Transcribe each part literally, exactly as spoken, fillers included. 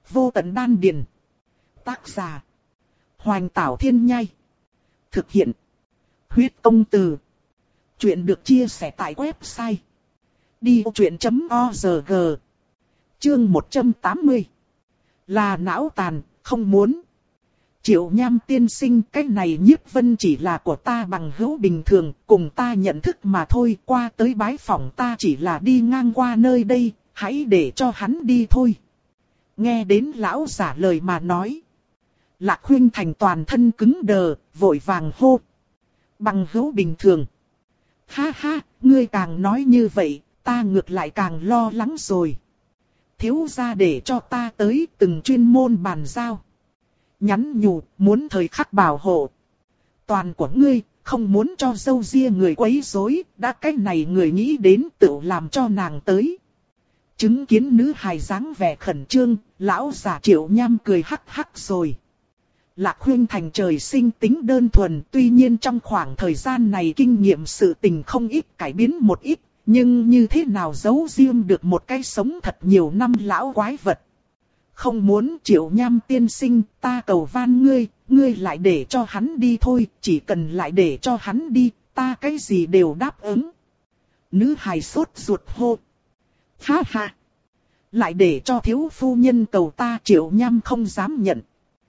Vô tận đan điền. Tác giả. Hoành Tảo Thiên Nhai. Thực hiện. Huyết Công Từ. Chuyện được chia sẻ tại website đi vô chuyện chấm org. Chương một trăm tám mươi. Là não tàn, không muốn. Triệu Nham tiên sinh, cái này Nhiếp Vân chỉ là của ta bằng hữu bình thường, cùng ta nhận thức mà thôi, qua tới bái phỏng ta chỉ là đi ngang qua nơi đây, hãy để cho hắn đi thôi. Nghe đến lão giả lời mà nói. Lạc Khuynh Thành toàn thân cứng đờ, vội vàng hô. Bằng hữu bình thường. Ha ha, ngươi càng nói như vậy, ta ngược lại càng lo lắng rồi. Thiếu gia để cho ta tới từng chuyên môn bàn giao. Nhắn nhủ, muốn thời khắc bảo hộ. Toàn của ngươi, không muốn cho dâu ria người quấy rối, đã cái này người nghĩ đến tự làm cho nàng tới. Chứng kiến nữ hài dáng vẻ khẩn trương, lão giả Triệu Nham cười hắc hắc rồi. Lạc Khuynh Thành trời sinh tính đơn thuần, tuy nhiên trong khoảng thời gian này kinh nghiệm sự tình không ít, cải biến một ít, nhưng như thế nào giấu riêng được một cái sống thật nhiều năm lão quái vật. Không muốn Triệu Nham tiên sinh, ta cầu van ngươi, ngươi lại để cho hắn đi thôi, chỉ cần lại để cho hắn đi, ta cái gì đều đáp ứng. Nữ hài sốt ruột hô. Ha ha! Lại để cho thiếu phu nhân cầu ta, Triệu Nham không dám nhận.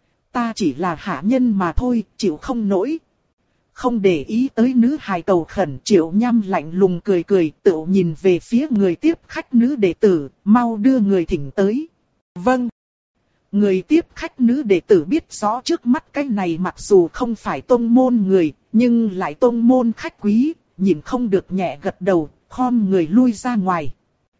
Ta chỉ là hạ nhân mà thôi, chịu không nổi. Không để ý tới nữ hài cầu khẩn, Triệu Nham lạnh lùng cười cười, tự nhìn về phía người tiếp khách nữ đệ tử, mau đưa người thỉnh tới. Vâng. Người tiếp khách nữ đệ tử biết rõ trước mắt cái này mặc dù không phải tông môn người, nhưng lại tông môn khách quý, nhìn không được nhẹ gật đầu, khom người lui ra ngoài.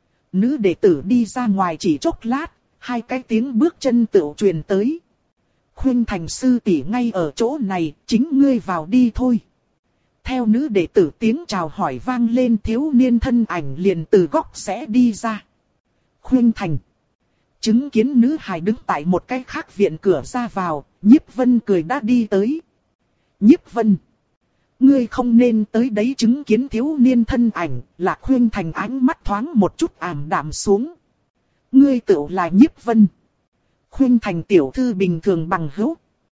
Nữ đệ tử đi ra ngoài chỉ chốc lát, hai cái tiếng bước chân tựu truyền tới. Khuynh Thành sư tỷ ngay ở chỗ này, chính ngươi vào đi thôi. Theo nữ đệ tử tiếng chào hỏi vang lên, thiếu niên thân ảnh liền từ góc sẽ đi ra. Khuynh Thành. Chứng kiến nữ hài đứng tại một cái khác viện cửa ra vào, Nhiếp Vân cười đã đi tới. Nhiếp Vân. Ngươi không nên tới đấy, chứng kiến thiếu niên thân ảnh, Lạc Khuynh Thành ánh mắt thoáng một chút ảm đạm xuống. Ngươi tựu là Nhiếp Vân. Khuynh Thành tiểu thư bình thường bằng hữu.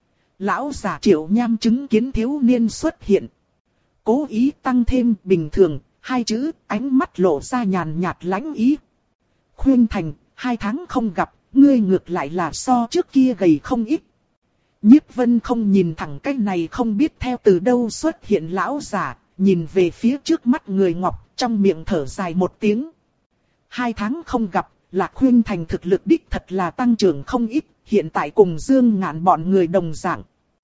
Lão giả Triệu Nham chứng kiến thiếu niên xuất hiện. Cố ý tăng thêm bình thường, hai chữ, ánh mắt lộ ra nhàn nhạt lãnh ý. Khuynh Thành, hai tháng không gặp, ngươi ngược lại là so trước kia gầy không ít. Nhiếp Vân không nhìn thẳng cái này không biết theo từ đâu xuất hiện lão giả, nhìn về phía trước mắt người ngọc, trong miệng thở dài một tiếng. Hai tháng không gặp, Lạc Khuynh Thành thực lực đích thật là tăng trưởng không ít, hiện tại cùng Dương Ngạn bọn người đồng dạng.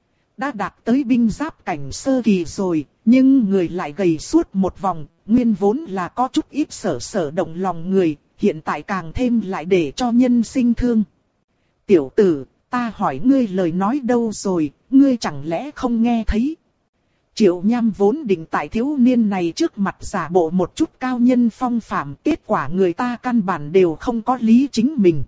Đã đạt tới binh giáp cảnh sơ kỳ rồi, nhưng người lại gầy suốt một vòng, nguyên vốn là có chút ít sở sở động lòng người, hiện tại càng thêm lại để cho nhân sinh thương. Tiểu tử, ta hỏi ngươi lời nói đâu rồi, ngươi chẳng lẽ không nghe thấy? Triệu Nham vốn định tại thiếu niên này trước mặt giả bộ một chút cao nhân phong phạm, kết quả người ta căn bản đều không có lý chính mình.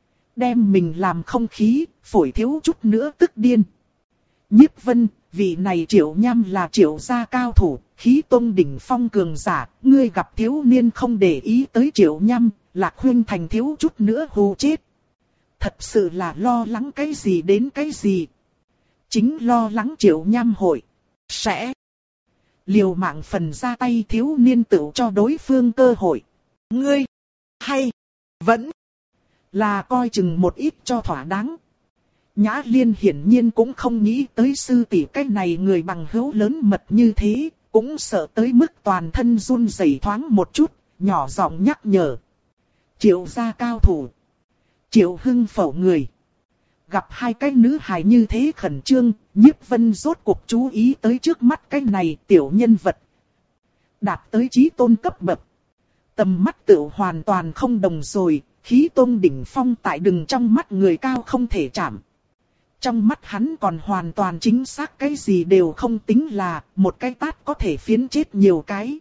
Đem mình làm không khí, phổi thiếu chút nữa tức điên. Nhiếp Vân, vị này Triệu Nham là Triệu gia cao thủ, khí tông đỉnh phong cường giả, ngươi gặp thiếu niên không để ý tới Triệu Nham, Lạc Khuynh Thành thiếu chút nữa hù chết. Thật sự là lo lắng cái gì đến cái gì. Chính lo lắng Triệu Nham hội sẽ liều mạng phần ra tay, thiếu niên tự cho đối phương cơ hội. Ngươi hay vẫn là coi chừng một ít cho thỏa đáng. Nhã Liên hiển nhiên cũng không nghĩ tới sư tỷ cái này người bằng hữu lớn mật như thế, cũng sợ tới mức toàn thân run rẩy thoáng một chút, nhỏ giọng nhắc nhở. Triệu gia cao thủ. Triệu Hưng phẩu người. Gặp hai cái nữ hài như thế khẩn trương, Nhiếp Vân rốt cuộc chú ý tới trước mắt cái này tiểu nhân vật. Đạt tới chí tôn cấp bậc. Tầm mắt tự hoàn toàn không đồng rồi, khí tôn đỉnh phong tại đừng trong mắt người cao không thể chạm. Trong mắt hắn còn hoàn toàn chính xác cái gì đều không tính là, một cái tát có thể phiến chết nhiều cái.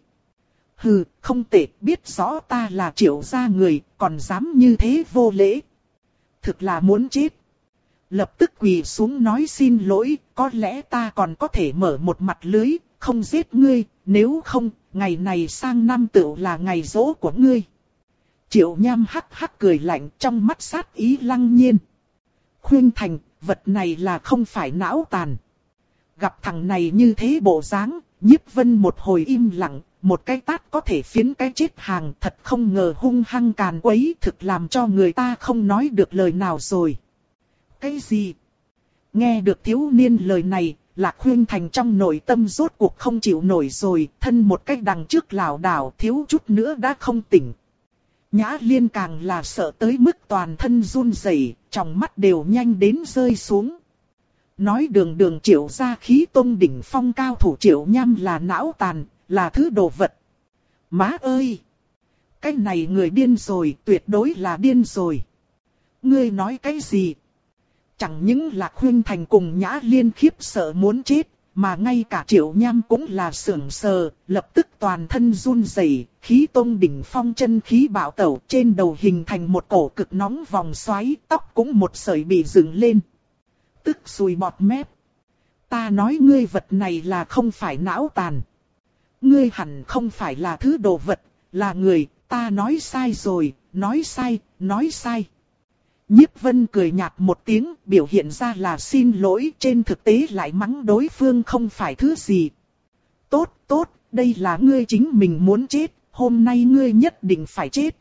Hừ, không tệ, biết rõ ta là Triệu gia người, còn dám như thế vô lễ. Thực là muốn chết. Lập tức quỳ xuống nói xin lỗi, có lẽ ta còn có thể mở một mặt lưới, không giết ngươi, nếu không, ngày này sang năm tựu là ngày giỗ của ngươi. Triệu Nham hắc hắc cười lạnh, trong mắt sát ý lăng nhiên. Khuynh Thành, vật này là không phải não tàn. Gặp thằng này như thế bộ dáng, Nhiếp Vân một hồi im lặng, một cái tát có thể phiến cái chết hàng, thật không ngờ hung hăng càn quấy, thực làm cho người ta không nói được lời nào rồi. Cái gì? Nghe được thiếu niên lời này, Lạc Khuynh Thành trong nội tâm rốt cuộc không chịu nổi rồi, thân một cách đằng trước lảo đảo, thiếu chút nữa đã không tỉnh. Nhã Liên càng là sợ tới mức toàn thân run rẩy, trong mắt đều nhanh đến rơi xuống. Nói đường đường Triệu gia khí tông đỉnh phong cao thủ Triệu Nham là não tàn, là thứ đồ vật. Má ơi! Cái này người điên rồi, tuyệt đối là điên rồi. Ngươi nói cái gì? Chẳng những là Khuynh Thành cùng Nhã Liên khiếp sợ muốn chết, mà ngay cả Triệu Nham cũng là sưởng sờ, lập tức toàn thân run rẩy, khí tông đỉnh phong chân khí bạo tẩu, trên đầu hình thành một cổ cực nóng vòng xoáy, tóc cũng một sợi bị dựng lên. Tức sùi bọt mép. Ta nói ngươi vật này là không phải não tàn. Ngươi hẳn không phải là thứ đồ vật, là người, ta nói sai rồi, nói sai, nói sai. Nhiếp Vân cười nhạt một tiếng, biểu hiện ra là xin lỗi, trên thực tế lại mắng đối phương không phải thứ gì. Tốt, tốt, đây là ngươi chính mình muốn chết, hôm nay ngươi nhất định phải chết.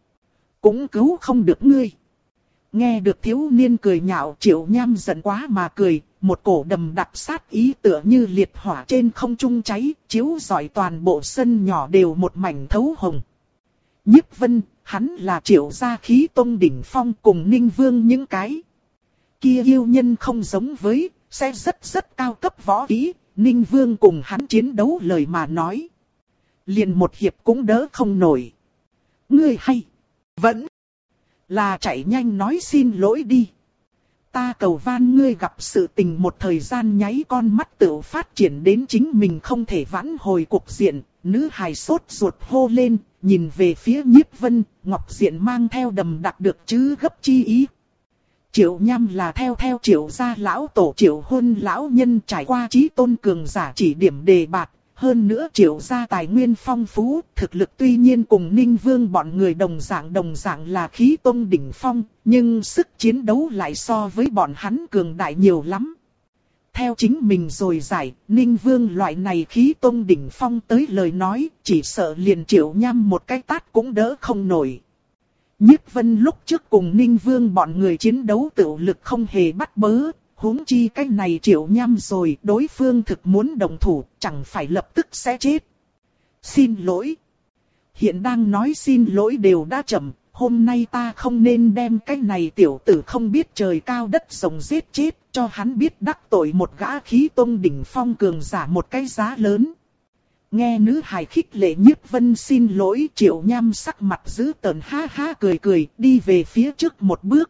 Cũng cứu không được ngươi. Nghe được thiếu niên cười nhạo, Triệu Nham giận quá mà cười, một cổ đầm đặc sát ý tựa như liệt hỏa trên không trung cháy, chiếu rọi toàn bộ sân nhỏ đều một mảnh thấu hồng. Nhiếp Vân, hắn là Triệu gia khí tông đỉnh phong cùng Ninh Vương những cái kia yêu nhân không giống với, sẽ rất rất cao cấp võ kỹ, Ninh Vương cùng hắn chiến đấu lời mà nói. Liền một hiệp cũng đỡ không nổi. Ngươi hay, vẫn là chạy nhanh nói xin lỗi đi. Ta cầu van ngươi gặp sự tình một thời gian nháy con mắt tự phát triển đến chính mình không thể vãn hồi cục diện, nữ hài sốt ruột hô lên, nhìn về phía Nhiếp Vân, ngọc diện mang theo đầm đặc được chứ gấp chi ý. Triệu Nham là theo theo Triệu gia lão tổ Triệu Huân lão nhân trải qua chí tôn cường giả chỉ điểm đề bạt, hơn nữa Triệu gia tài nguyên phong phú, thực lực tuy nhiên cùng Ninh Vương bọn người đồng dạng đồng dạng là khí tôn đỉnh phong, nhưng sức chiến đấu lại so với bọn hắn cường đại nhiều lắm. Theo chính mình rồi giải, Ninh Vương loại này khí tôn đỉnh phong tới lời nói, chỉ sợ liền Triệu Nham một cái tát cũng đỡ không nổi. Nhiếp Vân lúc trước cùng Ninh Vương bọn người chiến đấu tự lực không hề bắt bớ, huống chi cái này Triệu Nham rồi, đối phương thực muốn đồng thủ, chẳng phải lập tức sẽ chết. Xin lỗi. Hiện đang nói xin lỗi đều đã chậm, hôm nay ta không nên đem cái này tiểu tử không biết trời cao đất rộng giết chết, cho hắn biết đắc tội một gã khí tôn đỉnh phong cường giả một cái giá lớn. Nghe nữ hài khích lệ Nhiếp Vân xin lỗi, Triệu Nham sắc mặt dữ tợn ha ha cười cười, đi về phía trước một bước.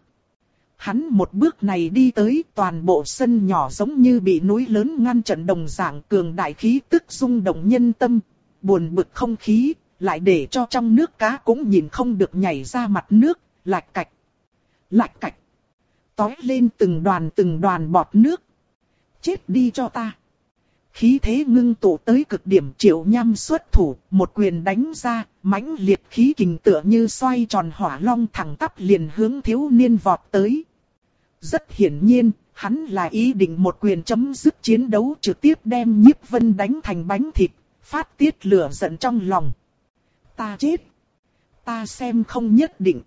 Hắn một bước này đi tới, toàn bộ sân nhỏ giống như bị núi lớn ngăn chặn đồng dạng, cường đại khí tức rung động nhân tâm, buồn bực không khí, lại để cho trong nước cá cũng nhìn không được nhảy ra mặt nước, lạch cạch, lạch cạch, tói lên từng đoàn từng đoàn bọt nước. Chết đi cho ta. Khí thế ngưng tụ tới cực điểm, Triệu Nham xuất thủ, một quyền đánh ra, mãnh liệt khí kình tựa như xoay tròn hỏa long thẳng tắp liền hướng thiếu niên vọt tới. Rất hiển nhiên, hắn là ý định một quyền chấm dứt chiến đấu, trực tiếp đem Nhiếp Vân đánh thành bánh thịt, phát tiết lửa giận trong lòng. Ta chết. Ta xem không nhất định.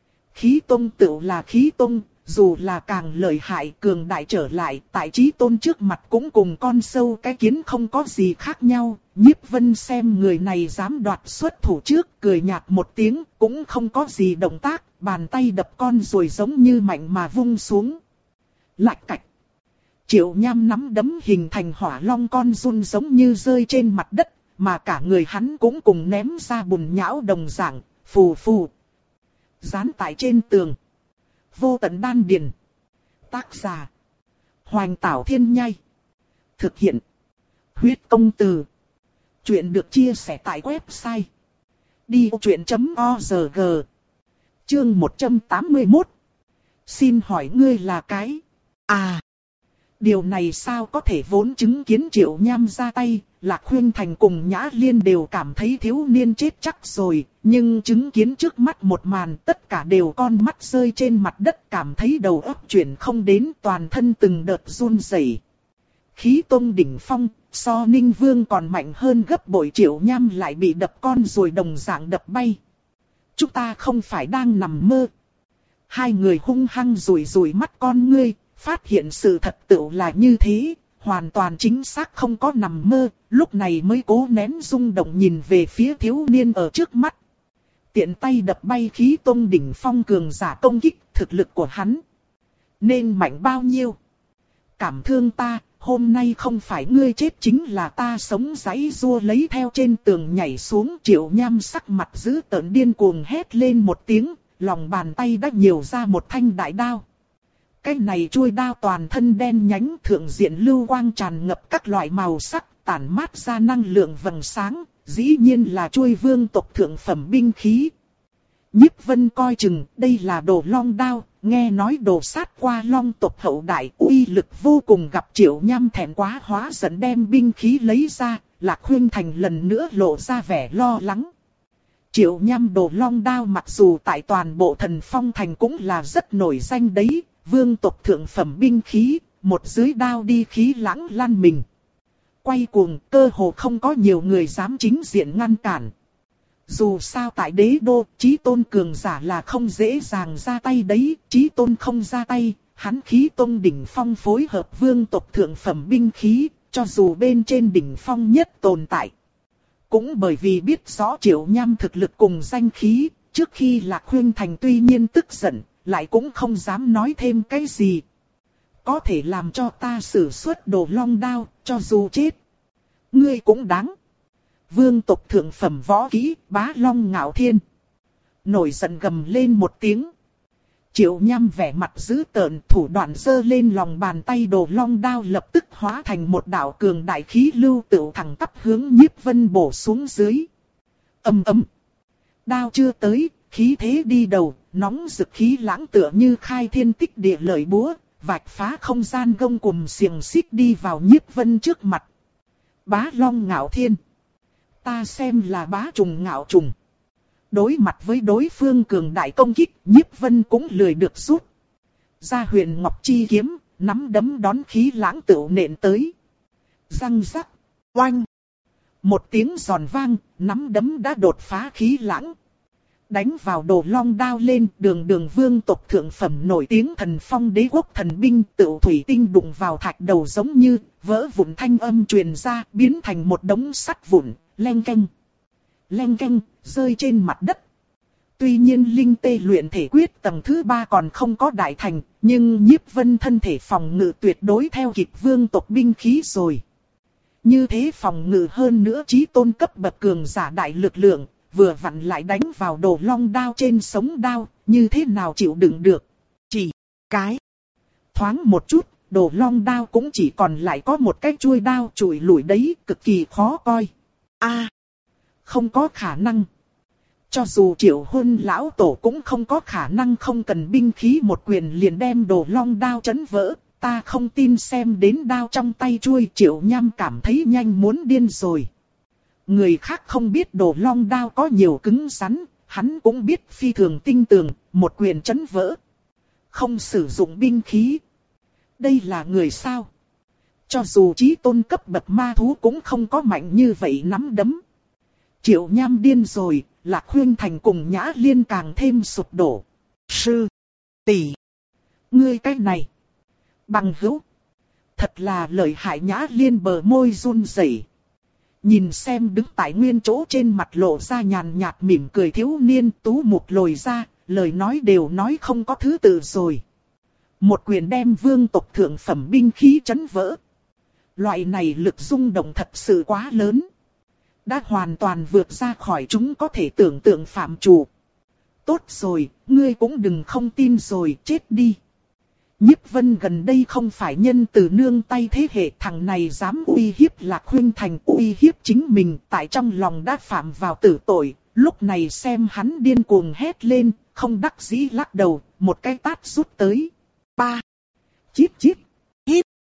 Khí tôn tựu là khí tôn, dù là càng lợi hại cường đại trở lại, tại chí tôn trước mặt cũng cùng con sâu cái kiến không có gì khác nhau. Nhiếp Vân xem người này dám đoạt xuất thủ trước, cười nhạt một tiếng, cũng không có gì động tác, bàn tay đập con rồi giống như mạnh mà vung xuống. Lạch cạch. Triệu Nham nắm đấm hình thành hỏa long con run giống như rơi trên mặt đất, mà cả người hắn cũng cùng ném ra bùn nhão đồng dạng, phù phù. Dán tại trên tường. Vô tận đan điền. Tác giả. Hoành Tảo Thiên Nhai. Thực hiện. Huyết Công Từ. Chuyện được chia sẻ tại website. đi truyện chấm org. Chương một trăm tám mươi mốt. Xin hỏi ngươi là cái... À. Điều này sao có thể, vốn chứng kiến Triệu Nham ra tay, Lạc Khuynh Thành cùng Nhã Liên đều cảm thấy thiếu niên chết chắc rồi, nhưng chứng kiến trước mắt một màn, tất cả đều con mắt rơi trên mặt đất, cảm thấy đầu óc chuyển không đến, toàn thân từng đợt run rẩy. Khí tông đỉnh phong, so Ninh Vương còn mạnh hơn gấp bội, Triệu Nham lại bị đập con ruồi đồng dạng đập bay. Chúng ta không phải đang nằm mơ. Hai người hung hăng rủi rủi mắt con ngươi, phát hiện sự thật tựu là như thế, hoàn toàn chính xác không có nằm mơ, lúc này mới cố nén rung động nhìn về phía thiếu niên ở trước mắt. Tiện tay đập bay khí tông đỉnh phong cường giả công kích, thực lực của hắn nên mạnh bao nhiêu? Cảm thương ta, hôm nay không phải ngươi chết chính là ta sống, giãy giụa lấy theo trên tường nhảy xuống. Triệu Nham sắc mặt dữ tợn điên cuồng hét lên một tiếng, lòng bàn tay đã nhiều ra một thanh đại đao. Cái này chuôi đao toàn thân đen nhánh, thượng diện lưu quang tràn ngập các loại màu sắc, tản mát ra năng lượng vầng sáng, dĩ nhiên là chuôi vương tộc thượng phẩm binh khí. Nhiếp Vân coi chừng, đây là đồ long đao, nghe nói đồ sát qua long tộc hậu đại, uy lực vô cùng, gặp Triệu Nham thẹn quá hóa giận đem binh khí lấy ra, Lạc Khuynh Thành lần nữa lộ ra vẻ lo lắng. Triệu Nham đồ long đao mặc dù tại toàn bộ Thần Phong Thành cũng là rất nổi danh đấy, vương tộc thượng phẩm binh khí, một dưới đao đi khí lãng lan mình. Quay cuồng, cơ hồ không có nhiều người dám chính diện ngăn cản. Dù sao tại đế đô, Chí Tôn cường giả là không dễ dàng ra tay đấy, Chí Tôn không ra tay, hắn khí tôn đỉnh phong phối hợp vương tộc thượng phẩm binh khí, cho dù bên trên đỉnh phong nhất tồn tại. Cũng bởi vì biết rõ Triệu Nham thực lực cùng danh khí, trước khi Lạc Khuynh Thành tuy nhiên tức giận, lại cũng không dám nói thêm cái gì. Có thể làm cho ta sử xuất đồ long đao, cho dù chết, ngươi cũng đáng. Vương tộc thượng phẩm võ kỹ, Bá Long Ngạo Thiên. Nổi giận gầm lên một tiếng. Triệu Nham vẻ mặt dữ tợn, thủ đoạn giơ lên lòng bàn tay, đồ long đao lập tức hóa thành một đạo cường đại khí lưu tựu thẳng tắp hướng Nhiếp Vân bổ xuống dưới. Ầm ầm. Đao chưa tới, khí thế đi đầu, nóng rực khí lãng tựa như khai thiên tích địa lợi búa, vạch phá không gian gông cùm xiềng xích đi vào Nhiếp Vân trước mặt. Bá Long Ngạo Thiên. Ta xem là bá trùng ngạo trùng. Đối mặt với đối phương cường đại công kích, Nhiếp Vân cũng lười được rút. Ra huyền ngọc chi kiếm, nắm đấm đón khí lãng tựu nện tới. Răng rắc, oanh. Một tiếng giòn vang, nắm đấm đã đột phá khí lãng. Đánh vào đồ long đao lên, đường đường vương tộc thượng phẩm nổi tiếng Thần Phong đế quốc thần binh, tựu thủy tinh đụng vào thạch đầu giống như vỡ vụn, thanh âm truyền ra, biến thành một đống sắt vụn, leng keng. Leng keng, rơi trên mặt đất. Tuy nhiên linh tê luyện thể quyết tầng thứ ba còn không có đại thành, nhưng Nhiếp Vân thân thể phòng ngự tuyệt đối theo kịp vương tộc binh khí rồi. Như thế phòng ngự hơn nữa chí tôn cấp bậc cường giả đại lực lượng, vừa vặn lại đánh vào đồ long đao trên sống đao, như thế nào chịu đựng được. Chỉ cái thoáng một chút, đồ long đao cũng chỉ còn lại có một cái chuôi đao chùi lủi đấy, cực kỳ khó coi. A, à, không có khả năng. Cho dù Triệu Huân lão tổ cũng không có khả năng không cần binh khí một quyền liền đem đồ long đao chấn vỡ. Ta không tin, xem đến đao trong tay chuôi, Triệu Nham cảm thấy nhanh muốn điên rồi. Người khác không biết đồ long đao có nhiều cứng rắn, hắn cũng biết phi thường tinh tường, một quyền chấn vỡ. Không sử dụng binh khí. Đây là người sao? Cho dù chí tôn cấp bậc ma thú cũng không có mạnh như vậy nắm đấm. Triệu Nham điên rồi, Lạc Khuynh Thành cùng Nhã Liên càng thêm sụp đổ. Sư tỷ, ngươi cái này bằng hữu, thật là lợi hại. Nhã Liên bờ môi run rẩy. Nhìn xem đứng tại nguyên chỗ trên mặt lộ ra nhàn nhạt mỉm cười thiếu niên, tú mục lồi ra, lời nói đều nói không có thứ tự rồi. Một quyền đem vương tộc thượng phẩm binh khí chấn vỡ. Loại này lực rung động thật sự quá lớn. Đã hoàn toàn vượt ra khỏi chúng có thể tưởng tượng phạm trù. Tốt rồi, ngươi cũng đừng không tin rồi, chết đi. Nhiếp Vân gần đây không phải nhân từ nương tay thế hệ, thằng này dám uy hiếp Lạc Khuynh Thành, uy hiếp chính mình, tại trong lòng đã phạm vào tử tội. Lúc này xem hắn điên cuồng hét lên, không đắc dĩ lắc đầu, một cái tát rút tới. Ba, chít chít, hít.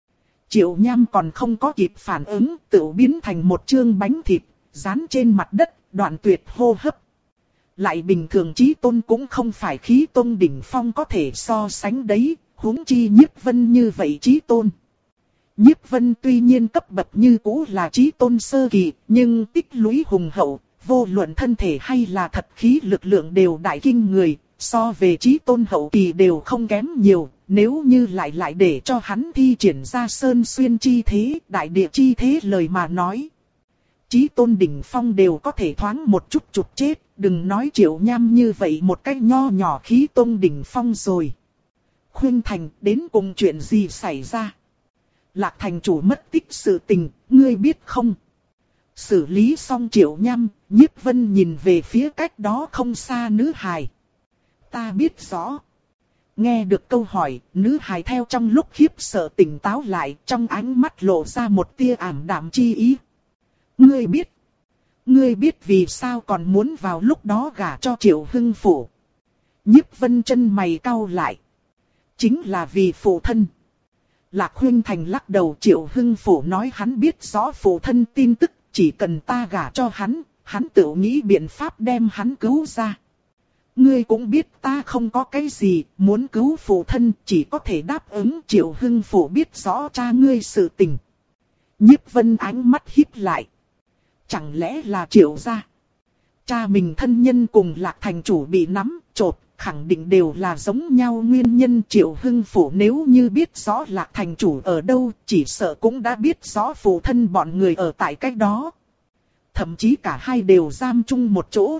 Triệu Nham còn không có kịp phản ứng, tự biến thành một chương bánh thịt, dán trên mặt đất, đoạn tuyệt hô hấp. Lại bình thường chí tôn cũng không phải khí tôn đỉnh phong có thể so sánh đấy, huống chi Nhiếp Vân như vậy chí tôn. Nhiếp Vân tuy nhiên cấp bậc như cũ là chí tôn sơ kỳ, nhưng tích lũy hùng hậu, vô luận thân thể hay là thật khí lực lượng đều đại kinh người, so về chí tôn hậu kỳ đều không kém nhiều. Nếu như lại lại để cho hắn thi triển ra sơn xuyên chi thế, đại địa chi thế lời mà nói. Chí tôn đỉnh phong đều có thể thoáng một chút chụp chết, đừng nói Triệu Nham như vậy một cách nho nhỏ khí tôn đỉnh phong rồi. Khuyên Thành, đến cùng chuyện gì xảy ra? Lạc thành chủ mất tích sự tình, ngươi biết không? Xử lý xong Triệu Nham, Nhiếp Vân nhìn về phía cách đó không xa nữ hài. Ta biết rõ. Nghe được câu hỏi, nữ hài theo trong lúc khiếp sợ tỉnh táo lại, trong ánh mắt lộ ra một tia ảm đạm chi ý. Ngươi biết. Ngươi biết vì sao còn muốn vào lúc đó gả cho Triệu Hưng Phủ. Nhiếp Vân chân mày cau lại. Chính là vì phụ thân. Lạc Khuyên Thành lắc đầu. Triệu Hưng Phủ nói hắn biết rõ phụ thân tin tức, chỉ cần ta gả cho hắn, hắn tự nghĩ biện pháp đem hắn cứu ra. Ngươi cũng biết ta không có cái gì, muốn cứu phụ thân chỉ có thể đáp ứng. Triệu Hưng Phủ biết rõ cha ngươi sự tình. Nhiếp Vân ánh mắt híp lại. Chẳng lẽ là Triệu gia? Cha mình thân nhân cùng Lạc thành chủ bị nắm, chộp, khẳng định đều là giống nhau nguyên nhân. Triệu Hưng Phủ nếu như biết rõ Lạc thành chủ ở đâu, chỉ sợ cũng đã biết rõ phụ thân bọn người ở tại cách đó. Thậm chí cả hai đều giam chung một chỗ.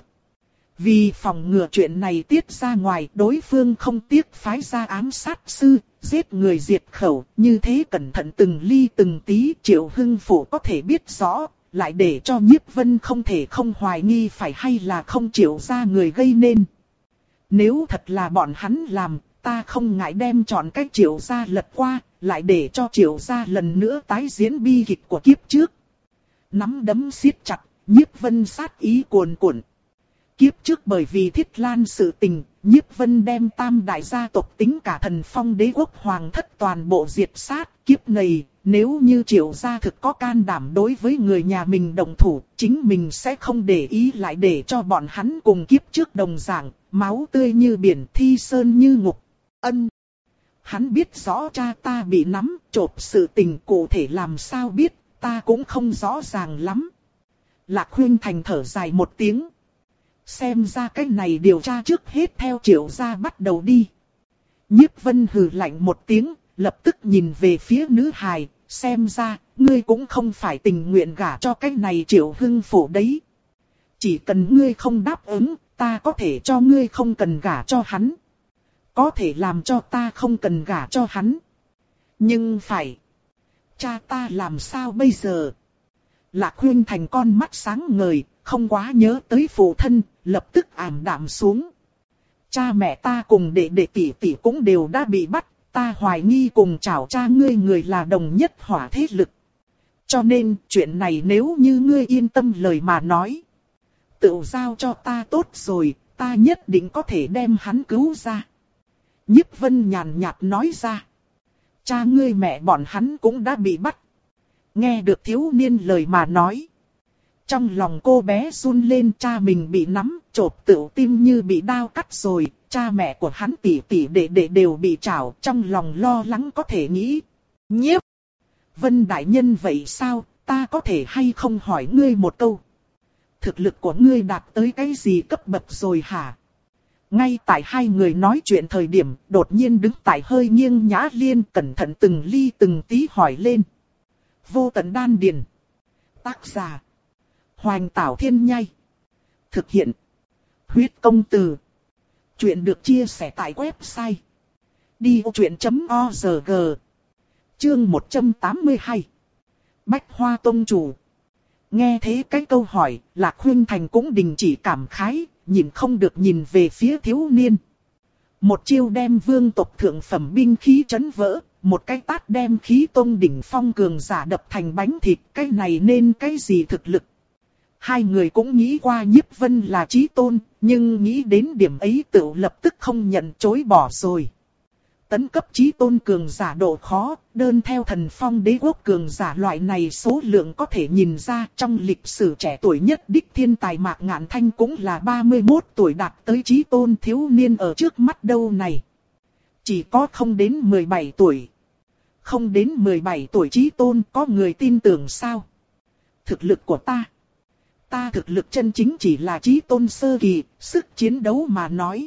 Vì phòng ngừa chuyện này tiết ra ngoài, đối phương không tiếc phái ra ám sát sư, giết người diệt khẩu, như thế cẩn thận từng ly từng tí. Triệu Hưng Phủ có thể biết rõ, lại để cho Nhiếp Vân không thể không hoài nghi phải hay là không Triệu gia người gây nên. Nếu thật là bọn hắn làm, ta không ngại đem chọn cách Triệu gia lật qua, lại để cho Triệu gia lần nữa tái diễn bi kịch của kiếp trước. Nắm đấm siết chặt, Nhiếp Vân sát ý cuồn cuộn. Kiếp trước bởi vì Thiết Lan sự tình, Nhiếp Vân đem tam đại gia tộc tính cả Thần Phong đế quốc hoàng thất toàn bộ diệt sát. Kiếp này, nếu như Triệu gia thực có can đảm đối với người nhà mình động thủ, chính mình sẽ không để ý lại để cho bọn hắn cùng kiếp trước đồng dạng, máu tươi như biển, thi sơn như ngục. Ân. Hắn biết rõ cha ta bị nắm, chộp sự tình cụ thể làm sao biết, ta cũng không rõ ràng lắm. Lạc Khuyên Thành thở dài một tiếng. Xem ra cái này điều tra trước hết theo Triệu gia bắt đầu đi. Nhiếp Vân hừ lạnh một tiếng, lập tức nhìn về phía nữ hài, xem ra, ngươi cũng không phải tình nguyện gả cho cái này Triệu Hưng Phủ đấy. Chỉ cần ngươi không đáp ứng, ta có thể cho ngươi không cần gả cho hắn. Có thể làm cho ta không cần gả cho hắn. Nhưng phải. Cha ta làm sao bây giờ? Lạc Khuyên Thành con mắt sáng ngời, không quá nhớ tới phụ thân, lập tức ảm đạm xuống. Cha mẹ ta cùng đệ đệ tỷ tỷ cũng đều đã bị bắt, ta hoài nghi cùng chảo cha ngươi người là đồng nhất hỏa thế lực. Cho nên, chuyện này nếu như ngươi yên tâm lời mà nói, tự giao cho ta tốt rồi, ta nhất định có thể đem hắn cứu ra. Nhiếp Vân nhàn nhạt nói ra. Cha ngươi mẹ bọn hắn cũng đã bị bắt. Nghe được thiếu niên lời mà nói. Trong lòng cô bé run lên, cha mình bị nắm, chộp tựu tim như bị đao cắt rồi, cha mẹ của hắn tỷ tỷ đệ đệ đều bị trảo, trong lòng lo lắng có thể nghĩ. Nhiếp Vân đại nhân vậy sao, ta có thể hay không hỏi ngươi một câu? Thực lực của ngươi đạt tới cái gì cấp bậc rồi hả? Ngay tại hai người nói chuyện thời điểm, đột nhiên đứng tại hơi nghiêng Nhã Liên cẩn thận từng ly từng tí hỏi lên. Vô tận đan điền. Tác giả. Hoành Tảo Thiên Nhai. Thực hiện. Huyết công từ. Chuyện được chia sẻ tại website. đi ô chuyện chấm org. Chương một trăm tám mươi hai. Bách Hoa Tông Chủ. Nghe thế cái câu hỏi, Lạc Khuyên Thành cũng đình chỉ cảm khái, nhìn không được nhìn về phía thiếu niên. Một chiêu đem vương tộc thượng phẩm binh khí chấn vỡ, một cái tát đem khí tôn đỉnh phong cường giả đập thành bánh thịt, cái này nên cái gì thực lực? Hai người cũng nghĩ qua Nhiếp Vân là chí tôn, nhưng nghĩ đến điểm ấy tự lập tức không nhận chối bỏ rồi. tấn cấp chí tôn cường giả độ khó, đơn theo thần phong đế quốc cường giả loại này số lượng có thể nhìn ra trong lịch sử trẻ tuổi nhất đích thiên tài Mạc Ngạn Thanh cũng là ba mươi mốt tuổi đạt tới chí tôn thiếu niên ở trước mắt đâu này. Chỉ có không đến mười bảy tuổi. Không đến mười bảy tuổi chí tôn có người tin tưởng sao? Thực lực của ta. Ta thực lực chân chính chỉ là chí tôn sơ kỳ, sức chiến đấu mà nói.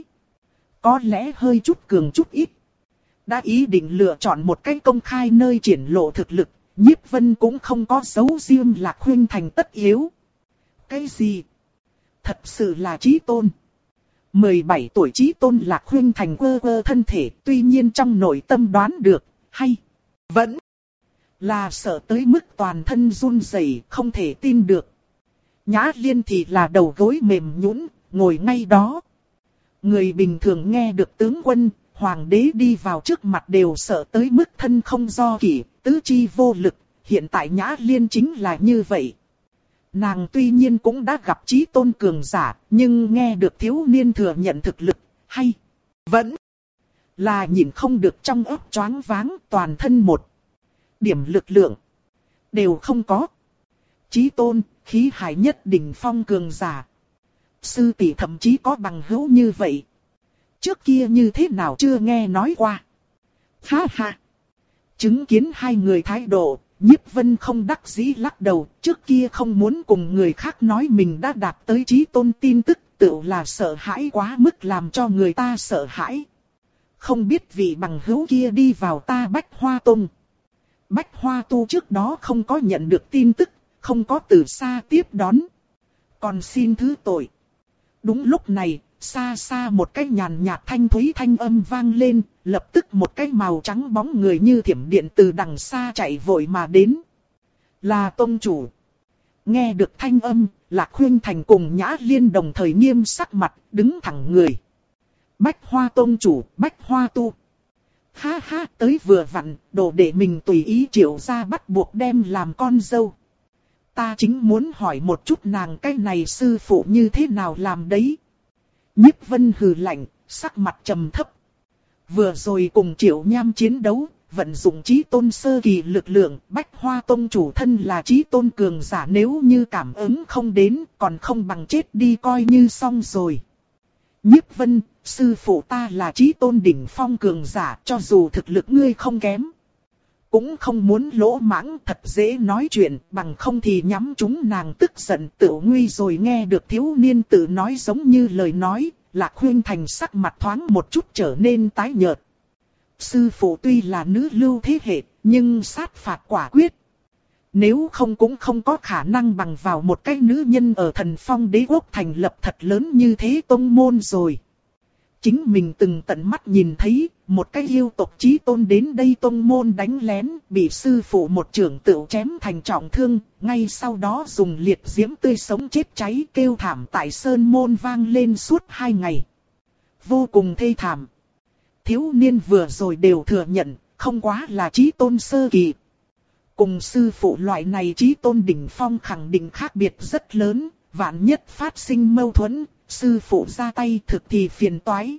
Có lẽ hơi chút cường chút ít. Đã ý định lựa chọn một cách công khai nơi triển lộ thực lực, Nhiếp Vân cũng không có giấu riêng Lạc Huynh Thành tất yếu. Cái gì? Thật sự là chí tôn. mười bảy tuổi chí tôn Lạc Huynh Thành quơ quơ thân thể, tuy nhiên trong nội tâm đoán được, hay vẫn là sợ tới mức toàn thân run rẩy, không thể tin được. Nhã Liên thì là đầu gối mềm nhũn, ngồi ngay đó. Người bình thường nghe được tướng quân, hoàng đế đi vào trước mặt đều sợ tới mức thân không do kỷ, tứ chi vô lực, hiện tại Nhã Liên chính là như vậy. Nàng tuy nhiên cũng đã gặp chí tôn cường giả, nhưng nghe được thiếu niên thừa nhận thực lực, hay vẫn là nhìn không được trong óc choáng váng, toàn thân một điểm lực lượng đều không có. Chí tôn, khí hải nhất đỉnh phong cường giả. Sư tỷ thậm chí có bằng hữu như vậy. Trước kia như thế nào chưa nghe nói qua. Ha ha. Chứng kiến hai người thái độ, Nhiếp Vân không đắc dĩ lắc đầu. Trước kia không muốn cùng người khác nói mình đã đạt tới chí tôn tin tức, tự là sợ hãi quá mức làm cho người ta sợ hãi. Không biết vị bằng hữu kia đi vào ta Bách Hoa Tông. Bách Hoa Tu trước đó không có nhận được tin tức, không có từ xa tiếp đón. Còn xin thứ tội. Đúng lúc này, xa xa một cái nhàn nhạt thanh thúy thanh âm vang lên, lập tức một cái màu trắng bóng người như thiểm điện từ đằng xa chạy vội mà đến. Là tông chủ. Nghe được thanh âm, Lạc Huynh Thành cùng Nhã Liên đồng thời nghiêm sắc mặt, đứng thẳng người. Bách Hoa tông chủ, Bách Hoa Tu. Ha ha, tới vừa vặn, đồ để mình tùy ý triệu ra bắt buộc đem làm con dâu. Ta chính muốn hỏi một chút nàng cái này sư phụ như thế nào làm đấy. Nhiếp Vân hừ lạnh, sắc mặt trầm thấp. Vừa rồi cùng Triệu Nham chiến đấu, vận dụng chí tôn sơ kỳ lực lượng, Bách Hoa tông chủ thân là chí tôn cường giả, nếu như cảm ứng không đến, còn không bằng chết đi coi như xong rồi. Nhiếp Vân, sư phụ ta là chí tôn đỉnh phong cường giả, cho dù thực lực ngươi không kém. Cũng không muốn lỗ mãng, thật dễ nói chuyện, bằng không thì nhắm chúng nàng tức giận tự nguy rồi. Nghe được thiếu niên tự nói giống như lời nói, Lạc Huynh Thành sắc mặt thoáng một chút trở nên tái nhợt. Sư phụ tuy là nữ lưu thế hệ, nhưng sát phạt quả quyết. Nếu không cũng không có khả năng bằng vào một cái nữ nhân ở Thần Phong Đế quốc thành lập thật lớn như thế tông môn rồi. Chính mình từng tận mắt nhìn thấy, một cái yêu tộc chí tôn đến đây tông môn đánh lén, bị sư phụ một trưởng tựu chém thành trọng thương, ngay sau đó dùng liệt diễm tươi sống chết cháy kêu thảm tại sơn môn vang lên suốt hai ngày. Vô cùng thê thảm. Thiếu niên vừa rồi đều thừa nhận, không quá là chí tôn sơ kỳ. Cùng sư phụ loại này chí tôn đỉnh phong khẳng định khác biệt rất lớn, vạn nhất phát sinh mâu thuẫn. Sư phụ ra tay thực thì phiền toái.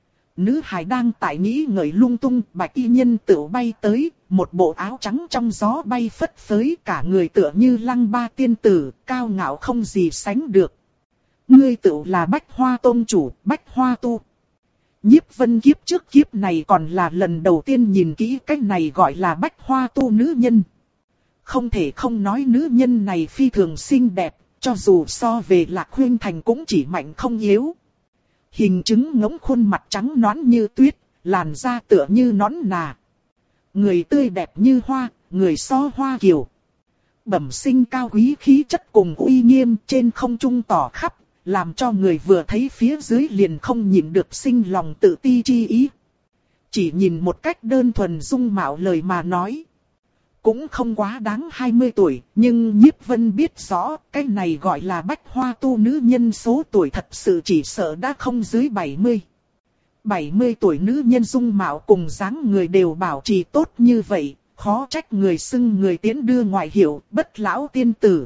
Nữ hài đang tại nghĩ ngợi lung tung, bạch y nhân tựu bay tới, một bộ áo trắng trong gió bay phất phới, cả người tựa như lăng ba tiên tử, cao ngạo không gì sánh được. Ngươi tựu là Bách Hoa tông chủ, Bách Hoa Tu. Nhiếp Vân kiếp trước kiếp này còn là lần đầu tiên nhìn kỹ cái này gọi là Bách Hoa Tu nữ nhân. Không thể không nói nữ nhân này phi thường xinh đẹp. Cho dù so về Lạc Huynh Thành cũng chỉ mạnh không yếu. Hình chứng ngỗng khuôn mặt trắng nõn như tuyết, làn da tựa như nón nà. Người tươi đẹp như hoa, người so hoa kiều. Bẩm sinh cao quý khí chất cùng uy nghiêm trên không trung tỏ khắp, làm cho người vừa thấy phía dưới liền không nhịn được sinh lòng tự ti chi ý. Chỉ nhìn một cách đơn thuần dung mạo lời mà nói. Cũng không quá đáng hai mươi tuổi, nhưng Nhiếp Vân biết rõ, cái này gọi là Bách Hoa Tu nữ nhân số tuổi thật sự chỉ sợ đã không dưới bảy mươi. bảy mươi tuổi nữ nhân dung mạo cùng dáng người đều bảo trì tốt như vậy, khó trách người xưng người tiến đưa ngoại hiệu, bất lão tiên tử.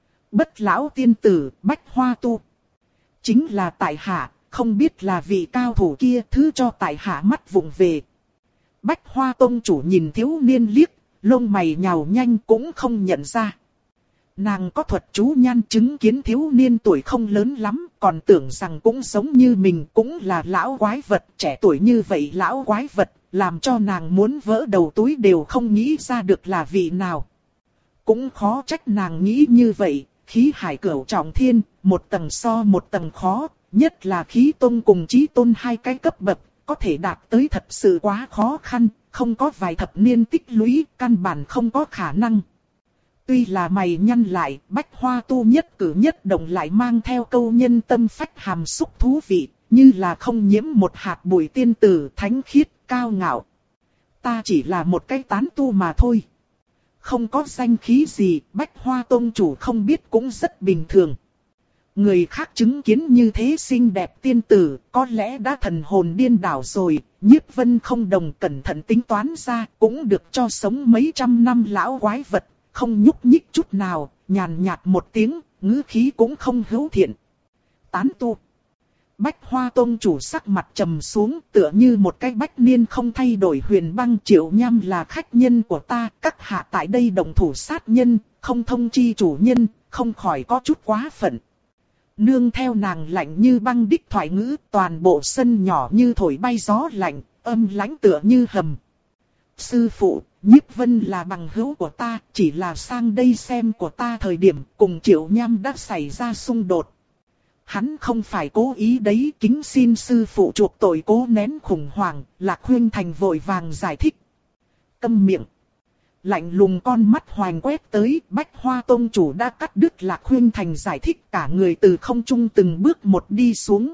Bất lão tiên tử, Bách Hoa Tu. Chính là tại hạ, không biết là vị cao thủ kia thứ cho tại hạ mắt vụng về. Bách Hoa Tông chủ nhìn thiếu niên liếc, lông mày nhào nhanh cũng không nhận ra. Nàng có thuật chú nhan chứng kiến thiếu niên tuổi không lớn lắm, còn tưởng rằng cũng giống như mình cũng là lão quái vật, trẻ tuổi như vậy lão quái vật, làm cho nàng muốn vỡ đầu túi đều không nghĩ ra được là vị nào. Cũng khó trách nàng nghĩ như vậy, khí hải cửu trọng thiên, một tầng so một tầng khó, nhất là khí tôn cùng chí tôn hai cái cấp bậc, có thể đạt tới thật sự quá khó khăn, không có vài thập niên tích lũy, căn bản không có khả năng. Tuy là mày nhăn lại, Bách Hoa tu nhất cử nhất động lại mang theo câu nhân tâm phách hàm xúc thú vị, như là không nhiễm một hạt bụi tiên tử thánh khiết, cao ngạo. Ta chỉ là một cái tán tu mà thôi. Không có danh khí gì, Bách Hoa Tông chủ không biết cũng rất bình thường. Người khác chứng kiến như thế xinh đẹp tiên tử, có lẽ đã thần hồn điên đảo rồi, Nhiếp Vân không đồng cẩn thận tính toán ra, cũng được cho sống mấy trăm năm lão quái vật, không nhúc nhích chút nào, nhàn nhạt một tiếng, ngữ khí cũng không hữu thiện. Tán tu. Bách Hoa Tông chủ sắc mặt trầm xuống, tựa như một cái bách niên không thay đổi huyền băng. Triệu Nham là khách nhân của ta, các hạ tại đây động thủ sát nhân, không thông chi chủ nhân, không khỏi có chút quá phận. Nương theo nàng lạnh như băng đích thoại ngữ, toàn bộ sân nhỏ như thổi bay gió lạnh, âm lãnh tựa như hầm. Sư phụ, Nhiếp Vân là bằng hữu của ta, chỉ là sang đây xem của ta thời điểm cùng Triệu Nham đã xảy ra xung đột. Hắn không phải cố ý đấy, kính xin sư phụ chuộc tội cố nén khủng hoảng, Lạc Huyên Thành vội vàng giải thích. Câm miệng. Lạnh lùng con mắt hoành quét tới, Bách Hoa Tông chủ đã cắt đứt Lạc Huyên Thành giải thích, cả người từ không trung từng bước một đi xuống.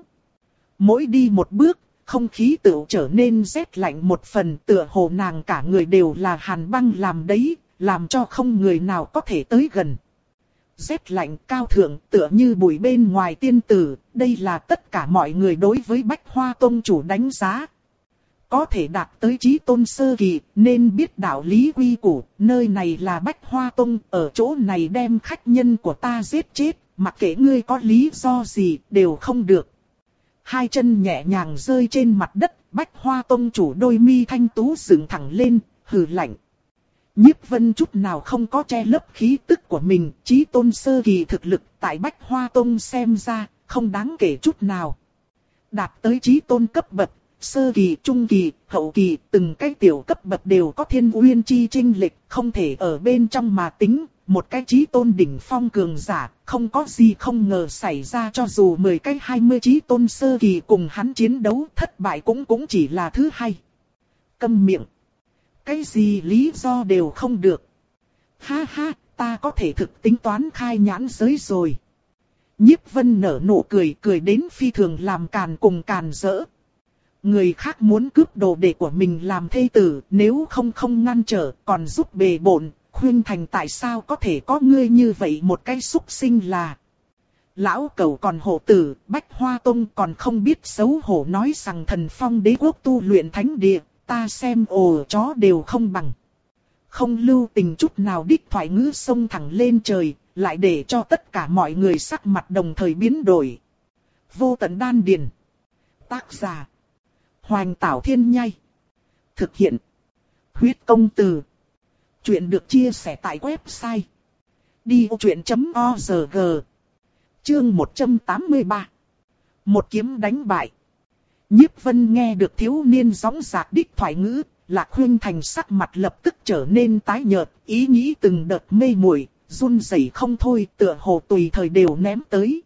Mỗi đi một bước, không khí tựu trở nên rét lạnh một phần, tựa hồ nàng cả người đều là hàn băng làm đấy, làm cho không người nào có thể tới gần. Rét lạnh cao thượng tựa như bụi bên ngoài tiên tử, đây là tất cả mọi người đối với Bách Hoa Tông chủ đánh giá. Có thể đạt tới chí tôn sơ kỳ, nên biết đạo lý quy củ, nơi này là Bách Hoa Tông, ở chỗ này đem khách nhân của ta giết chết, mặc kệ ngươi có lý do gì, đều không được. Hai chân nhẹ nhàng rơi trên mặt đất, Bách Hoa Tông chủ đôi mi thanh tú dựng thẳng lên, hừ lạnh. Nhiếp Vân chút nào không có che lấp khí tức của mình, chí tôn sơ kỳ thực lực tại Bách Hoa Tông xem ra, không đáng kể chút nào. Đạt tới chí tôn cấp bậc, sơ kỳ, trung kỳ, hậu kỳ, từng cái tiểu cấp bậc đều có thiên uyên chi chênh lệch, không thể ở bên trong mà tính. Một cái chí tôn đỉnh phong cường giả, không có gì không ngờ xảy ra, cho dù mười cái hai mươi chí tôn sơ kỳ cùng hắn chiến đấu, thất bại cũng cũng chỉ là thứ hai. Câm miệng. Cái gì lý do đều không được. Ha ha, ta có thể thực tính toán khai nhãn giới rồi. Nhiếp Vân nở nụ cười, cười đến phi thường làm càn cùng càn rỡ. Người khác muốn cướp đồ đệ của mình làm thê tử, nếu không không ngăn trở, còn giúp bề bộn. Khuyên Thành tại sao có thể có ngươi như vậy một cái súc sinh là. Lão cẩu còn hổ tử, Bách Hoa Tông còn không biết xấu hổ nói rằng Thần Phong đế quốc tu luyện thánh địa, ta xem ồ chó đều không bằng. Không lưu tình chút nào đích thoại ngữ xông thẳng lên trời, lại để cho tất cả mọi người sắc mặt đồng thời biến đổi. Vô tận đan điền. Tác giả. Hoành Tảo Thiên Nhai. Thực hiện. Huyết Công Từ. Chuyện được chia sẻ tại website đi ô chuyện chấm org. Chương một trăm tám mươi ba. Một kiếm đánh bại. Nhiếp Vân nghe được thiếu niên gióng giạc đích thoại ngữ, Lạc Huyên Thành sắc mặt lập tức trở nên tái nhợt, ý nghĩ từng đợt mê muội, run rẩy không thôi, tựa hồ tùy thời đều ném tới.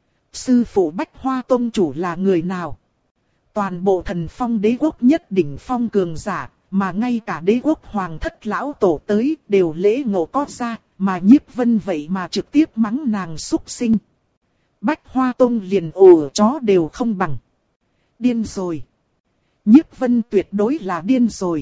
Sư phụ Bách Hoa Tông chủ là người nào? Toàn bộ Thần Phong đế quốc nhất đỉnh phong cường giả, mà ngay cả đế quốc hoàng thất lão tổ tới đều lễ ngộ có ra, mà Nhiếp Vân vậy mà trực tiếp mắng nàng súc sinh. Bách Hoa Tông liền ồ chó đều không bằng. Điên rồi. Nhiếp Vân tuyệt đối là điên rồi.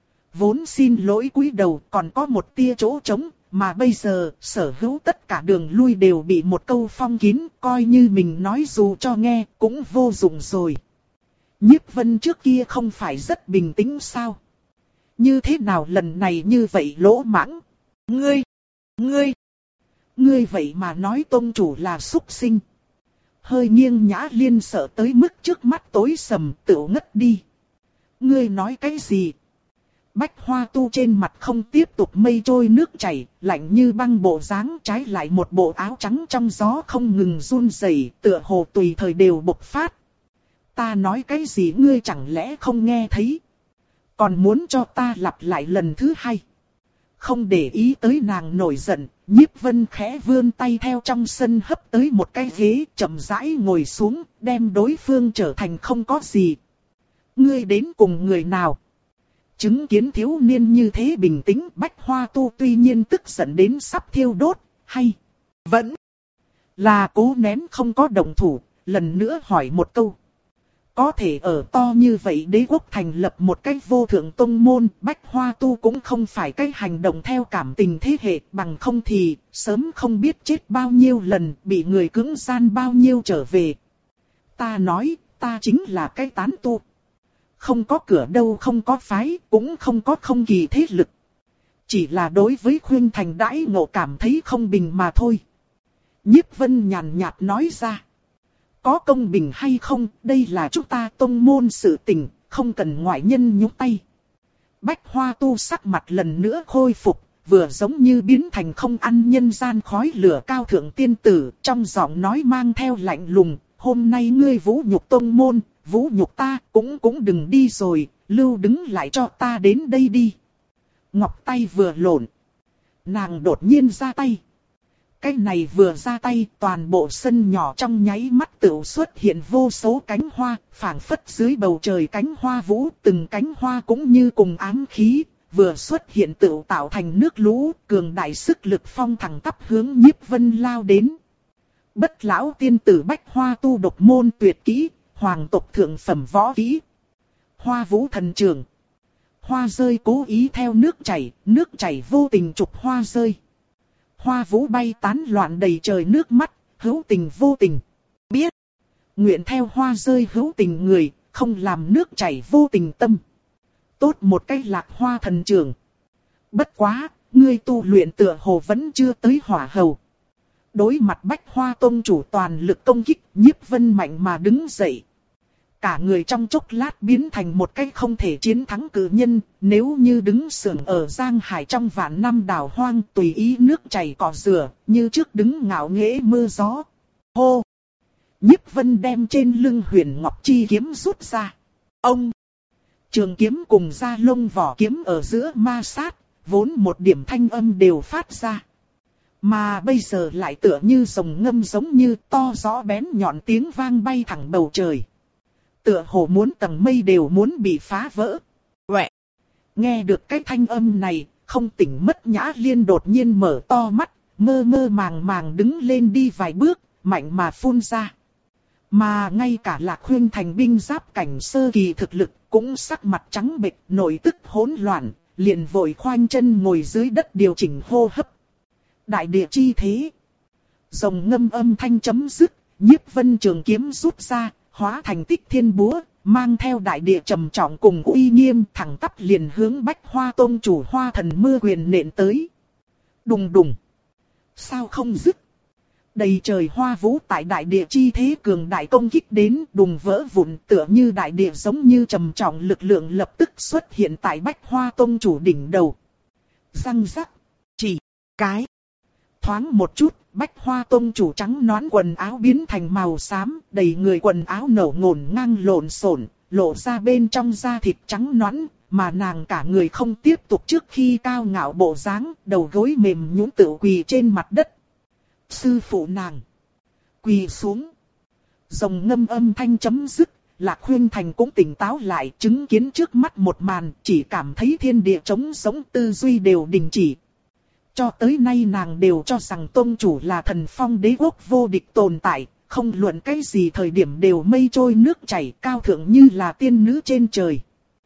Vốn xin lỗi cúi đầu còn có một tia chỗ trống, mà bây giờ sở hữu tất cả đường lui đều bị một câu phong kín, coi như mình nói dù cho nghe cũng vô dụng rồi. Nhiếp Vân trước kia không phải rất bình tĩnh sao? Như thế nào lần này như vậy lỗ mãng? Ngươi! Ngươi! Ngươi vậy mà nói tông chủ là súc sinh. Hơi nghiêng Nhã Liên sợ tới mức trước mắt tối sầm tựu ngất đi. Ngươi nói cái gì? Bách Hoa Tu trên mặt không tiếp tục mây trôi nước chảy, lạnh như băng bộ dáng, trái lại một bộ áo trắng trong gió không ngừng run rẩy, tựa hồ tùy thời đều bộc phát. Ta nói cái gì ngươi chẳng lẽ không nghe thấy? Còn muốn cho ta lặp lại lần thứ hai? Không để ý tới nàng nổi giận, Nhiếp Vân khẽ vươn tay theo trong sân hấp tới một cái ghế, chậm rãi ngồi xuống, đem đối phương trở thành không có gì. Ngươi đến cùng người nào? Chứng kiến thiếu niên như thế bình tĩnh, Bách Hoa Tu tuy nhiên tức giận đến sắp thiêu đốt, hay vẫn là cố nén không có động thủ, lần nữa hỏi một câu. Có thể ở to như vậy đế quốc thành lập một cái vô thượng tông môn, Bách Hoa Tu cũng không phải cái hành động theo cảm tình thế hệ, bằng không thì sớm không biết chết bao nhiêu lần, bị người cưỡng gian bao nhiêu trở về. Ta nói, ta chính là cái tán tu. Không có cửa đâu, không có phái, cũng không có không kỳ thế lực. Chỉ là đối với Khuynh Thành đãi ngộ cảm thấy không bình mà thôi. Nhiếp Vân nhàn nhạt nói ra. Có công bình hay không, đây là chúng ta tông môn sự tình, không cần ngoại nhân nhúng tay. Bách Hoa Tu sắc mặt lần nữa khôi phục, vừa giống như biến thành không ăn nhân gian khói lửa cao thượng tiên tử, trong giọng nói mang theo lạnh lùng. Hôm nay ngươi vũ nhục tông môn, vũ nhục ta, cũng cũng đừng đi rồi, lưu đứng lại cho ta đến đây đi. Ngọc tay vừa lộn, nàng đột nhiên ra tay. Cái này vừa ra tay, toàn bộ sân nhỏ trong nháy mắt tựu xuất hiện vô số cánh hoa, phảng phất dưới bầu trời cánh hoa vũ, từng cánh hoa cũng như cùng ám khí, vừa xuất hiện tựu tạo thành nước lũ, cường đại sức lực phong thẳng tắp hướng Nhiếp Vân lao đến. Bất lão tiên tử Bách Hoa Tu độc môn tuyệt kỹ, hoàng tộc thượng phẩm võ kỹ. Hoa vũ thần trường. Hoa rơi cố ý theo nước chảy, nước chảy vô tình chụp hoa rơi. Hoa vũ bay tán loạn đầy trời nước mắt, hữu tình vô tình. Biết, nguyện theo hoa rơi hữu tình người, không làm nước chảy vô tình tâm. Tốt một cái lạc hoa thần trường. Bất quá, ngươi tu luyện tựa hồ vẫn chưa tới hỏa hầu. Đối mặt Bách Hoa Tông chủ toàn lực công kích, Nhiếp Vân mạnh mà đứng dậy. Cả người trong chốc lát biến thành một cái không thể chiến thắng cử nhân, nếu như đứng sưởng ở Giang Hải trong vạn năm đảo hoang tùy ý nước chảy cỏ rửa, như trước đứng ngạo nghễ mưa gió. Hô! Nhiếp Vân đem trên lưng Huyền Ngọc Chi kiếm rút ra. Ông! Trường kiếm cùng da lông vỏ kiếm ở giữa ma sát, vốn một điểm thanh âm đều phát ra. Mà bây giờ lại tựa như rồng ngâm giống như to rõ bén nhọn tiếng vang bay thẳng bầu trời. Tựa hồ muốn tầng mây đều muốn bị phá vỡ. Uẹ! Nghe được cái thanh âm này, không tỉnh mất Nhã Liên đột nhiên mở to mắt, mơ mơ màng màng đứng lên đi vài bước, mạnh mà phun ra. Mà ngay cả Lạc Khuynh Thành binh giáp cảnh sơ kỳ thực lực cũng sắc mặt trắng bệch, nội tức hỗn loạn, liền vội khoanh chân ngồi dưới đất điều chỉnh hô hấp. Đại địa chi thế. Rồng ngâm âm thanh chấm dứt, Nhiếp Vân trường kiếm rút ra, hóa thành Tích Thiên búa, mang theo đại địa trầm trọng cùng uy nghiêm thẳng tắp liền hướng Bách Hoa Tông chủ Hoa Thần mưa quyền nện tới. Đùng đùng. Sao không dứt? Đầy trời hoa vũ tại đại địa chi thế cường đại công kích đến đùng vỡ vụn, tựa như đại địa giống như trầm trọng lực lượng lập tức xuất hiện tại Bách Hoa Tông chủ đỉnh đầu. Răng rắc. Chỉ cái. Thoáng một chút, Bách Hoa Tông chủ trắng nõn quần áo biến thành màu xám, đầy người quần áo nổ ngổn ngang lộn xộn, lộ ra bên trong da thịt trắng nõn, mà nàng cả người không tiếp tục trước khi cao ngạo bộ dáng, đầu gối mềm nhũn tựa quỳ trên mặt đất. Sư phụ nàng quỳ xuống. Rồng ngâm âm thanh chấm dứt, Lạc Khuynh Thành cũng tỉnh táo lại, chứng kiến trước mắt một màn, chỉ cảm thấy thiên địa trống sống, tư duy đều đình chỉ. Cho tới nay nàng đều cho rằng tông chủ là thần phong đế quốc vô địch tồn tại, không luận cái gì thời điểm đều mây trôi nước chảy, cao thượng như là tiên nữ trên trời.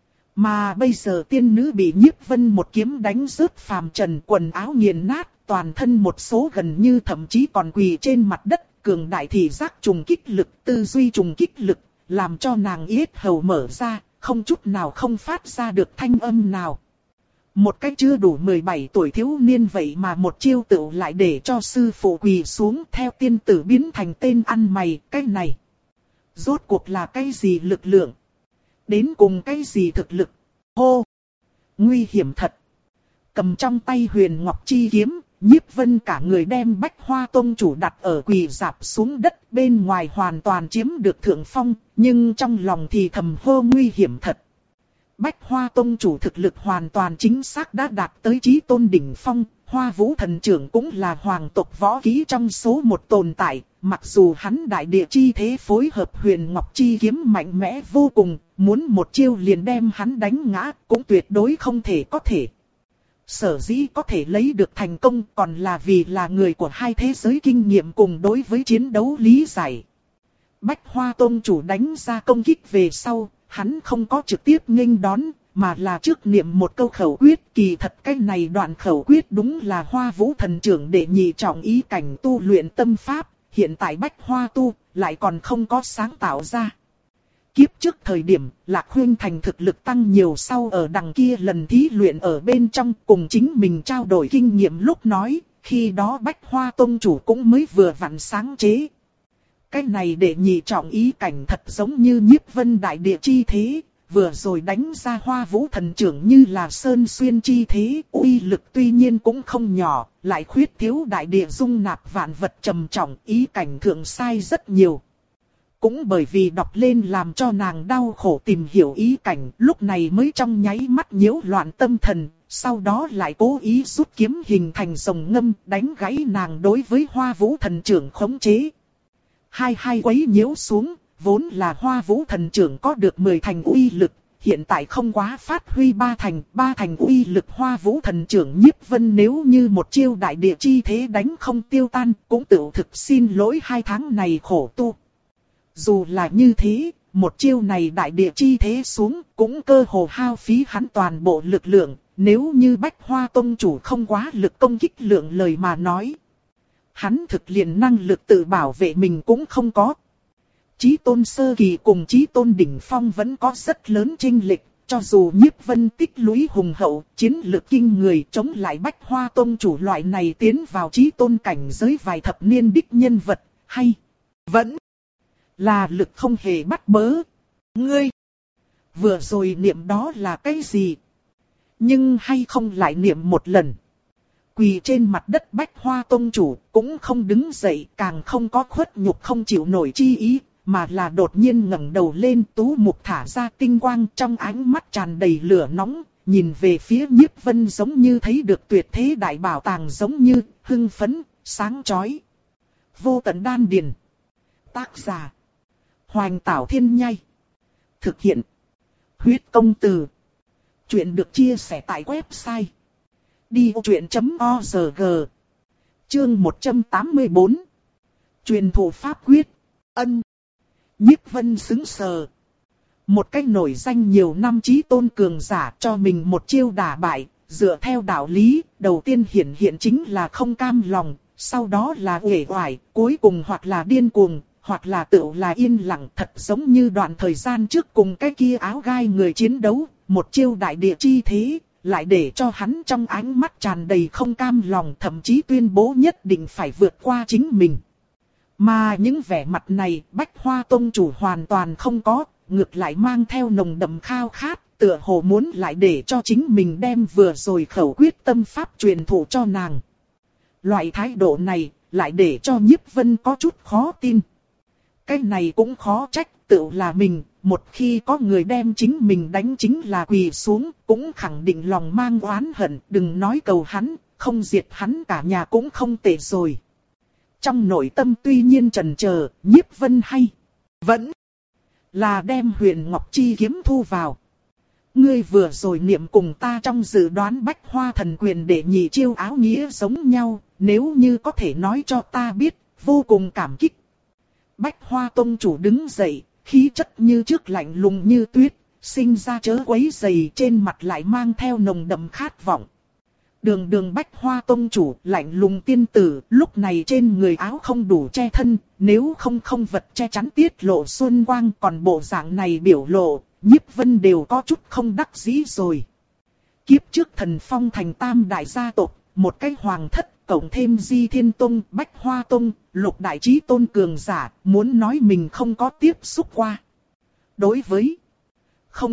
Mà bây giờ tiên nữ bị Nhiếp Vân một kiếm đánh rớt phàm trần, quần áo nghiền nát, toàn thân một số gần như thậm chí còn quỳ trên mặt đất, cường đại thị giác trùng kích lực, tư duy trùng kích lực, làm cho nàng yết hầu mở ra, không chút nào không phát ra được thanh âm nào. Một cách chưa đủ mười bảy tuổi thiếu niên vậy mà một chiêu tựu lại để cho sư phụ quỳ xuống, theo tiên tử biến thành tên ăn mày, cái này. Rốt cuộc là cái gì lực lượng? Đến cùng cái gì thực lực? Hô! nguy hiểm thật. Cầm trong tay huyền ngọc chi kiếm, Nhiếp Vân cả người đem Bách Hoa Tông chủ đặt ở quỳ rạp xuống đất, bên ngoài hoàn toàn chiếm được thượng phong, nhưng trong lòng thì thầm hô nguy hiểm thật. Bách Hoa Tông chủ thực lực hoàn toàn chính xác đã đạt tới chí tôn đỉnh phong, Hoa Vũ thần trưởng cũng là hoàng tộc võ kỹ trong số một tồn tại, mặc dù hắn đại địa chi thế phối hợp huyền ngọc chi kiếm mạnh mẽ vô cùng, muốn một chiêu liền đem hắn đánh ngã cũng tuyệt đối không thể có thể. Sở dĩ có thể lấy được thành công còn là vì là người của hai thế giới kinh nghiệm cùng đối với chiến đấu lý giải. Bách Hoa Tông chủ đánh ra công kích về sau, hắn không có trực tiếp nghênh đón, mà là trước niệm một câu khẩu quyết. Kỳ thật cái này đoạn khẩu quyết đúng là Hoa Vũ thần trưởng để nhị trọng ý cảnh tu luyện tâm pháp, hiện tại Bách Hoa tu lại còn không có sáng tạo ra. Kiếp trước thời điểm, Lạc Huyên Thành thực lực tăng nhiều sau ở đằng kia lần thí luyện ở bên trong cùng chính mình trao đổi kinh nghiệm lúc nói, khi đó Bách Hoa Tông chủ cũng mới vừa vặn sáng chế. Cái này để nhị trọng ý cảnh thật giống như Nhiếp Vân đại địa chi thế, vừa rồi đánh ra Hoa Vũ thần trưởng như là sơn xuyên chi thế, uy lực tuy nhiên cũng không nhỏ, lại khuyết thiếu đại địa dung nạp vạn vật trầm trọng, ý cảnh thượng sai rất nhiều. Cũng bởi vì đọc lên làm cho nàng đau khổ tìm hiểu ý cảnh, lúc này mới trong nháy mắt nhiễu loạn tâm thần, sau đó lại cố ý rút kiếm hình thành rồng ngâm, đánh gãy nàng đối với Hoa Vũ thần trưởng khống chế. Hai hai quấy nhiễu xuống, vốn là Hoa Vũ thần trưởng có được mười thành uy lực, hiện tại không quá phát huy ba thành, ba thành uy lực Hoa Vũ thần trưởng Nhiếp Vân nếu như một chiêu đại địa chi thế đánh không tiêu tan, cũng tự thực xin lỗi hai tháng này khổ tu. Dù là như thế, một chiêu này đại địa chi thế xuống, cũng cơ hồ hao phí hắn toàn bộ lực lượng, nếu như Bách Hoa Tông chủ không quá lực công kích lượng lời mà nói. Hắn thực liền năng lực tự bảo vệ mình cũng không có. Chí tôn sơ kỳ cùng chí tôn đỉnh phong vẫn có rất lớn chênh lệch, cho dù Nhiếp Vân tích lũy hùng hậu, chiến lược kinh người chống lại Bách Hoa Tông chủ loại này tiến vào chí tôn cảnh giới vài thập niên đích nhân vật, hay vẫn là lực không hề bắt bớ. Ngươi, vừa rồi niệm đó là cái gì? Nhưng hay không lại niệm một lần? Quỳ trên mặt đất Bách Hoa Tông chủ cũng không đứng dậy, càng không có khuất nhục không chịu nổi chi ý, mà là đột nhiên ngẩng đầu lên, tú mục thả ra tinh quang, trong ánh mắt tràn đầy lửa nóng, nhìn về phía Nhiếp Vân giống như thấy được tuyệt thế đại bảo tàng, giống như hưng phấn, sáng chói. Vô tận đan điền. Tác giả Hoành Tảo Thiên Nhai. Thực hiện Huyết Công Từ. Chuyện được chia sẻ tại website đi ô chuyện chấm org. Chương một trăm tám mươi tư. Truyền thụ pháp quyết. Ân. Nhiếp Vân sững sờ. Một cách nổi danh nhiều năm chí tôn cường giả cho mình một chiêu đả bại, dựa theo đạo lý, đầu tiên hiển hiện chính là không cam lòng, sau đó là uể oải, cuối cùng hoặc là điên cuồng, hoặc là tự là yên lặng, thật giống như đoạn thời gian trước cùng cái kia áo gai người chiến đấu, một chiêu đại địa chi thế, lại để cho hắn trong ánh mắt tràn đầy không cam lòng, thậm chí tuyên bố nhất định phải vượt qua chính mình. Mà những vẻ mặt này, Bách Hoa Tông chủ hoàn toàn không có, ngược lại mang theo nồng đậm khao khát, tựa hồ muốn lại để cho chính mình đem vừa rồi khẩu quyết tâm pháp truyền thụ cho nàng. Loại thái độ này, lại để cho Nhiếp Vân có chút khó tin. Cái này cũng khó trách, tự là mình, một khi có người đem chính mình đánh chính là quỳ xuống, cũng khẳng định lòng mang oán hận, đừng nói cầu hắn, không diệt hắn cả nhà cũng không tệ rồi. Trong nội tâm tuy nhiên chần chờ, Nhiếp Vân hay vẫn là đem huyền ngọc chi kiếm thu vào. Ngươi vừa rồi niệm cùng ta trong dự đoán Bách Hoa thần quyền để nhị chiêu áo nghĩa giống nhau, nếu như có thể nói cho ta biết, vô cùng cảm kích. Bách Hoa Tông chủ đứng dậy, khí chất như trước lạnh lùng như tuyết, sinh ra chớ quấy rầy, trên mặt lại mang theo nồng đậm khát vọng. Đường đường Bách Hoa Tông chủ, lạnh lùng tiên tử, lúc này trên người áo không đủ che thân, nếu không không vật che chắn tiết lộ xuân quang, còn bộ dạng này biểu lộ, Nhiếp Vân đều có chút không đắc dĩ rồi. Kiếp trước Thần Phong thành tam đại gia tộc, một cái hoàng thất, cộng thêm Di Thiên Tông, Bách Hoa Tông, lục đại chí tôn cường giả, muốn nói mình không có tiếp xúc qua. Đối với không biết,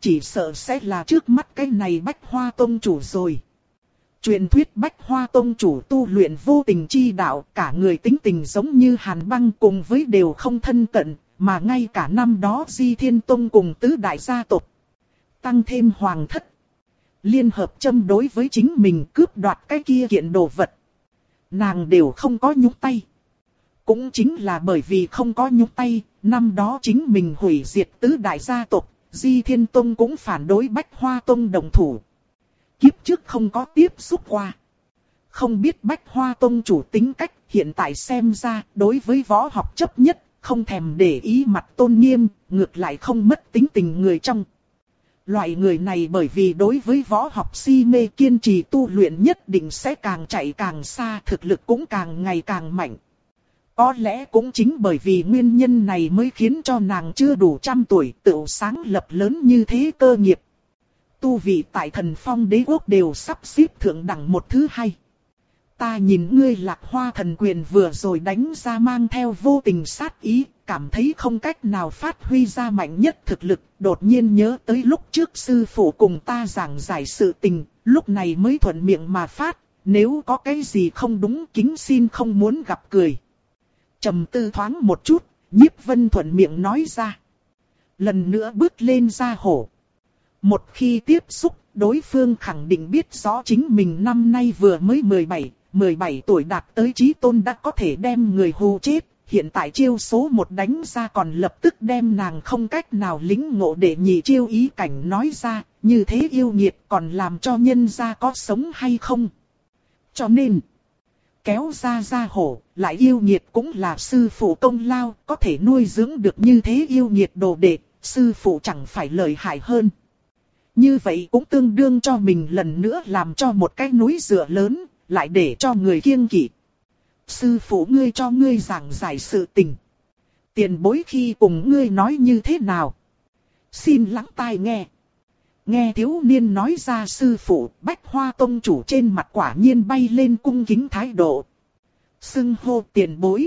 chỉ sợ sẽ là trước mắt cái này Bách Hoa Tông chủ rồi. Truyền thuyết Bách Hoa Tông chủ tu luyện vô tình chi đạo, cả người tính tình giống như hàn băng, cùng với đều không thân cận, mà ngay cả năm đó Di Thiên Tông cùng tứ đại gia tộc, tăng thêm hoàng thất, liên hợp châm đối với chính mình cướp đoạt cái kia kiện đồ vật. Nàng đều không có nhúng tay. Cũng chính là bởi vì không có nhúng tay, năm đó chính mình hủy diệt tứ đại gia tộc, Di Thiên Tông cũng phản đối Bách Hoa Tông đồng thủ. Kiếp trước không có tiếp xúc qua. Không biết Bách Hoa Tông chủ tính cách, hiện tại xem ra đối với võ học chấp nhất, không thèm để ý mặt tôn nghiêm, ngược lại không mất tính tình người trong. Loại người này bởi vì đối với võ học si mê, kiên trì tu luyện nhất định sẽ càng chạy càng xa, thực lực cũng càng ngày càng mạnh. Có lẽ cũng chính bởi vì nguyên nhân này mới khiến cho nàng chưa đủ trăm tuổi tự sáng lập lớn như thế cơ nghiệp. Tu vị tại Thần Phong Đế Quốc đều sắp xếp thượng đẳng một thứ hai. Ta nhìn ngươi Lạc Hoa thần quyền vừa rồi đánh ra mang theo vô tình sát ý, cảm thấy không cách nào phát huy ra mạnh nhất thực lực, đột nhiên nhớ tới lúc trước sư phụ cùng ta giảng giải sự tình, lúc này mới thuận miệng mà phát, nếu có cái gì không đúng kính xin không muốn gặp cười. Trầm tư thoáng một chút, Nhiếp Vân thuận miệng nói ra. Lần nữa bước lên ra hổ. Một khi tiếp xúc, đối phương khẳng định biết rõ chính mình năm nay vừa mới mười bảy, mười bảy tuổi đạt tới chí tôn đã có thể đem người hù chết. Hiện tại chiêu số một đánh ra còn lập tức đem nàng không cách nào lĩnh ngộ để nhị chiêu ý cảnh nói ra, như thế yêu nghiệt còn làm cho nhân gia có sống hay không. Cho nên, kéo ra ra hổ, lại yêu nghiệt cũng là sư phụ công lao, có thể nuôi dưỡng được như thế yêu nghiệt đồ đệ, sư phụ chẳng phải lợi hại hơn. Như vậy cũng tương đương cho mình lần nữa làm cho một cái núi dựa lớn, lại để cho người kiêng kỵ. Sư phụ ngươi cho ngươi giảng giải sự tình. Tiền bối khi cùng ngươi nói như thế nào? Xin lắng tai nghe. Nghe thiếu niên nói ra sư phụ, Bách Hoa Tông chủ trên mặt quả nhiên bay lên cung kính thái độ. Xưng hô tiền bối.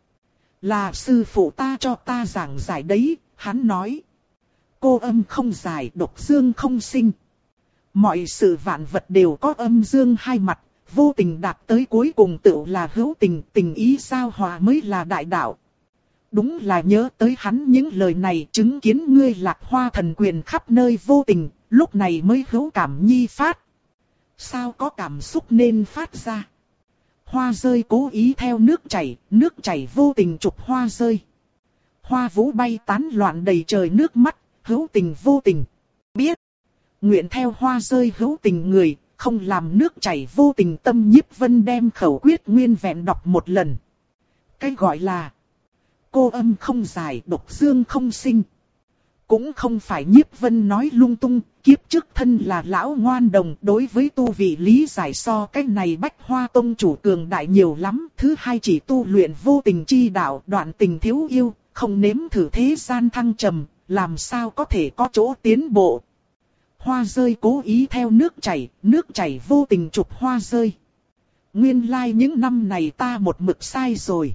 Là sư phụ ta cho ta giảng giải đấy, hắn nói. Cô âm không giải, độc dương không sinh. Mọi sự vạn vật đều có âm dương hai mặt, vô tình đạt tới cuối cùng tựu là hữu tình, tình ý giao hòa mới là đại đạo. Đúng là nhớ tới hắn những lời này, chứng kiến ngươi Lạc Hoa thần quyền khắp nơi vô tình, lúc này mới hữu cảm nhi phát. Sao có cảm xúc nên phát ra? Hoa rơi cố ý theo nước chảy, nước chảy vô tình chụp hoa rơi. Hoa vũ bay tán loạn đầy trời nước mắt, hữu tình vô tình. Biết, nguyện theo hoa rơi hữu tình người, không làm nước chảy vô tình tâm. Nhiếp Vân đem khẩu quyết nguyên vẹn đọc một lần. Cái gọi là cô âm không giải, độc dương không sinh. Cũng không phải Nhiếp Vân nói lung tung, kiếp trước thân là lão ngoan đồng, đối với tu vị lý giải so cái này Bách Hoa Tông chủ cường đại nhiều lắm. Thứ hai chỉ tu luyện vô tình chi đạo, đoạn tình thiếu yêu, không nếm thử thế gian thăng trầm, làm sao có thể có chỗ tiến bộ. Hoa rơi cố ý theo nước chảy, nước chảy vô tình chụp hoa rơi. Nguyên lai like những năm này ta một mực sai rồi.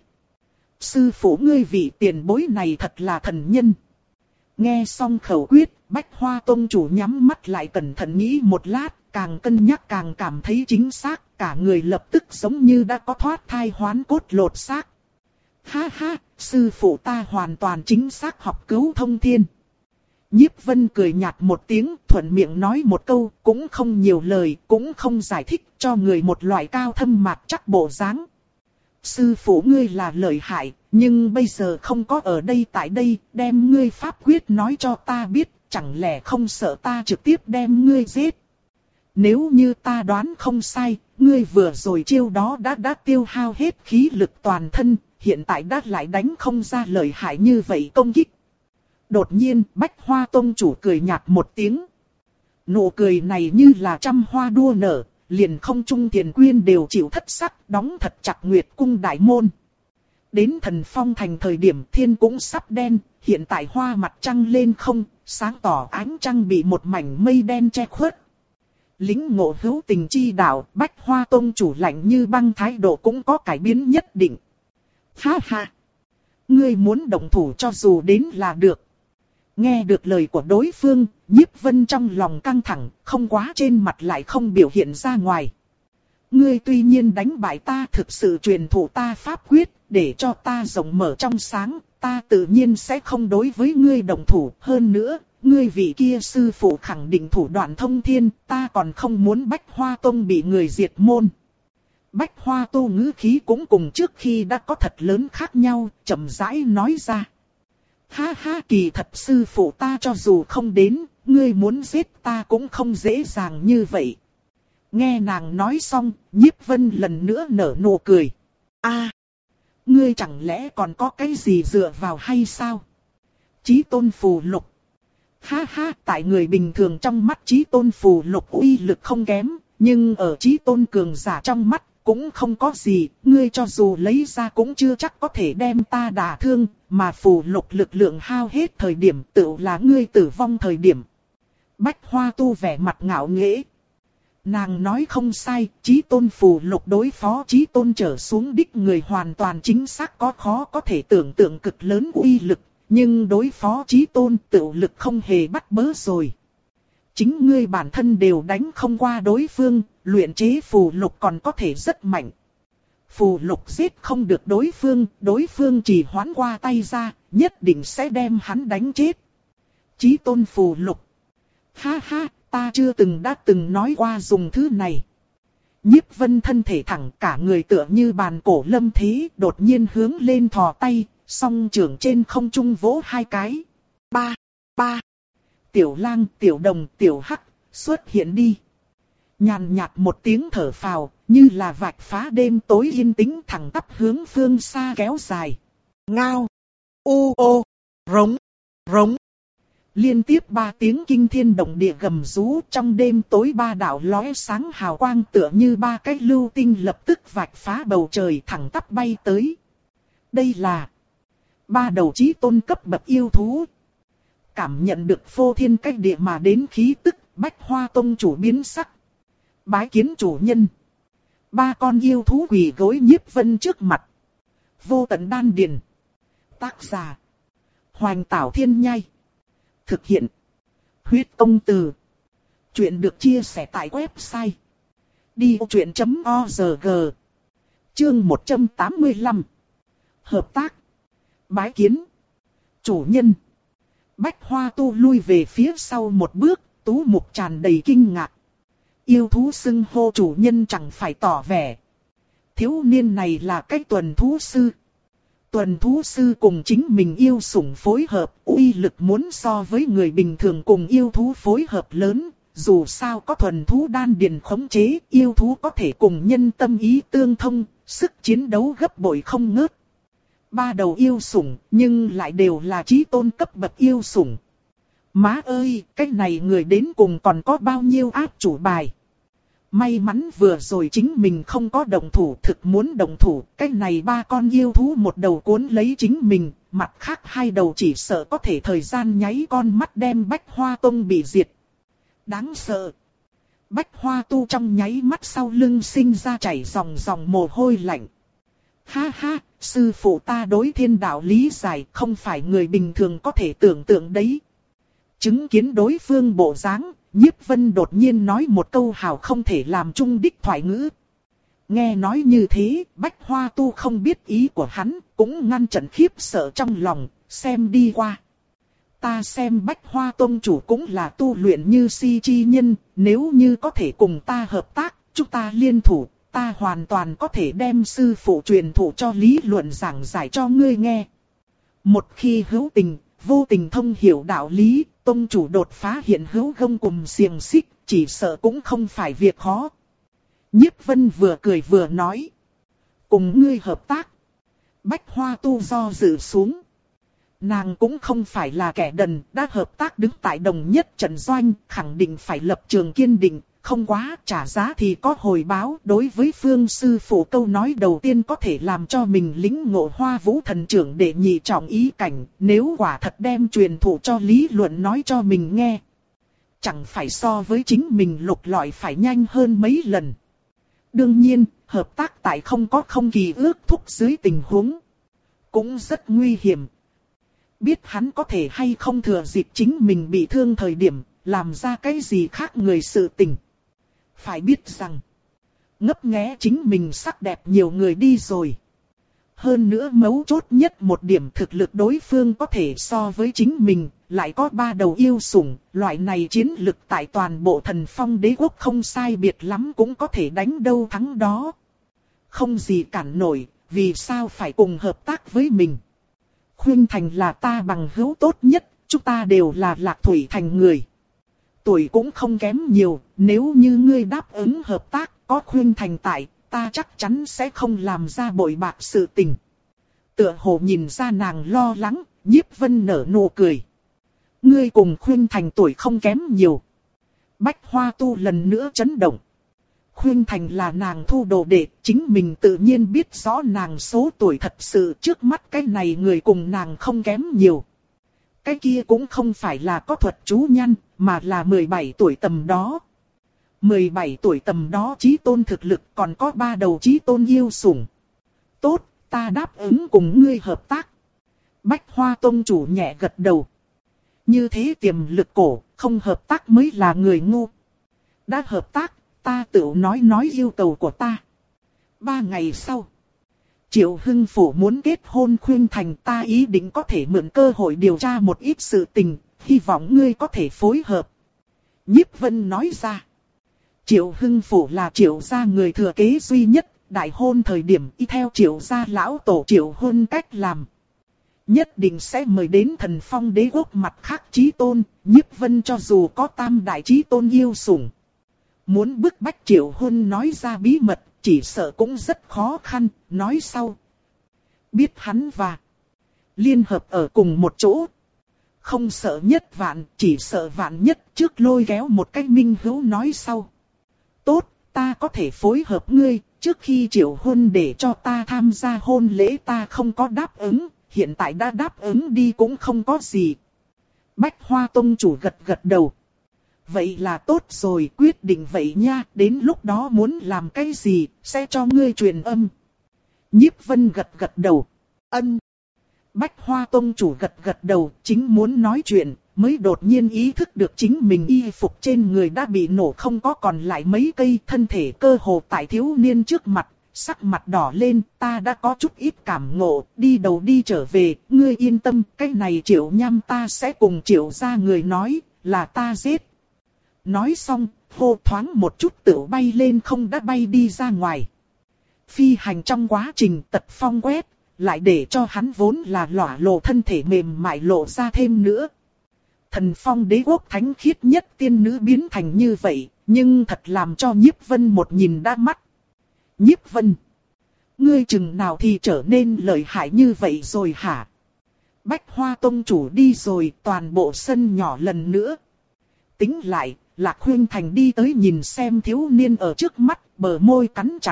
Sư phụ ngươi vị tiền bối này thật là thần nhân. Nghe xong khẩu quyết, Bách Hoa Tông chủ nhắm mắt lại cẩn thận nghĩ một lát, càng cân nhắc càng cảm thấy chính xác, cả người lập tức giống như đã có thoát thai hoán cốt lột xác. Ha ha, sư phụ ta hoàn toàn chính xác học cứu thông thiên. Nhiếp Vân cười nhạt một tiếng, thuận miệng nói một câu, cũng không nhiều lời, cũng không giải thích, cho người một loại cao thâm mạc chắc bộ dáng. Sư phụ ngươi là lợi hại, nhưng bây giờ không có ở đây tại đây, đem ngươi pháp quyết nói cho ta biết, chẳng lẽ không sợ ta trực tiếp đem ngươi giết. Nếu như ta đoán không sai, ngươi vừa rồi chiêu đó đã đã tiêu hao hết khí lực toàn thân, hiện tại đã lại đánh không ra lợi hại như vậy công kích. Đột nhiên, Bách Hoa Tông chủ cười nhạt một tiếng. Nụ cười này như là trăm hoa đua nở, liền không trung tiền quyên đều chịu thất sắc, đóng thật chặt Nguyệt cung đại môn. Đến Thần Phong thành thời điểm thiên cũng sắp đen, hiện tại hoa mặt trăng lên không, sáng tỏ ánh trăng bị một mảnh mây đen che khuất. Lính ngộ hữu tình chi đạo, Bách Hoa Tông chủ lạnh như băng thái độ cũng có cải biến nhất định. Ha ha! Ngươi muốn động thủ cho dù đến là được. Nghe được lời của đối phương, Nhiếp Vân trong lòng căng thẳng, không quá trên mặt lại không biểu hiện ra ngoài. Ngươi tuy nhiên đánh bại ta, thực sự truyền thụ ta pháp quyết, để cho ta rộng mở trong sáng, ta tự nhiên sẽ không đối với ngươi đồng thủ. Hơn nữa, ngươi vị kia sư phụ khẳng định thủ đoạn thông thiên, ta còn không muốn Bách Hoa Tông bị người diệt môn. Bách Hoa Tu ngữ khí cũng cùng trước khi đã có thật lớn khác nhau, chậm rãi nói ra. Ha ha, kỳ thật sư phụ ta cho dù không đến, ngươi muốn giết ta cũng không dễ dàng như vậy. Nghe nàng nói xong, Nhiếp Vân lần nữa nở nụ cười. A, ngươi chẳng lẽ còn có cái gì dựa vào hay sao? Chí tôn phù lục. Ha ha, tại người bình thường trong mắt chí tôn phù lục uy lực không kém, nhưng ở chí tôn cường giả trong mắt cũng không có gì, ngươi cho dù lấy ra cũng chưa chắc có thể đem ta đả thương, mà phù lục lực lượng hao hết thời điểm tự là ngươi tử vong thời điểm. Bách Hoa Tu vẻ mặt ngạo nghễ. Nàng nói không sai, chí tôn phù lục đối phó chí tôn trở xuống đích người hoàn toàn chính xác có khó có thể tưởng tượng cực lớn uy lực, nhưng đối phó chí tôn tự lực không hề bắt bớ rồi. Chính ngươi bản thân đều đánh không qua đối phương, luyện chế phù lục còn có thể rất mạnh. Phù lục giết không được đối phương, đối phương chỉ hoán qua tay ra, nhất định sẽ đem hắn đánh chết. Chí tôn phù lục. Ha ha, ta chưa từng đã từng nói qua dùng thứ này. Nhiếp Vân thân thể thẳng, cả người tựa như bàn cổ lâm thế, đột nhiên hướng lên thò tay, song trưởng trên không trung vỗ hai cái. Ba, ba. Tiểu Lang, Tiểu Đồng, Tiểu Hắc, xuất hiện đi. Nhàn nhạt một tiếng thở phào, như là vạch phá đêm tối yên tĩnh, thẳng tắp hướng phương xa kéo dài. Ngao, u ô, rống, rống. Liên tiếp ba tiếng kinh thiên động địa gầm rú, trong đêm tối ba đạo lóe sáng hào quang tựa như ba cái lưu tinh lập tức vạch phá bầu trời, thẳng tắp bay tới. Đây là ba đầu chí tôn cấp bậc yêu thú. Cảm nhận được phô thiên cách địa mà đến khí tức, Bách Hoa Tông chủ biến sắc. Bái kiến chủ nhân. Ba con yêu thú quỳ gối Nhiếp Vân trước mặt. Vô tận đan điền. Tác giả Hoành Tảo Thiên Nhai. Thực hiện Huyết Công Từ. Chuyện được chia sẻ tại website đi vô chuyện chấm org. Chương một trăm tám mươi lăm. Hợp tác. Bái kiến chủ nhân. Bách Hoa Tu lui về phía sau một bước, tú mục tràn đầy kinh ngạc. Yêu thú xưng hô chủ nhân chẳng phải tỏ vẻ. Thiếu niên này là cái tuần thú sư. Tuần thú sư cùng chính mình yêu sủng phối hợp, uy lực muốn so với người bình thường cùng yêu thú phối hợp lớn. Dù sao có thuần thú đan điền khống chế, yêu thú có thể cùng nhân tâm ý tương thông, sức chiến đấu gấp bội không ngớt. Ba đầu yêu sủng, nhưng lại đều là chí tôn cấp bậc yêu sủng. Má ơi, cái này người đến cùng còn có bao nhiêu áp chủ bài. May mắn vừa rồi chính mình không có động thủ, thực muốn động thủ. Cái này ba con yêu thú một đầu cuốn lấy chính mình, mặt khác hai đầu chỉ sợ có thể thời gian nháy con mắt đem Bách Hoa Tông bị diệt. Đáng sợ. Bách Hoa Tu trong nháy mắt sau lưng sinh ra chảy dòng dòng mồ hôi lạnh. Ha ha, sư phụ ta đối thiên đạo lý giải, không phải người bình thường có thể tưởng tượng đấy. Chứng kiến đối phương bộ dáng, Nhiếp Vân đột nhiên nói một câu hào không thể làm chung đích thoại ngữ. Nghe nói như thế, Bách Hoa Tu không biết ý của hắn, cũng ngăn chặn khiếp sợ trong lòng, xem đi qua. Ta xem Bách Hoa Tông chủ cũng là tu luyện như si chi nhân, nếu như có thể cùng ta hợp tác, chúng ta liên thủ. Ta hoàn toàn có thể đem sư phụ truyền thụ cho lý luận giảng giải cho ngươi nghe. Một khi hữu tình, vô tình thông hiểu đạo lý, tông chủ đột phá hiện hữu gông cùng xiềng xích, chỉ sợ cũng không phải việc khó. Nhiếp Vân vừa cười vừa nói. Cùng ngươi hợp tác. Bách Hoa Tu do dự xuống. Nàng cũng không phải là kẻ đần, đã hợp tác đứng tại đồng nhất trận doanh, khẳng định phải lập trường kiên định. Không quá, trả giá thì có hồi báo. Đối với phương sư phụ câu nói đầu tiên có thể làm cho mình lĩnh ngộ Hoa Vũ Thần Trưởng để nhị trọng ý cảnh. Nếu quả thật đem truyền thụ cho lý luận nói cho mình nghe, chẳng phải so với chính mình lục lọi phải nhanh hơn mấy lần. Đương nhiên, hợp tác tại không có không kỳ ước thúc dưới tình huống cũng rất nguy hiểm. Biết hắn có thể hay không thừa dịp chính mình bị thương thời điểm, làm ra cái gì khác người sự tình. Phải biết rằng, ngấp nghé chính mình sắc đẹp nhiều người đi rồi. Hơn nữa mấu chốt nhất một điểm thực lực đối phương có thể so với chính mình, lại có ba đầu yêu sủng, loại này chiến lực tại toàn bộ Thần Phong đế quốc không sai biệt lắm cũng có thể đánh đâu thắng đó. Không gì cản nổi, vì sao phải cùng hợp tác với mình. Khuynh Thành là ta bằng hữu tốt nhất, chúng ta đều là Lạc Thủy Thành người. Tuổi cũng không kém nhiều, nếu như ngươi đáp ứng hợp tác, có Khuynh Thành tại, ta chắc chắn sẽ không làm ra bội bạc sự tình. Tựa hồ nhìn ra nàng lo lắng, Nhiếp Vân nở nụ cười. Ngươi cùng Khuynh Thành tuổi không kém nhiều. Bách Hoa Tu lần nữa chấn động. Khuynh Thành là nàng thu đồ đệ, chính mình tự nhiên biết rõ nàng số tuổi thật sự, trước mắt cái này người cùng nàng không kém nhiều. Cái kia cũng không phải là có thuật chú nhăn, mà là mười bảy tuổi tầm đó. mười bảy tuổi tầm đó chí tôn thực lực, còn có ba đầu chí tôn yêu sủng. Tốt, ta đáp ứng cùng ngươi hợp tác. Bách Hoa Tông chủ nhẹ gật đầu. Như thế tiềm lực cổ, không hợp tác mới là người ngu. Đã hợp tác, ta tự nói nói yêu cầu của ta. Ba ngày sau, Triệu Hưng Phủ muốn kết hôn Khuynh Thành, ta ý định có thể mượn cơ hội điều tra một ít sự tình, hy vọng ngươi có thể phối hợp. Nhiếp Vân nói ra. Triệu Hưng Phủ là Triệu gia người thừa kế duy nhất, đại hôn thời điểm y theo Triệu gia lão tổ Triệu Huân cách làm. Nhất định sẽ mời đến Thần Phong đế quốc mặt khác chí tôn, Nhiếp Vân cho dù có tam đại chí tôn yêu sủng. Muốn bức bách Triệu Huân nói ra bí mật, chỉ sợ cũng rất khó khăn, nói sau. Biết hắn và liên hợp ở cùng một chỗ. Không sợ nhất vạn, chỉ sợ vạn nhất, trước lôi kéo một cách minh hữu nói sau. Tốt, ta có thể phối hợp ngươi, trước khi Triệu Huân để cho ta tham gia hôn lễ ta không có đáp ứng, hiện tại đã đáp ứng đi cũng không có gì. Bách Hoa Tông chủ gật gật đầu. Vậy là tốt rồi, quyết định vậy nha, đến lúc đó muốn làm cái gì, sẽ cho ngươi truyền âm. Nhiếp Vân gật gật đầu. Ân. Bách Hoa Tông chủ gật gật đầu, chính muốn nói chuyện, mới đột nhiên ý thức được chính mình y phục trên người đã bị nổ không có còn lại mấy cây, thân thể cơ hồ tại thiếu niên trước mặt, sắc mặt đỏ lên, ta đã có chút ít cảm ngộ, đi đầu đi trở về, ngươi yên tâm, cái này Triệu Nham ta sẽ cùng Triệu gia người nói, là ta giết. Nói xong, hô thoáng một chút tựu bay lên không đã bay đi ra ngoài. Phi hành trong quá trình Tật Phong quét, lại để cho hắn vốn là lỏa lộ thân thể mềm mại lộ ra thêm nữa. Thần Phong đế quốc thánh khiết nhất tiên nữ biến thành như vậy, nhưng thật làm cho Nhiếp Vân một nhìn đã mắt. Nhiếp Vân, ngươi chừng nào thì trở nên lợi hại như vậy rồi hả? Bách Hoa Tông chủ đi rồi, toàn bộ sân nhỏ lần nữa. Tính lại, Lạc Khuynh Thành đi tới nhìn xem thiếu niên ở trước mắt, bờ môi cắn chặt.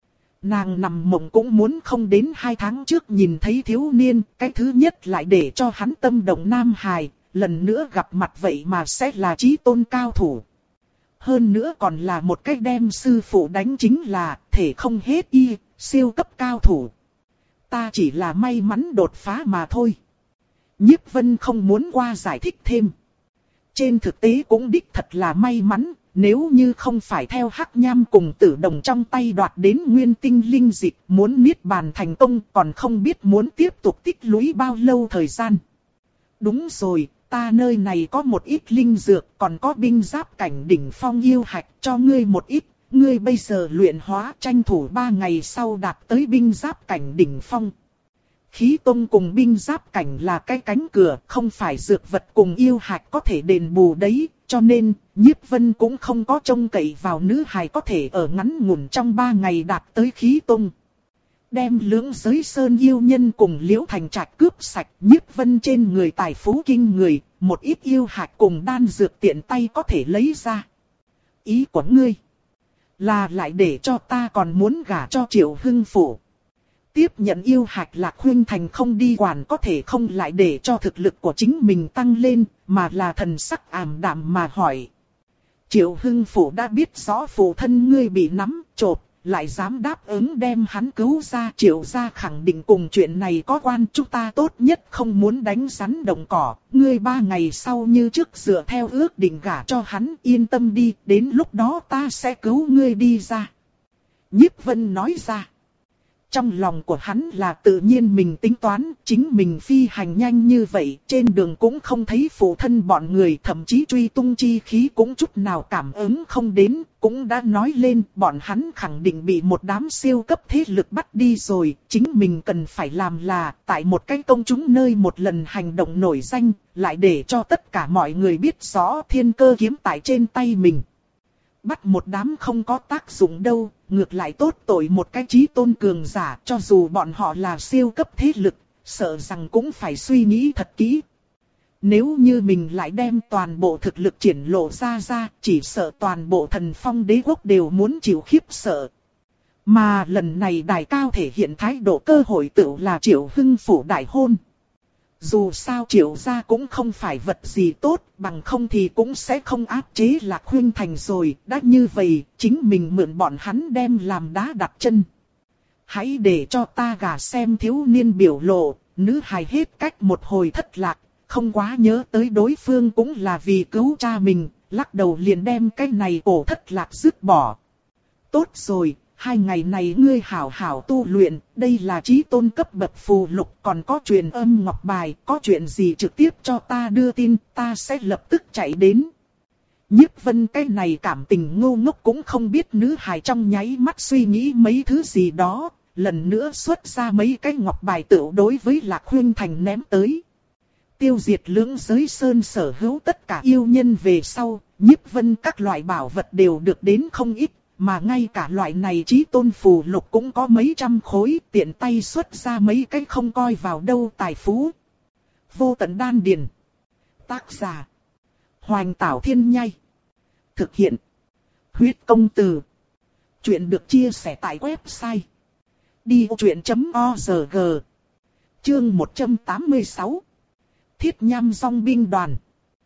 Nàng nằm mộng cũng muốn không đến hai tháng trước nhìn thấy thiếu niên, cái thứ nhất lại để cho hắn tâm động nam hài, lần nữa gặp mặt vậy mà sẽ là chí tôn cao thủ. Hơn nữa còn là một cách đem sư phụ đánh chính là thể không hết y, siêu cấp cao thủ. Ta chỉ là may mắn đột phá mà thôi. Nhiếp Vân không muốn qua giải thích thêm. Trên thực tế cũng đích thật là may mắn, nếu như không phải theo Hắc Nham cùng Tử Đồng trong tay đoạt đến nguyên tinh linh dịch, muốn niết bàn thành công còn không biết muốn tiếp tục tích lũy bao lâu thời gian. Đúng rồi, ta nơi này có một ít linh dược, còn có binh giáp cảnh đỉnh phong yêu hạch cho ngươi một ít, ngươi bây giờ luyện hóa tranh thủ ba ngày sau đạt tới binh giáp cảnh đỉnh phong. Khí tông cùng binh giáp cảnh là cái cánh cửa, không phải dược vật cùng yêu hạch có thể đền bù đấy, cho nên, Nhiếp Vân cũng không có trông cậy vào nữ hài có thể ở ngắn ngủn trong ba ngày đạt tới khí tông. Đem lưỡng giới sơn yêu nhân cùng Liễu Thành Trạch cướp sạch, Nhiếp Vân trên người tài phú kinh người, một ít yêu hạch cùng đan dược tiện tay có thể lấy ra. Ý của ngươi là lại để cho ta còn muốn gả cho Triệu Hưng Phủ. Tiếp nhận yêu hạch Lạc Khuynh Thành không đi quản có thể không lại để cho thực lực của chính mình tăng lên, mà là thần sắc ảm đạm mà hỏi. Triệu Hưng Phủ đã biết rõ phụ thân ngươi bị nắm, chộp, lại dám đáp ứng đem hắn cứu ra. Triệu gia khẳng định cùng chuyện này có quan, chúng ta tốt nhất không muốn đánh rắn động cỏ. Ngươi ba ngày sau như trước dựa theo ước định gả cho hắn, yên tâm đi, đến lúc đó ta sẽ cứu ngươi đi ra. Nhiếp Vân nói ra. Trong lòng của hắn là tự nhiên mình tính toán, chính mình phi hành nhanh như vậy, trên đường cũng không thấy phụ thân bọn người, thậm chí truy tung chi khí cũng chút nào cảm ứng không đến, cũng đã nói lên bọn hắn khẳng định bị một đám siêu cấp thế lực bắt đi rồi, chính mình cần phải làm là tại một cái công chúng nơi một lần hành động nổi danh, lại để cho tất cả mọi người biết rõ thiên cơ kiếm tại trên tay mình. Bắt một đám không có tác dụng đâu, ngược lại tốt tội một cái chí tôn cường giả, cho dù bọn họ là siêu cấp thế lực, sợ rằng cũng phải suy nghĩ thật kỹ. Nếu như mình lại đem toàn bộ thực lực triển lộ ra ra, chỉ sợ toàn bộ Thần Phong đế quốc đều muốn chịu khiếp sợ. Mà lần này Đài Cao thể hiện thái độ cơ hội tựu là Triệu Hưng phủ đại hôn. Dù sao Triệu gia cũng không phải vật gì tốt, bằng không thì cũng sẽ không áp chế Lạc Huynh Thành rồi. Đã như vậy, chính mình mượn bọn hắn đem làm đá đặt chân. Hãy để cho ta gả xem thiếu niên biểu lộ, nữ hài hết cách một hồi thất lạc, không quá nhớ tới đối phương cũng là vì cứu cha mình, lắc đầu liền đem cái này cổ thất lạc dứt bỏ. Tốt rồi. Hai ngày này ngươi hảo hảo tu luyện, đây là chí tôn cấp bậc phù lục, còn có truyền âm ngọc bài, có chuyện gì trực tiếp cho ta đưa tin, ta sẽ lập tức chạy đến. Nhiếp Vân cái này cảm tình ngu ngốc cũng không biết nữ hài trong nháy mắt suy nghĩ mấy thứ gì đó, lần nữa xuất ra mấy cái ngọc bài tựu đối với Lạc Huynh Thành ném tới. Tiêu diệt lưỡng giới sơn sở hữu tất cả yêu nhân về sau, Nhiếp Vân các loại bảo vật đều được đến không ít. Mà ngay cả loại này chí tôn phù lục cũng có mấy trăm khối, tiện tay xuất ra mấy cái không coi vào đâu tài phú. Vô tận đan điền. Tác giả. Hoành Tảo Thiên Nhai. Thực hiện. Huyết công từ. Chuyện được chia sẻ tại website. đi ô chuyện chấm org. Chương một trăm tám mươi sáu. Thiết Nham Dòng binh đoàn.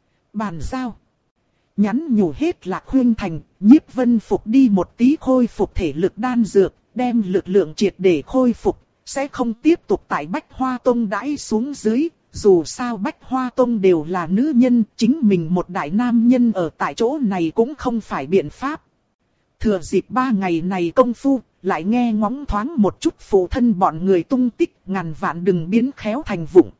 Bàn giao. Nhắn nhủ hết Lạc Huynh Thành, Nhiếp Vân phục đi một tí khôi phục thể lực đan dược, đem lực lượng triệt để khôi phục, sẽ không tiếp tục tại Bách Hoa Tông đãi xuống dưới, dù sao Bách Hoa Tông đều là nữ nhân, chính mình một đại nam nhân ở tại chỗ này cũng không phải biện pháp. Thừa dịp ba ngày này công phu, lại nghe ngóng thoáng một chút phụ thân bọn người tung tích, ngàn vạn đừng biến khéo thành vụng.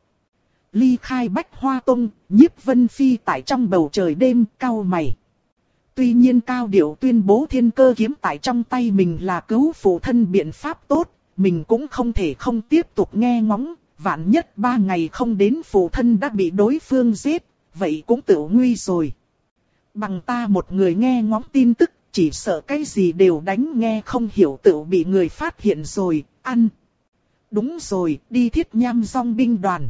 Ly khai Bách Hoa Tông, Nhiếp Vân phi tại trong bầu trời đêm, cau mày. Tuy nhiên cao điệu tuyên bố thiên cơ kiếm tại trong tay mình là cứu phụ thân biện pháp tốt, mình cũng không thể không tiếp tục nghe ngóng, vạn nhất ba ngày không đến phụ thân đã bị đối phương giết, vậy cũng tự nguy rồi. Bằng ta một người nghe ngóng tin tức, chỉ sợ cái gì đều đánh nghe không hiểu tự bị người phát hiện rồi, ăn. Đúng rồi, đi Thiết Nham Dòng binh đoàn.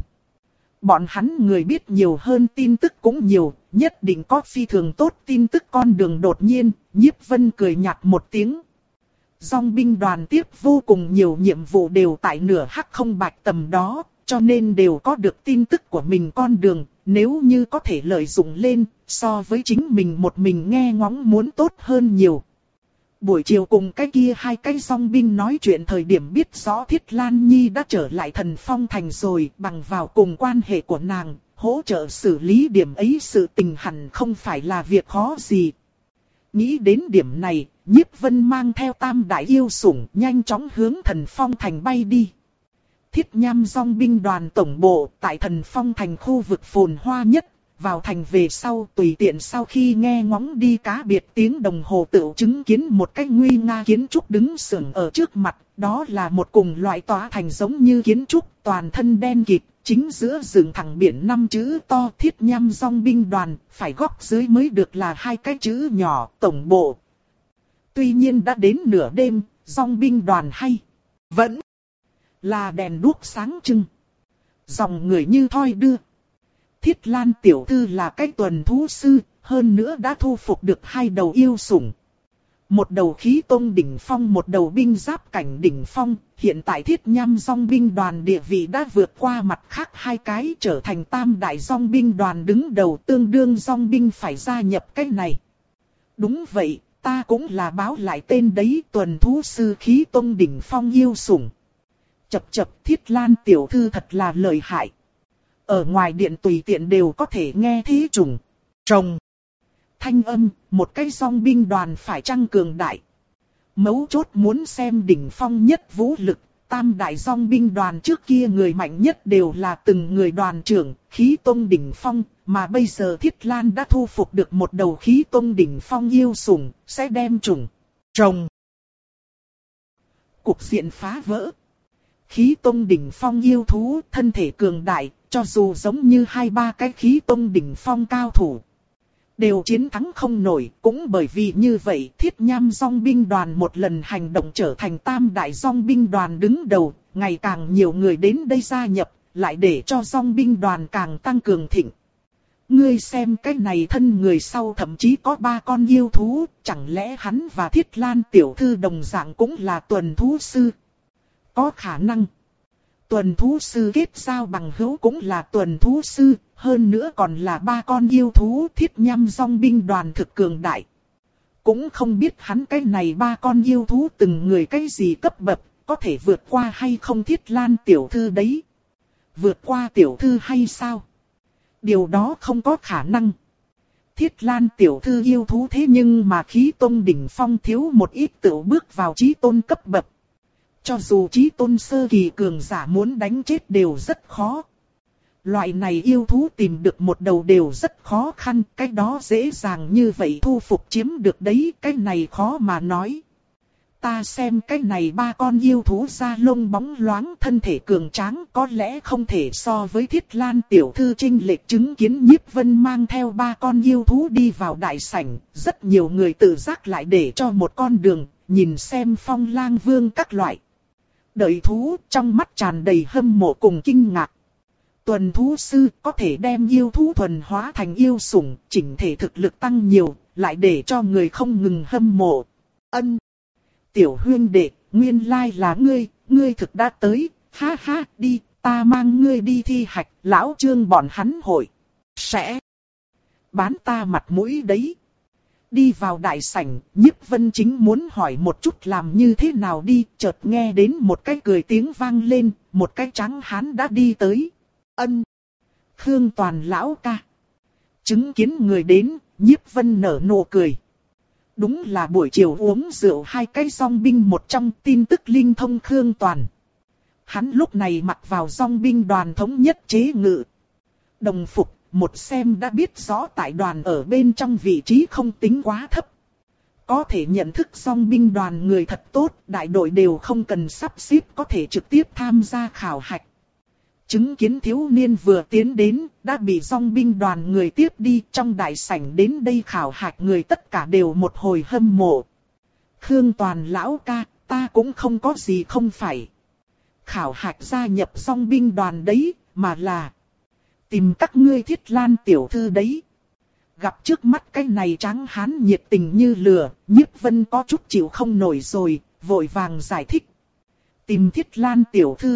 Bọn hắn người biết nhiều hơn tin tức cũng nhiều, nhất định có phi thường tốt tin tức con đường đột nhiên, Nhiếp Vân cười nhạt một tiếng. Dòng binh đoàn tiếp vô cùng nhiều nhiệm vụ đều tại nửa hắc không bạch tầm đó, cho nên đều có được tin tức của mình con đường, nếu như có thể lợi dụng lên, so với chính mình một mình nghe ngóng muốn tốt hơn nhiều. Buổi chiều cùng cái kia hai cái dòng binh nói chuyện thời điểm biết rõ Thiết Lan Nhi đã trở lại Thần Phong Thành rồi, bằng vào cùng quan hệ của nàng, hỗ trợ xử lý điểm ấy sự tình hẳn không phải là việc khó gì. Nghĩ đến điểm này, Nhiếp Vân mang theo tam đại yêu sủng nhanh chóng hướng Thần Phong Thành bay đi. Thiết Nham Dòng binh đoàn tổng bộ tại Thần Phong Thành khu vực phồn hoa nhất. Vào thành về sau tùy tiện sau khi nghe ngóng đi cá biệt tiếng đồng hồ tự chứng kiến một cái nguy nga kiến trúc đứng sừng ở trước mặt. Đó là một cùng loại tòa thành giống như kiến trúc toàn thân đen kịt, chính giữa rừng thẳng biển năm chữ to Thiết Nham Dòng binh đoàn, phải góc dưới mới được là hai cái chữ nhỏ tổng bộ. Tuy nhiên đã đến nửa đêm, dòng binh đoàn hay vẫn là đèn đuốc sáng trưng. Dòng người như thoi đưa. Thiết Lan tiểu thư là cái tuần thú sư, hơn nữa đã thu phục được hai đầu yêu sủng. Một đầu khí tôn đỉnh phong, một đầu binh giáp cảnh đỉnh phong, hiện tại Thiết Nham Dòng binh đoàn địa vị đã vượt qua mặt khác hai cái, trở thành tam đại dòng binh đoàn đứng đầu, tương đương dòng binh phải gia nhập cái này. Đúng vậy, ta cũng là báo lại tên đấy, tuần thú sư Khí Tông đỉnh phong yêu sủng. Chập chập, Thiết Lan tiểu thư thật là lợi hại. Ở ngoài điện tùy tiện đều có thể nghe thế trùng, trồng. Thanh âm, một cái dòng binh đoàn phải chăng cường đại. Mấu chốt muốn xem đỉnh phong nhất vũ lực, tam đại dòng binh đoàn trước kia người mạnh nhất đều là từng người đoàn trưởng, Khí Tông đỉnh phong, mà bây giờ Thiết Lan đã thu phục được một đầu Khí Tông đỉnh phong yêu sủng, sẽ đem trùng, trồng. Cục diện phá vỡ. Khí Tông đỉnh phong yêu thú, thân thể cường đại, cho dù giống như hai ba cái Khí Tông đỉnh phong cao thủ, đều chiến thắng không nổi. Cũng bởi vì như vậy, Thiết Nham dòng binh đoàn một lần hành động trở thành tam đại dòng binh đoàn đứng đầu, ngày càng nhiều người đến đây gia nhập, lại để cho dòng binh đoàn càng tăng cường thịnh. Ngươi xem cái này thân người sau thậm chí có ba con yêu thú, chẳng lẽ hắn và Thiết Lan tiểu thư đồng dạng cũng là tuần thú sư? Có khả năng. Tuần thú sư kết giao bằng hữu cũng là tuần thú sư, hơn nữa còn là ba con yêu thú. Thiết Nham dòng binh đoàn thực cường đại. Cũng không biết hắn cái này ba con yêu thú từng người cái gì cấp bậc, có thể vượt qua hay không Thiết Lan tiểu thư đấy. Vượt qua tiểu thư hay sao? Điều đó không có khả năng. Thiết Lan tiểu thư yêu thú thế nhưng mà Khí Tông đỉnh phong thiếu một ít tự bước vào chí tôn cấp bậc. Cho dù chí tôn sơ kỳ cường giả muốn đánh chết đều rất khó. Loại này yêu thú tìm được một đầu đều rất khó khăn, cái đó dễ dàng như vậy thu phục chiếm được đấy, cái này khó mà nói. Ta xem cái này ba con yêu thú da lông bóng loáng, thân thể cường tráng, có lẽ không thể so với Thiết Lan tiểu thư chênh lệch. Chứng kiến Nhiếp Vân mang theo ba con yêu thú đi vào đại sảnh, rất nhiều người tự giác lại để cho một con đường, nhìn xem Phong Lang Vương các loại. Đợi thú trong mắt tràn đầy hâm mộ cùng kinh ngạc. Tuần thú sư có thể đem yêu thú thuần hóa thành yêu sủng, chỉnh thể thực lực tăng nhiều, lại để cho người không ngừng hâm mộ. Ân. Tiểu huyên đệ, nguyên lai là ngươi, ngươi thực đã tới, ha ha, đi, ta mang ngươi đi thi hạch, lão Trương bọn hắn hội sẽ bán ta mặt mũi đấy. Đi vào đại sảnh, Nhiếp Vân chính muốn hỏi một chút làm như thế nào đi, chợt nghe đến một cái cười tiếng vang lên, một cái trắng hán đã đi tới. Ân. Khương Toàn lão ca. Chứng kiến người đến, Nhiếp Vân nở nụ cười. Đúng là buổi chiều uống rượu hai cái dòng binh một trong tin tức linh thông Khương Toàn. Hắn lúc này mặc vào dòng binh đoàn thống nhất chế ngự đồng phục, một xem đã biết rõ tại đoàn ở bên trong vị trí không tính quá thấp. Có thể nhận thức dòng binh đoàn người thật tốt, đại đội đều không cần sắp xếp có thể trực tiếp tham gia khảo hạch. Chứng kiến thiếu niên vừa tiến đến, đã bị dòng binh đoàn người tiếp đi, trong đại sảnh đến đây khảo hạch người tất cả đều một hồi hâm mộ. Khương Toàn lão ca, ta cũng không có gì không phải khảo hạch gia nhập dòng binh đoàn đấy, mà là tìm các ngươi Thiết Lan tiểu thư đấy. Gặp trước mắt cái này trắng hán nhiệt tình như lửa, Nhiếp Vân có chút chịu không nổi rồi, vội vàng giải thích. Tìm Thiết Lan tiểu thư.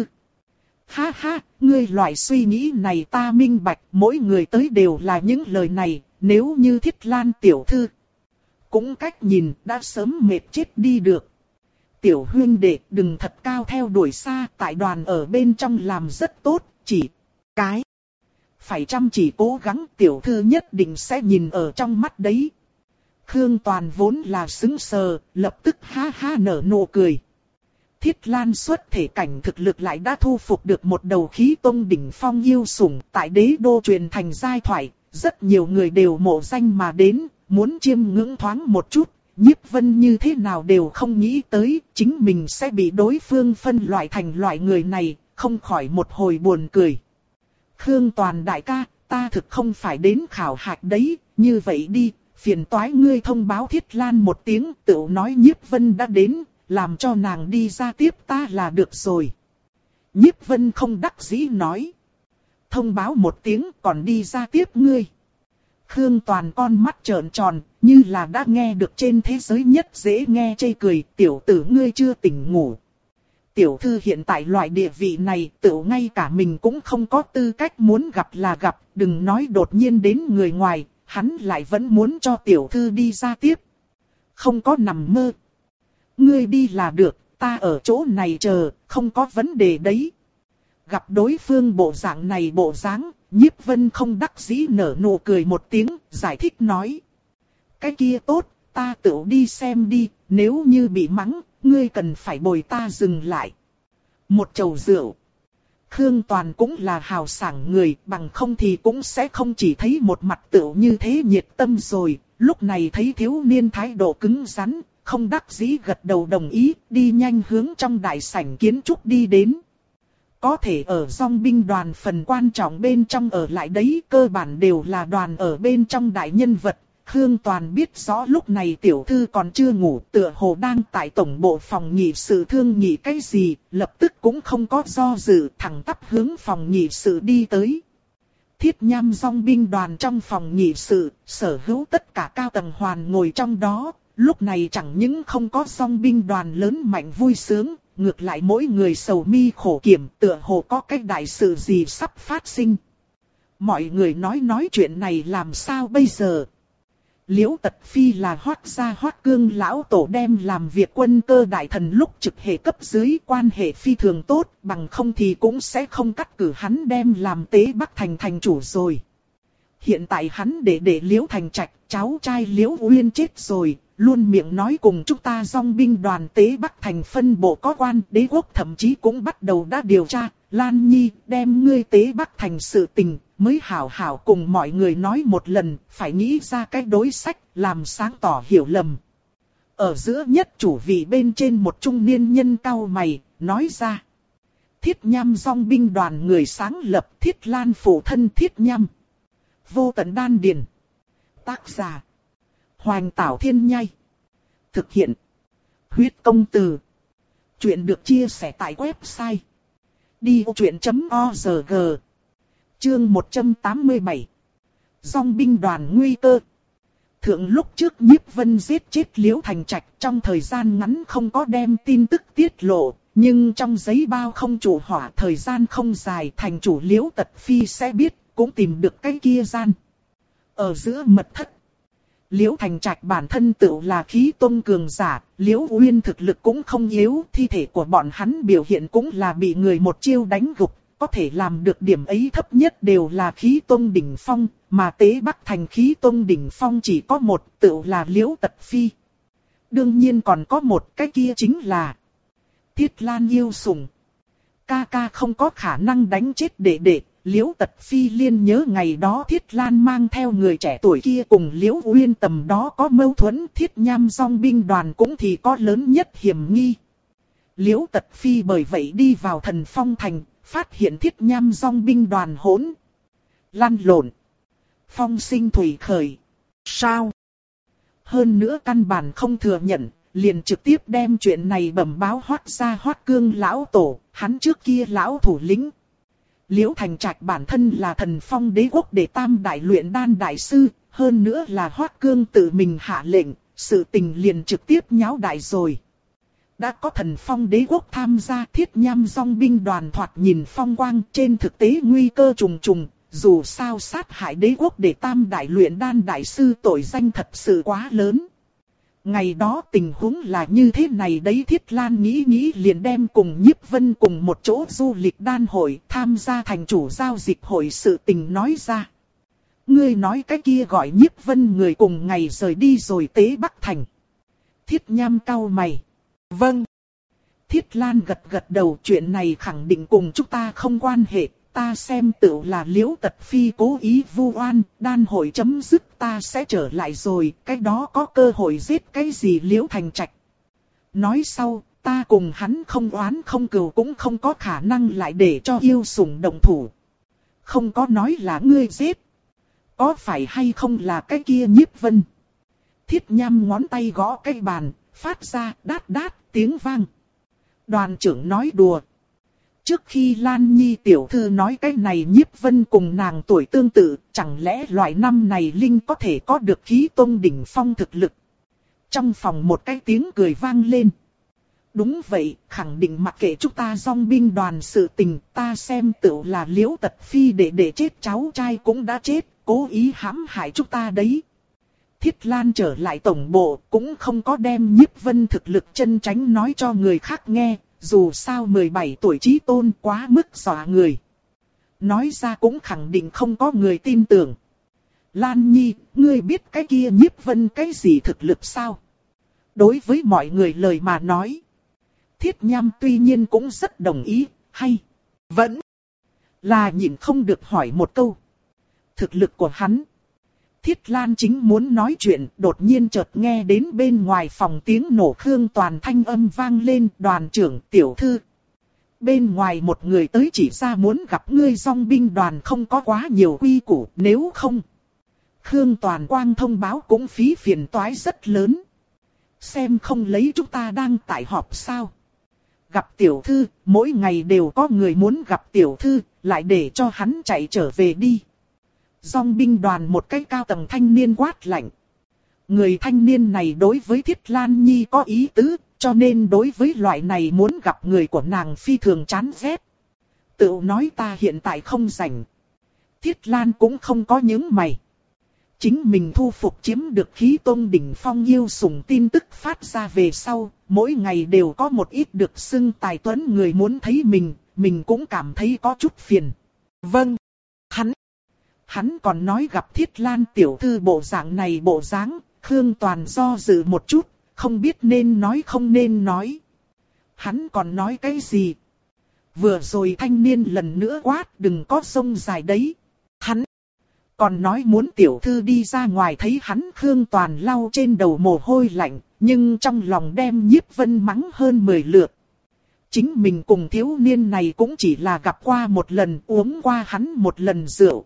Ha ha, ngươi loại suy nghĩ này ta minh bạch, mỗi người tới đều là những lời này, nếu như Thiết Lan tiểu thư cũng cách nhìn đã sớm mệt chết đi được. Tiểu huyên đệ đừng thật cao theo đuổi xa, tại đoàn ở bên trong làm rất tốt, chỉ cái phải chăm chỉ cố gắng, tiểu thư nhất định sẽ nhìn ở trong mắt đấy. Khương Toàn vốn là sững sờ, lập tức ha ha nở nụ cười. Thiết Lan xuất thể cảnh thực lực lại đã thu phục được một đầu Khí Tông đỉnh phong yêu sủng, tại đế đô truyền thành giai thoại, rất nhiều người đều mộ danh mà đến, muốn chiêm ngưỡng thoáng một chút. Nhiếp Vân như thế nào đều không nghĩ tới, chính mình sẽ bị đối phương phân loại thành loại người này, không khỏi một hồi buồn cười. Khương Toàn đại ca, ta thực không phải đến khảo hạch đấy, như vậy đi, phiền toái ngươi thông báo Thiết Lan một tiếng, tự nói Nhiếp Vân đã đến, làm cho nàng đi ra tiếp ta là được rồi. Nhiếp Vân không đắc dĩ nói. Thông báo một tiếng còn đi ra tiếp ngươi. Khương Toàn con mắt trợn tròn, như là đã nghe được trên thế giới nhất dễ nghe chê cười, tiểu tử ngươi chưa tỉnh ngủ. Tiểu thư hiện tại loại địa vị này, tự ngay cả mình cũng không có tư cách muốn gặp là gặp, đừng nói đột nhiên đến người ngoài, hắn lại vẫn muốn cho tiểu thư đi ra tiếp. Không có nằm mơ. Ngươi đi là được, ta ở chỗ này chờ, không có vấn đề đấy. Gặp đối phương bộ dạng này bộ dáng, Nhiếp Vân không đắc dĩ nở nụ cười một tiếng, giải thích nói. Cái kia tốt, ta tự đi xem đi, nếu như bị mắng, ngươi cần phải bồi ta dừng lại. Một chầu rượu. Khương Toàn cũng là hào sảng người, bằng không thì cũng sẽ không chỉ thấy một mặt tựu như thế nhiệt tâm rồi. Lúc này thấy thiếu niên thái độ cứng rắn, không đắc dĩ gật đầu đồng ý, đi nhanh hướng trong đại sảnh kiến trúc đi đến. Có thể ở dòng binh đoàn phần quan trọng bên trong ở lại đấy, cơ bản đều là đoàn ở bên trong đại nhân vật. Khương Toàn biết rõ lúc này tiểu thư còn chưa ngủ, tựa hồ đang tại tổng bộ phòng nghị sự thương nghị cái gì, lập tức cũng không có do dự, thẳng tắp hướng phòng nghị sự đi tới. Thiết Nham dòng binh đoàn trong phòng nghị sự, sở hữu tất cả cao tầng hoàn ngồi trong đó, lúc này chẳng những không có dòng binh đoàn lớn mạnh vui sướng, ngược lại mỗi người sầu mi khổ kiểm, tựa hồ có cái đại sự gì sắp phát sinh. Mọi người nói nói chuyện này làm sao bây giờ? Liễu Tật Phi là Hoắc gia Hoắc Cương lão tổ đem làm việc quân cơ đại thần lúc trực hệ cấp dưới, quan hệ phi thường tốt, bằng không thì cũng sẽ không cắt cử hắn đem làm Tế Bắc Thành thành chủ rồi. Hiện tại hắn để để Liễu Thành Trạch, cháu trai Liễu Uyên chết rồi, luôn miệng nói cùng chúng ta dòng binh đoàn Tế Bắc Thành phân bộ có quan, đế quốc thậm chí cũng bắt đầu đã điều tra. Lan Nhi, đem ngươi Tế Bắc Thành sự tình, mới hảo hảo cùng mọi người nói một lần, phải nghĩ ra cái đối sách, làm sáng tỏ hiểu lầm. Ở giữa nhất chủ vị bên trên một trung niên nhân cau mày, nói ra. Thiết Nham dòng binh đoàn người sáng lập Thiết Lan phụ thân Thiết Nham. Vô tận đan điền. Tác giả. Hoành Tảo Thiên Nhai. Thực hiện. Huyết công từ. Chuyện được chia sẻ tại website. đi vô chuyện chấm org. Chương một trăm tám mươi bảy. Dòng binh đoàn nguy cơ. Thượng lúc trước Nhiếp Vân giết chết Liễu Thành Trạch, trong thời gian ngắn không có đem tin tức tiết lộ, nhưng trong giấy bao không chủ hỏa thời gian không dài, thành chủ Liễu Tật Phi sẽ biết, cũng tìm được cái kia gian. Ở giữa mật thất, Liễu Thành Trạch bản thân tự là khí tôn cường giả, Liễu Uyên thực lực cũng không yếu, thi thể của bọn hắn biểu hiện cũng là bị người một chiêu đánh gục, có thể làm được điểm ấy thấp nhất đều là khí tôn đỉnh phong, mà Tế Bắc Thành khí tôn đỉnh phong chỉ có một, tự là Liễu Tật Phi. Đương nhiên còn có một, cái kia chính là Thiết Lan yêu sủng. Ca ca không có khả năng đánh chết đệ đệ. Liễu Tật Phi liên nhớ ngày đó Thiết Lan mang theo người trẻ tuổi kia cùng Liễu Uyên tầm đó có mâu thuẫn, Thiết Nham dòng binh đoàn cũng thì có lớn nhất hiểm nghi. Liễu Tật Phi bởi vậy đi vào Thần Phong Thành, phát hiện Thiết Nham dòng binh đoàn hỗn lăn lộn, phong sinh thủy khởi. Sao? Hơn nữa căn bản không thừa nhận, liền trực tiếp đem chuyện này bẩm báo Hoắc gia Hoắc Cương lão tổ, hắn trước kia lão thủ lĩnh. Liễu Thành Trạch bản thân là Thần Phong đế quốc đệ tam đại luyện đan đại sư, hơn nữa là Hoắc Cương tự mình hạ lệnh, sự tình liền trực tiếp nháo đại rồi. Đã có Thần Phong đế quốc tham gia, Thiết Nham dòng binh đoàn thoạt nhìn phong quang, trên thực tế nguy cơ trùng trùng, dù sao sát hại đế quốc đệ tam đại luyện đan đại sư tội danh thật sự quá lớn. Ngày đó tình huống là như thế này đấy, Thiết Lan nghĩ nghĩ liền đem cùng Nhiếp Vân cùng một chỗ du lịch đan hội, tham gia thành chủ giao dịch hội sự tình nói ra. Ngươi nói cái kia gọi Nhiếp Vân người cùng ngày rời đi rồi Tế Bắc Thành. Thiết Nham cau mày. Vâng. Thiết Lan gật gật đầu, chuyện này khẳng định cùng chúng ta không quan hệ. Ta xem tự là Liễu Tật Phi cố ý vu oan, đan hội chấm dứt ta sẽ trở lại rồi, cái đó có cơ hội giết cái gì Liễu Thành Trạch. Nói sau, ta cùng hắn không oán không cừu cũng không có khả năng lại để cho yêu sủng động thủ. Không có nói là ngươi giết. Có phải hay không là cái kia Nhiếp Vân? Thiết Nham ngón tay gõ cái bàn, phát ra đát đát tiếng vang. Đoàn trưởng nói đùa. Trước khi Lan Nhi tiểu thư nói cái này Nhiếp Vân cùng nàng tuổi tương tự, chẳng lẽ loại năm này Linh có thể có được khí tôn đỉnh phong thực lực? Trong phòng một cái tiếng cười vang lên. Đúng vậy, khẳng định mặc kệ chúng ta dòng binh đoàn sự tình, ta xem tự là Liễu Tật Phi để để chết cháu trai cũng đã chết, cố ý hãm hại chúng ta đấy. Thiết Lan trở lại tổng bộ cũng không có đem Nhiếp Vân thực lực chân tránh nói cho người khác nghe, dù sao mười bảy tuổi chí tôn quá mức dọa người. Nói ra cũng khẳng định không có người tin tưởng. Lan Nhi, ngươi biết cái kia Nhiếp Vân cái gì thực lực sao? Đối với mọi người lời mà nói, Thiết Nham tuy nhiên cũng rất đồng ý, hay vẫn là nhịn không được hỏi một câu. Thực lực của hắn. Thiết Lan chính muốn nói chuyện, đột nhiên chợt nghe đến bên ngoài phòng tiếng nổ Khương Toàn thanh âm vang lên, đoàn trưởng tiểu thư. Bên ngoài một người tới chỉ ra muốn gặp ngươi, dòng binh đoàn không có quá nhiều quy củ, nếu không. Khương Toàn quang thông báo cũng phí phiền toái rất lớn. Xem không lấy chúng ta đang tại họp sao. Gặp tiểu thư, mỗi ngày đều có người muốn gặp tiểu thư, lại để cho hắn chạy trở về đi. Dòng binh đoàn một cái cao tầng thanh niên quát lạnh. Người thanh niên này đối với Thiết Lan Nhi có ý tứ, cho nên đối với loại này muốn gặp người của nàng phi thường chán ghét. Tự nói ta hiện tại không rảnh. Thiết Lan cũng không có những mày. Chính mình thu phục chiếm được khí tôn đỉnh phong yêu sủng tin tức phát ra về sau, mỗi ngày đều có một ít được xưng tài tuấn người muốn thấy mình, mình cũng cảm thấy có chút phiền. Vâng, hắn, hắn còn nói gặp Thiết Lan tiểu thư bộ dạng này bộ dáng, Khương Toàn do dự một chút, không biết nên nói không nên nói. Hắn còn nói cái gì? Vừa rồi thanh niên lần nữa quát đừng có sông dài đấy. Hắn còn nói muốn tiểu thư đi ra ngoài thấy hắn. Khương Toàn lau trên đầu mồ hôi lạnh, nhưng trong lòng đem Nhiếp Vân mắng hơn mười lượt. Chính mình cùng thiếu niên này cũng chỉ là gặp qua một lần, uống qua hắn một lần rượu.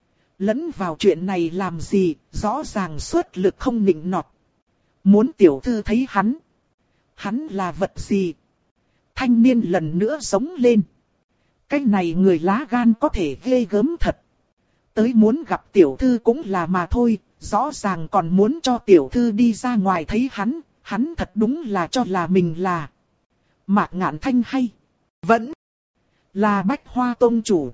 Lẫn vào chuyện này làm gì, rõ ràng xuất lực không nịnh nọt. Muốn tiểu thư thấy hắn. Hắn là vật gì? Thanh niên lần nữa sống lên. Cái này người lá gan có thể ghê gớm thật. Tới muốn gặp tiểu thư cũng là mà thôi, rõ ràng còn muốn cho tiểu thư đi ra ngoài thấy hắn, hắn thật đúng là cho là mình là Mạc Ngạn Thanh hay vẫn là Bách Hoa Tông chủ.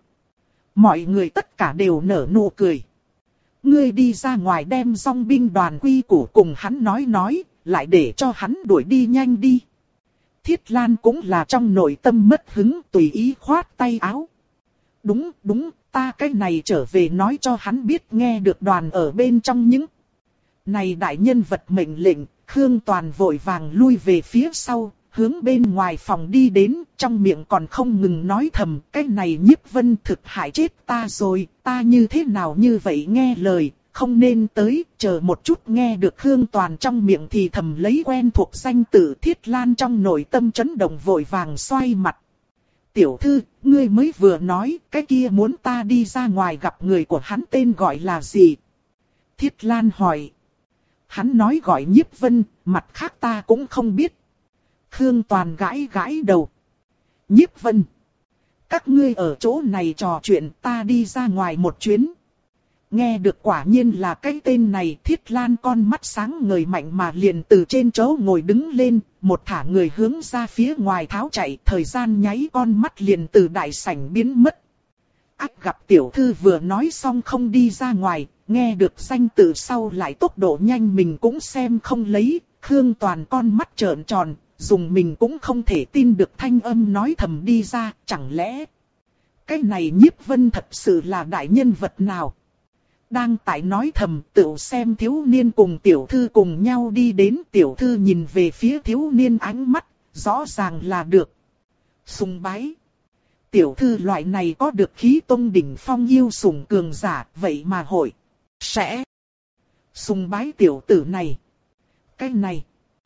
Mọi người tất cả đều nở nụ cười. Ngươi đi ra ngoài đem dòng binh đoàn quy củ cùng hắn nói nói, lại để cho hắn đuổi đi nhanh đi. Thiết Lan cũng là trong nội tâm mất hứng, tùy ý khoát tay áo. Đúng, đúng, ta cái này trở về nói cho hắn biết, nghe được đoàn ở bên trong những này đại nhân vật mệnh lệnh. Khương Toàn vội vàng lui về phía sau, hướng bên ngoài phòng đi đến, trong miệng còn không ngừng nói thầm, cái này Nhiếp Vân thực hại chết ta rồi, ta như thế nào như vậy nghe lời, không nên tới, chờ một chút. Nghe được Khương Toàn trong miệng thì thầm lấy quen thuộc danh tự Thiết Lan, trong nội tâm chấn động vội vàng xoay mặt. Tiểu thư, ngươi mới vừa nói, cái kia muốn ta đi ra ngoài gặp người của hắn tên gọi là gì? Thiết Lan hỏi. Hắn nói gọi Nhiếp Vân, mặt khác ta cũng không biết. Khương Toàn gãi gãi đầu. Nhiếp Vân. Các ngươi ở chỗ này trò chuyện, ta đi ra ngoài một chuyến. Nghe được quả nhiên là cái tên này. Thiết Lan con mắt sáng ngời mạnh mà liền từ trên chỗ ngồi đứng lên, một thả người hướng ra phía ngoài tháo chạy. Thời gian nháy con mắt liền từ đại sảnh biến mất. Ác gặp tiểu thư vừa nói xong không đi ra ngoài, nghe được danh tự sau lại tốc độ nhanh mình cũng xem không lấy. Khương Toàn con mắt trợn tròn, dùng mình cũng không thể tin được thanh âm nói thầm đi ra. Chẳng lẽ cái này Nhiếp Vân thật sự là đại nhân vật nào? Đang tại nói thầm, tự xem thiếu niên cùng tiểu thư cùng nhau đi đến. Tiểu thư nhìn về phía thiếu niên, ánh mắt rõ ràng là được sùng bái. Tiểu thư loại này có được khí tôn đỉnh phong yêu sủng cường giả, vậy mà hội sẽ sùng bái tiểu tử này. Cái này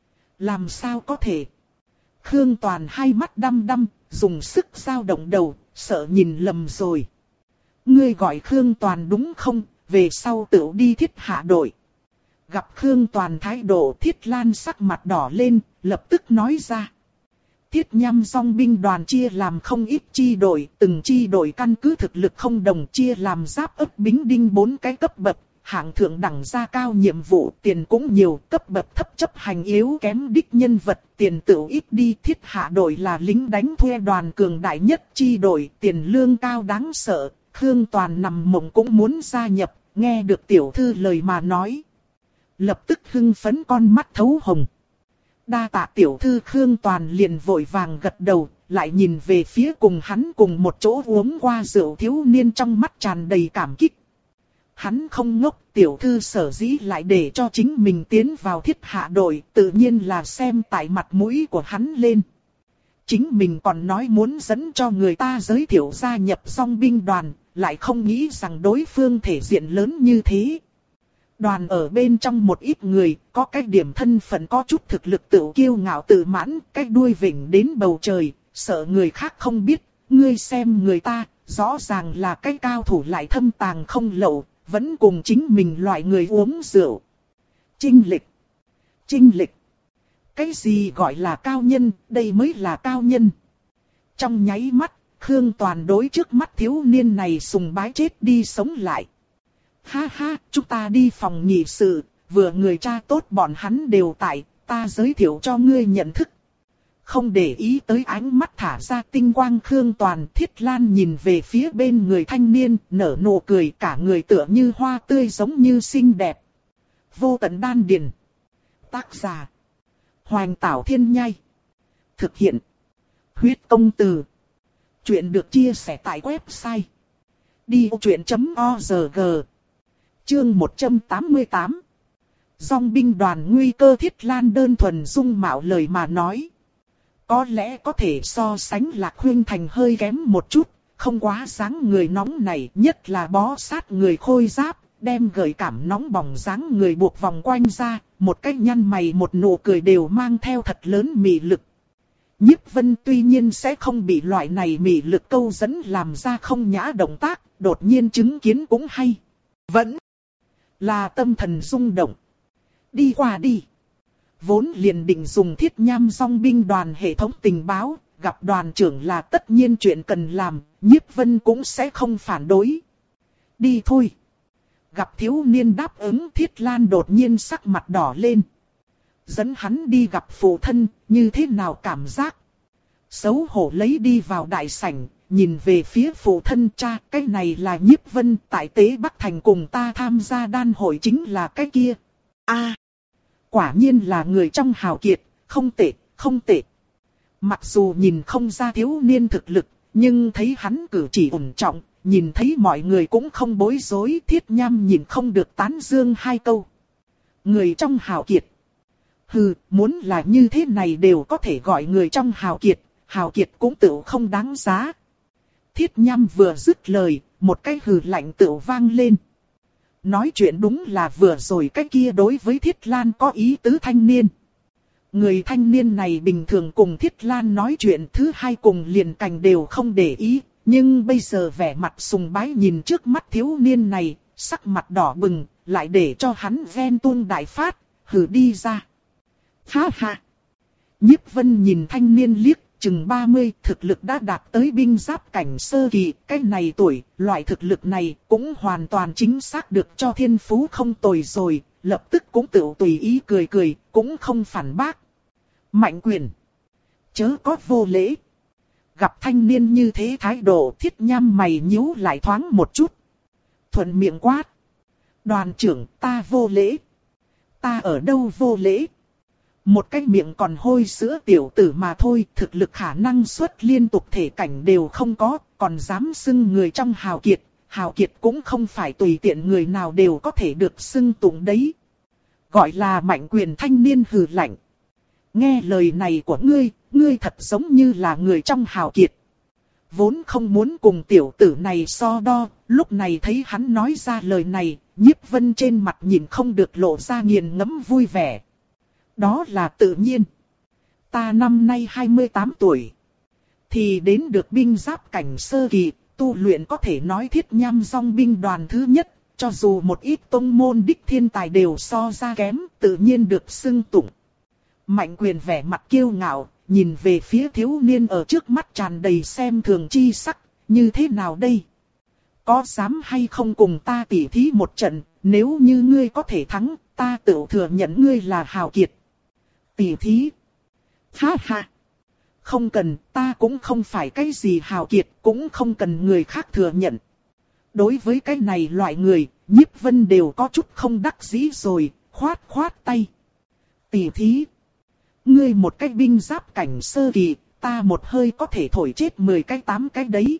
làm sao có thể? Khương Toàn hai mắt đăm đăm, dùng sức dao động đầu, sợ nhìn lầm rồi. Ngươi gọi Khương Toàn đúng không? Về sau tự đi Thiết hạ đội. Gặp Khương Toàn thái độ, Thiết Lan sắc mặt đỏ lên, lập tức nói ra. Thiết Nham dòng binh đoàn chia làm không ít chi đội, từng chi đội căn cứ thực lực không đồng chia làm giáp ấp bính đinh bốn cái cấp bậc, hạng thượng đẳng ra cao nhiệm vụ, tiền cũng nhiều, cấp bậc thấp chấp hành yếu kém đích nhân vật, tiền tự ít đi. Thiết hạ đội là lính đánh thuê đoàn cường đại nhất chi đội, tiền lương cao đáng sợ. Khương Toàn nằm mộng cũng muốn gia nhập, nghe được tiểu thư lời mà nói. Lập tức hưng phấn con mắt thấu hồng. Đa tạ tiểu thư. Khương Toàn liền vội vàng gật đầu, lại nhìn về phía cùng hắn cùng một chỗ uống qua rượu thiếu niên, trong mắt tràn đầy cảm kích. Hắn không ngốc, tiểu thư sở dĩ lại để cho chính mình tiến vào thiết hạ đội, tự nhiên là xem tại mặt mũi của hắn lên. Chính mình còn nói muốn dẫn cho người ta giới thiệu gia nhập dòng binh đoàn, lại không nghĩ rằng đối phương thể diện lớn như thế. Đoàn ở bên trong một ít người, có cái điểm thân phận có chút thực lực tự kiêu ngạo tự mãn, cái đuôi vểnh đến bầu trời, sợ người khác không biết. Ngươi xem người ta, rõ ràng là cái cao thủ lại thâm tàng không lậu, vẫn cùng chính mình loại người uống rượu. Chinh lịch. Chinh lịch. Cái gì gọi là cao nhân, đây mới là cao nhân. Trong nháy mắt, Khương Toàn đối trước mắt thiếu niên này sùng bái chết đi sống lại. Ha ha, chúng ta đi phòng nhị sự, vừa người cha tốt bọn hắn đều tại, ta giới thiệu cho ngươi nhận thức. Không để ý tới ánh mắt thả ra tinh quang Khương Toàn, Thiết Lan nhìn về phía bên người thanh niên, nở nụ cười, cả người tựa như hoa tươi giống như xinh đẹp. Vô tận đan điền. Tác giả: Hoành Tảo Thiên Nhai. Thực hiện: Huyết Công Từ. Chuyện được chia sẻ tại website đi ô chuyện chấm org. Chương một trăm tám mươi tám. Dòng binh đoàn nguy cơ. Thiết Lan đơn thuần dung mạo lời mà nói, có lẽ có thể so sánh Lạc Huyên Thành hơi kém một chút, không quá dáng người nóng này, nhất là bó sát người khôi giáp, đem gợi cảm nóng bỏng dáng người buộc vòng quanh ra, một cái nhăn mày một nụ cười đều mang theo thật lớn mị lực. Nhiếp Vân tuy nhiên sẽ không bị loại này mị lực câu dẫn làm ra không nhã động tác, đột nhiên chứng kiến cũng hay. Vẫn là tâm thần rung động. Đi qua đi. Vốn liền định dùng thiết nham dòng binh đoàn hệ thống tình báo, gặp đoàn trưởng là tất nhiên chuyện cần làm, Nhiếp Vân cũng sẽ không phản đối. Đi thôi. Gặp thiếu niên đáp ứng, Thiết Lan đột nhiên sắc mặt đỏ lên. Dẫn hắn đi gặp phụ thân, như thế nào cảm giác? Xấu hổ lấy đi vào đại sảnh, nhìn về phía phụ thân. Cha, cái này là Nhiếp Vân, tại Tế Bắc Thành cùng ta tham gia đan hội chính là cái kia. A, à, quả nhiên là người trong hào kiệt, không tệ, không tệ. Mặc dù nhìn không ra thiếu niên thực lực, nhưng thấy hắn cử chỉ ổn trọng, nhìn thấy mọi người cũng không bối rối. Thiết Nham nhìn không được tán dương hai câu. Người trong hào kiệt. Hừ, muốn là như thế này đều có thể gọi người trong hào kiệt, hào kiệt cũng tự không đáng giá. Thiết Nham vừa dứt lời, một cái hừ lạnh tự vang lên. Nói chuyện đúng là vừa rồi cái kia đối với Thiết Lan có ý tứ thanh niên. Người thanh niên này bình thường cùng Thiết Lan nói chuyện thứ hai cùng liền cành đều không để ý, nhưng bây giờ vẻ mặt sùng bái nhìn trước mắt thiếu niên này, sắc mặt đỏ bừng, lại để cho hắn ghen tuông đại phát, hừ đi ra. Ha ha! Nhiếp Vân nhìn thanh niên liếc, chừng ba mươi, thực lực đã đạt tới binh giáp cảnh sơ kỳ, cái này tuổi, loại thực lực này cũng hoàn toàn chính xác được cho thiên phú không tồi rồi, lập tức cũng tự tùy ý cười cười, cũng không phản bác. Mạnh quyền! Chớ có vô lễ! Gặp thanh niên như thế thái độ, Thiết Nham mày nhíu lại thoáng một chút. Thuận miệng quát. Đoàn trưởng, ta vô lễ. Ta ở đâu vô lễ? Một cái miệng còn hôi sữa tiểu tử mà thôi, thực lực khả năng xuất liên tục thể cảnh đều không có, còn dám xưng người trong hào kiệt. Hào kiệt cũng không phải tùy tiện người nào đều có thể được xưng tụng đấy. Gọi là mạnh quyền. Thanh niên hừ lạnh. Nghe lời này của ngươi, ngươi thật giống như là người trong hào kiệt. Vốn không muốn cùng tiểu tử này so đo, lúc này thấy hắn nói ra lời này, Nhiếp Vân trên mặt nhìn không được lộ ra nghiền ngẫm vui vẻ. Đó là tự nhiên. Ta năm nay hai mươi tám tuổi. Thì đến được binh giáp cảnh sơ kỳ, tu luyện có thể nói Thiết Nham dòng binh đoàn thứ nhất. Cho dù một ít tông môn đích thiên tài đều so ra kém, tự nhiên được xưng tụng. Mạnh quyền vẻ mặt kiêu ngạo, nhìn về phía thiếu niên ở trước mắt tràn đầy xem thường chi sắc. Như thế nào đây? Có dám hay không cùng ta tỉ thí một trận, nếu như ngươi có thể thắng, ta tự thừa nhận ngươi là hào kiệt. Tỉ thí? Ha ha! Không cần, ta cũng không phải cái gì hào kiệt, cũng không cần người khác thừa nhận. Đối với cái này loại người, Nhiếp Vân đều có chút không đắc dĩ rồi, khoát khoát tay. Tỷ thí. Ngươi một cái binh giáp cảnh sơ kỳ, ta một hơi có thể thổi chết mười cái tám cái đấy.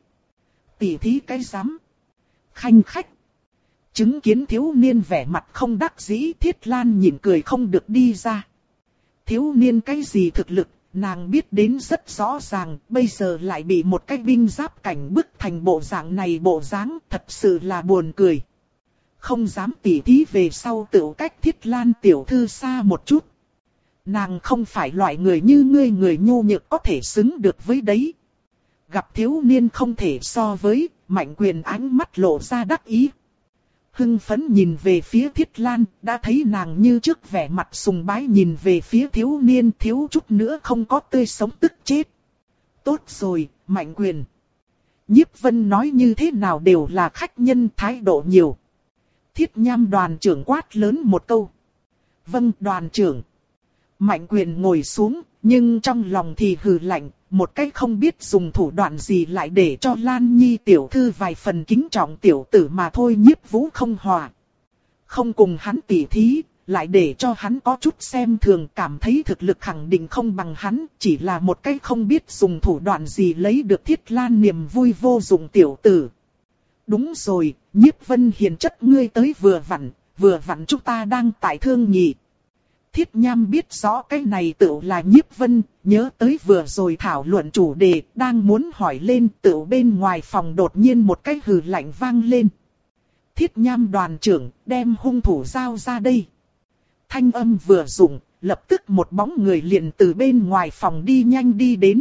Tỷ thí cái rắm. Khanh khách. Chứng kiến thiếu niên vẻ mặt không đắc dĩ, Thiết Lan nhịn cười không được đi ra. Thiếu niên cái gì thực lực, nàng biết đến rất rõ ràng, bây giờ lại bị một cái binh giáp cảnh bức thành bộ dạng này bộ dáng, thật sự là buồn cười. Không dám tỉ thí về sau tự cách Thiết Lan tiểu thư xa một chút. Nàng không phải loại người như ngươi, người nhu nhược có thể xứng được với đấy. Gặp thiếu niên không thể so với, Mạnh Quyền ánh mắt lộ ra đắc ý. Hưng phấn nhìn về phía Thiết Lan, đã thấy nàng như trước vẻ mặt sùng bái nhìn về phía thiếu niên, thiếu chút nữa không có tươi sống tức chết. Tốt rồi, Mạnh Quyền. Nhiếp Vân nói như thế nào đều là khách nhân, thái độ nhiều. Thiết Nham đoàn trưởng quát lớn một câu. Vâng, đoàn trưởng. Mạnh Quyền ngồi xuống, nhưng trong lòng thì hừ lạnh, một cách không biết dùng thủ đoạn gì lại để cho Lan Nhi tiểu thư vài phần kính trọng tiểu tử mà thôi. Nhiếp Vũ không hòa. Không cùng hắn tỉ thí, lại để cho hắn có chút xem thường, cảm thấy thực lực khẳng định không bằng hắn, chỉ là một cách không biết dùng thủ đoạn gì lấy được Thiết Lan niềm vui vô dụng tiểu tử. Đúng rồi, Nhiếp Vân hiền chất ngươi tới vừa vặn, vừa vặn chúng ta đang tại thương nghị. Thiết Nham biết rõ cái này tựu là Nhiếp Vân, nhớ tới vừa rồi thảo luận chủ đề, đang muốn hỏi lên tựu bên ngoài phòng đột nhiên một cái hừ lạnh vang lên. Thiết Nham đoàn trưởng, đem hung thủ giao ra đây. Thanh âm vừa dụng, lập tức một bóng người liền từ bên ngoài phòng đi nhanh đi đến.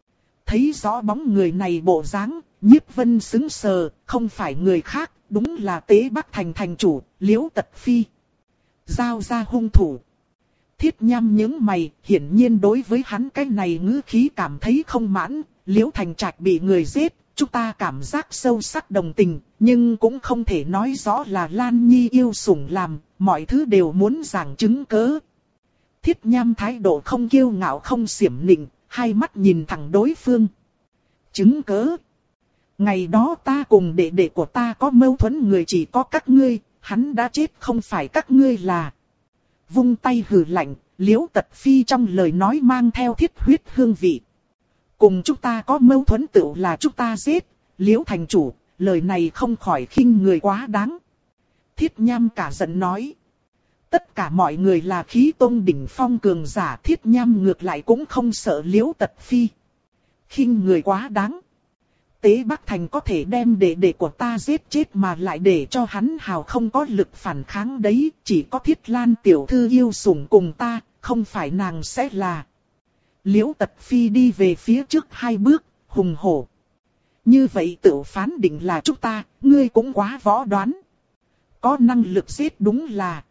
Thấy rõ bóng người này bộ dáng, Nhiếp Vân sững sờ, không phải người khác, đúng là Tế Bắc Thành thành chủ, Liễu Tật Phi. Giao ra hung thủ. Thiết Nham nhướng mày, hiển nhiên đối với hắn cái này ngữ khí cảm thấy không mãn. Liễu Thành Trạch bị người giết, chúng ta cảm giác sâu sắc đồng tình, nhưng cũng không thể nói rõ là Lan Nhi yêu sủng làm, mọi thứ đều muốn giảng chứng cớ. Thiết Nham thái độ không kiêu ngạo không xiểm nịnh, hai mắt nhìn thẳng đối phương. Chứng cớ? Ngày đó ta cùng đệ đệ của ta có mâu thuẫn, người chỉ có các ngươi, hắn đã chết không phải các ngươi là... Vung tay hừ lạnh, Liễu Tật Phi trong lời nói mang theo thiết huyết hương vị. Cùng chúng ta có mâu thuẫn tựu là chúng ta giết, Liễu thành chủ, lời này không khỏi khinh người quá đáng. Thiết Nham cả giận nói. Tất cả mọi người là khí tôn đỉnh phong cường giả, Thiết Nham ngược lại cũng không sợ Liễu Tật Phi. Khinh người quá đáng. Tế Bắc Thành có thể đem đệ đệ của ta giết chết mà lại để cho hắn hào không có lực phản kháng đấy, chỉ có Thiết Lan tiểu thư yêu sủng cùng ta, không phải nàng sẽ là. Liễu Tật Phi đi về phía trước hai bước, hùng hổ. Như vậy tự phán định là chúng ta, ngươi cũng quá võ đoán. Có năng lực giết đúng là.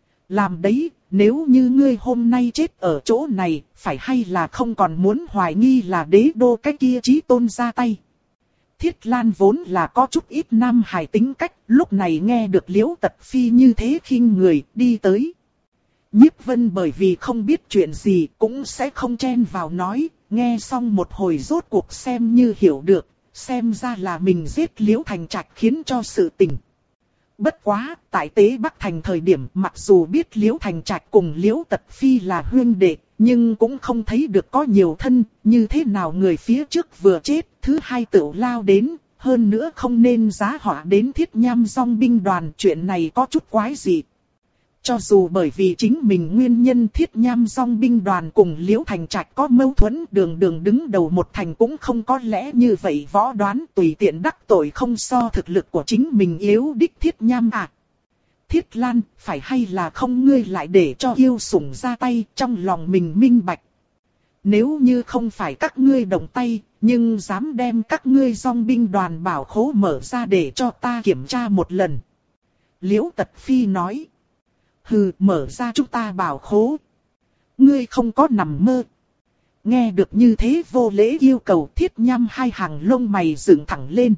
Làm đấy, nếu như ngươi hôm nay chết ở chỗ này, phải hay là không còn muốn hoài nghi là đế đô cái kia chí tôn ra tay. Thiết Lan vốn là có chút ít nam hài tính cách, lúc này nghe được Liễu Tật Phi như thế khinh người, đi tới. Nhiếp Vân bởi vì không biết chuyện gì cũng sẽ không chen vào nói, nghe xong một hồi rốt cuộc xem như hiểu được, xem ra là mình giết Liễu Thành Trạch khiến cho sự tình. Bất quá, tại Tế Bắc Thành thời điểm mặc dù biết Liễu Thành Trạch cùng Liễu Tật Phi là huynh đệ, nhưng cũng không thấy được có nhiều thân, như thế nào người phía trước vừa chết, thứ hai tự lao đến, hơn nữa không nên giá họa đến Thiết Nham dòng binh đoàn, chuyện này có chút quái dị. Cho dù bởi vì chính mình nguyên nhân Thiết Nham dòng binh đoàn cùng Liễu Thành Trạch có mâu thuẫn, đường đường đứng đầu một thành cũng không có lẽ như vậy võ đoán tùy tiện đắc tội không so thực lực của chính mình yếu đích Thiết Nham à. Thiết Lan, phải hay là không ngươi lại để cho yêu sủng ra tay, trong lòng mình minh bạch. Nếu như không phải các ngươi động tay, nhưng dám đem các ngươi dòng binh đoàn bảo khố mở ra để cho ta kiểm tra một lần. Liễu Tật Phi nói. Hừ, mở ra chúng ta bảo khố. Ngươi không có nằm mơ. Nghe được như thế vô lễ yêu cầu, Thiết Nham hai hàng lông mày dựng thẳng lên.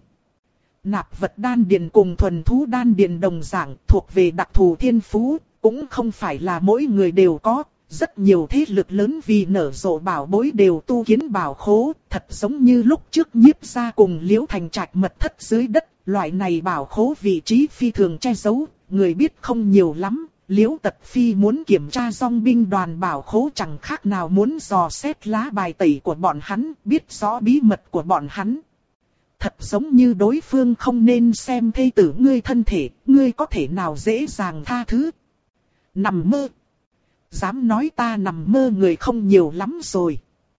Nạp vật đan điền cùng thuần thú đan điền đồng dạng thuộc về đặc thù thiên phú, cũng không phải là mỗi người đều có. Rất nhiều thế lực lớn vì nở rộ bảo bối đều tu kiến bảo khố, thật giống như lúc trước Nhiếp gia cùng Liễu Thành Trạch mật thất dưới đất, loại này bảo khố vị trí phi thường che giấu, người biết không nhiều lắm, Liễu Tật Phi muốn kiểm tra dòng binh đoàn bảo khố chẳng khác nào muốn dò xét lá bài tẩy của bọn hắn, biết rõ bí mật của bọn hắn. Thật giống như đối phương không nên xem thê tử ngươi thân thể, ngươi có thể nào dễ dàng tha thứ. Nằm mơ. Dám nói ta nằm mơ người không nhiều lắm rồi.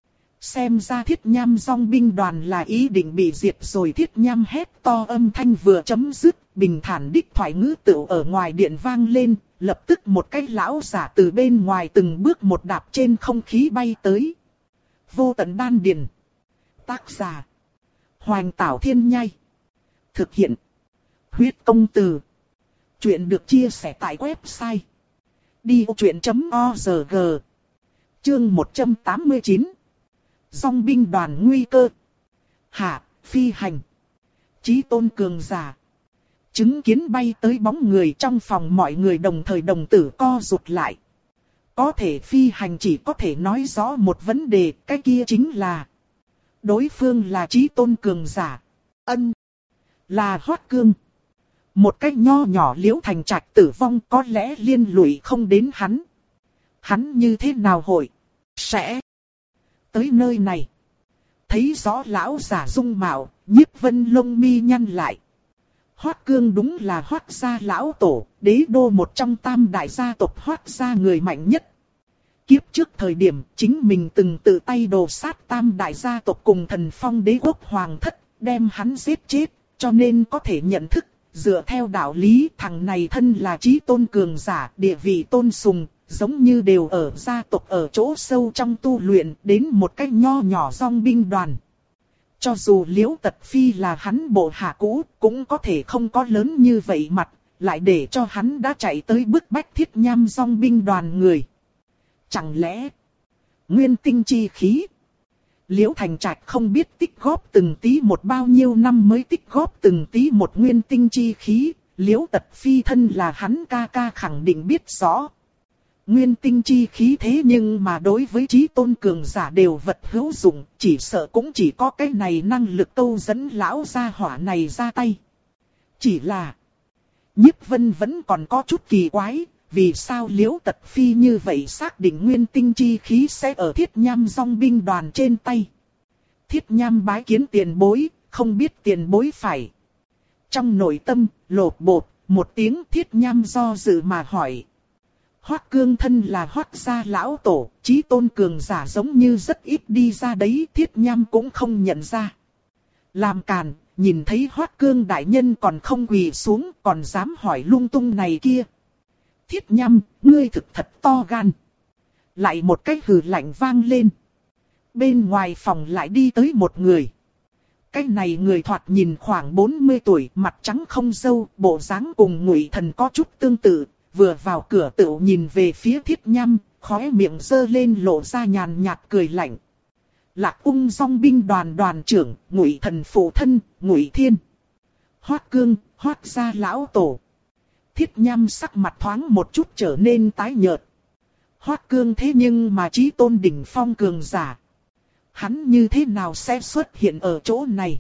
Xem ra Thiết Nham dòng binh đoàn là ý định bị diệt rồi. Thiết Nham hét to, âm thanh vừa chấm dứt, bình thản đích thoại ngữ tựu ở ngoài điện vang lên. Lập tức một cái lão giả từ bên ngoài từng bước một đạp trên không khí bay tới. Vô tận đan điền. Tác giả Hoành Tảo Thiên Nhai. Thực hiện Huyết Công Từ. Chuyện được chia sẻ tại website đi ô chuyện chấm org. Chương một trăm tám mươi chín. Dòng binh đoàn nguy cơ. Hạ, phi hành. Chí tôn cường giả. Chứng kiến bay tới bóng người trong phòng, mọi người đồng thời đồng tử co rụt lại. Có thể phi hành chỉ có thể nói rõ một vấn đề, cái kia chính là đối phương là chí tôn cường giả. Ân. Là Hoắc Cương. Một cách nho nhỏ Liễu Thành Trạch tử vong có lẽ liên lụy không đến hắn. Hắn như thế nào hội sẽ tới nơi này. Thấy rõ lão giả dung mạo, Nhiếp Vân lông mi nhăn lại. Hoắc Cương đúng là Hoắc gia lão tổ, đế đô một trong tam đại gia tộc Hoắc gia người mạnh nhất. Kiếp trước thời điểm, chính mình từng tự tay đồ sát tam đại gia tộc cùng Thần Phong đế quốc hoàng thất, đem hắn giết chết, cho nên có thể nhận thức, dựa theo đạo lý thằng này thân là chí tôn cường giả, địa vị tôn sùng, giống như đều ở gia tộc ở chỗ sâu trong tu luyện, đến một cách nho nhỏ dòng binh đoàn. Cho dù Liễu Tật Phi là hắn bộ hạ cũ, cũng có thể không có lớn như vậy mặt, lại để cho hắn đã chạy tới bức bách Thiết Nham dòng binh đoàn người. Chẳng lẽ nguyên tinh chi khí? Liễu Thành Trạch không biết tích góp từng tí một bao nhiêu năm mới tích góp từng tí một nguyên tinh chi khí, Liễu Tật Phi thân là hắn ca ca khẳng định biết rõ. Nguyên tinh chi khí thế nhưng mà đối với chí tôn cường giả đều vật hữu dụng, chỉ sợ cũng chỉ có cái này năng lực câu dẫn lão gia hỏa này ra tay. Chỉ là Nhiếp Vân vẫn còn có chút kỳ quái, vì sao Liễu Tật Phi như vậy xác định nguyên tinh chi khí sẽ ở Thiết Nham dòng binh đoàn trên tay. Thiết Nham bái kiến tiền bối, không biết tiền bối phải. Trong nội tâm, lột bột, một tiếng Thiết Nham do dự mà hỏi. Hoắc Cương thân là Hoắc gia lão tổ, chí tôn cường giả giống như rất ít đi ra đấy, Thiết Nham cũng không nhận ra. Làm càn, nhìn thấy Hoắc Cương đại nhân còn không quỳ xuống, còn dám hỏi lung tung này kia. Thiết Nham, ngươi thực thật to gan. Lại một cái hừ lạnh vang lên. Bên ngoài phòng lại đi tới một người. Cái này người thoạt nhìn khoảng bốn mươi tuổi, mặt trắng không râu, bộ dáng cùng Ngụy Thần có chút tương tự. Vừa vào cửa tựu nhìn về phía Thiết Nham, khóe miệng giơ lên lộ ra nhàn nhạt cười lạnh. Lạc Ung dòng binh đoàn đoàn trưởng, Ngụy Thần phụ thân, Ngụy Thiên. Hoắc Cương, Hoắc gia lão tổ. Thiết Nham sắc mặt thoáng một chút trở nên tái nhợt. Hoắc Cương thế nhưng mà chí tôn đỉnh phong cường giả. Hắn như thế nào sẽ xuất hiện ở chỗ này?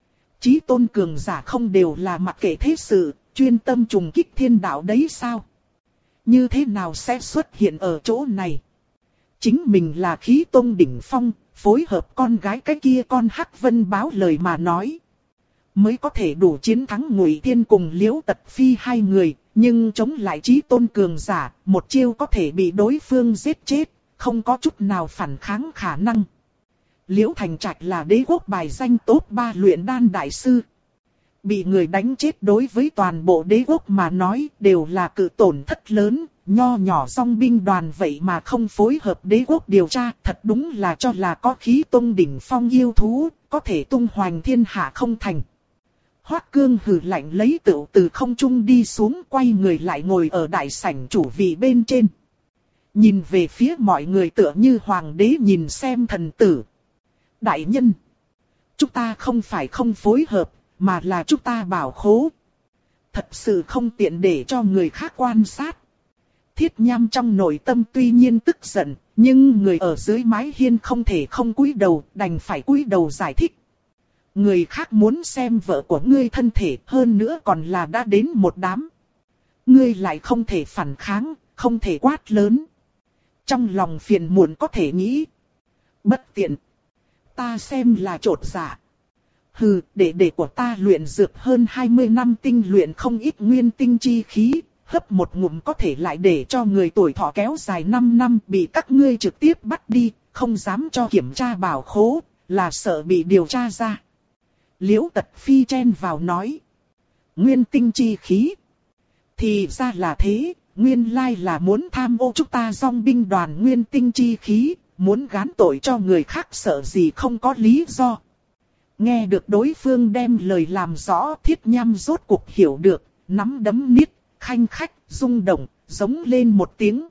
Chí tôn cường giả không đều là mặc kệ thế sự, chuyên tâm trùng kích thiên đạo đấy sao? Như thế nào sẽ xuất hiện ở chỗ này? Chính mình là khí tôn đỉnh phong, phối hợp con gái cái kia con Hắc Vân báo lời mà nói. Mới có thể đủ chiến thắng Ngụy Thiên cùng Liễu Tật Phi hai người, nhưng chống lại chí tôn cường giả, một chiêu có thể bị đối phương giết chết, không có chút nào phản kháng khả năng. Liễu Thành Trạch là đế quốc bài danh top ba luyện đan đại sư. Bị người đánh chết đối với toàn bộ đế quốc mà nói đều là cự tổn thất lớn, nho nhỏ dòng binh đoàn vậy mà không phối hợp đế quốc điều tra, thật đúng là cho là có khí tôn đỉnh phong yêu thú, có thể tung hoành thiên hạ không thành. Hoắc Cương hừ lạnh lấy tựu từ không trung đi xuống, quay người lại ngồi ở đại sảnh chủ vị bên trên. Nhìn về phía mọi người tựa như hoàng đế nhìn xem thần tử. Đại nhân, chúng ta không phải không phối hợp, mà là chúng ta bảo khố. Thật sự không tiện để cho người khác quan sát. Thiết Nham trong nội tâm tuy nhiên tức giận, nhưng người ở dưới mái hiên không thể không cúi đầu, đành phải cúi đầu giải thích. Người khác muốn xem vợ của ngươi thân thể, hơn nữa còn là đã đến một đám. ngươi lại không thể phản kháng, không thể quát lớn. Trong lòng phiền muộn có thể nghĩ. Bất tiện. Ta xem là trột dạ. Hừ, đệ đệ của ta luyện dược hơn hai mươi năm tinh luyện không ít nguyên tinh chi khí, hấp một ngụm có thể lại để cho người tuổi thọ kéo dài năm năm, bị các ngươi trực tiếp bắt đi, không dám cho kiểm tra bảo khố, là sợ bị điều tra ra. Liễu Tật Phi chen vào nói. Nguyên tinh chi khí. Thì ra là thế, nguyên lai là muốn tham ô chúng ta dòng binh đoàn nguyên tinh chi khí, muốn gán tội cho người khác sợ gì không có lý do. Nghe được đối phương đem lời làm rõ, Thiết Nham rốt cuộc hiểu được, nắm đấm niết, khanh khách, rung động, giống lên một tiếng.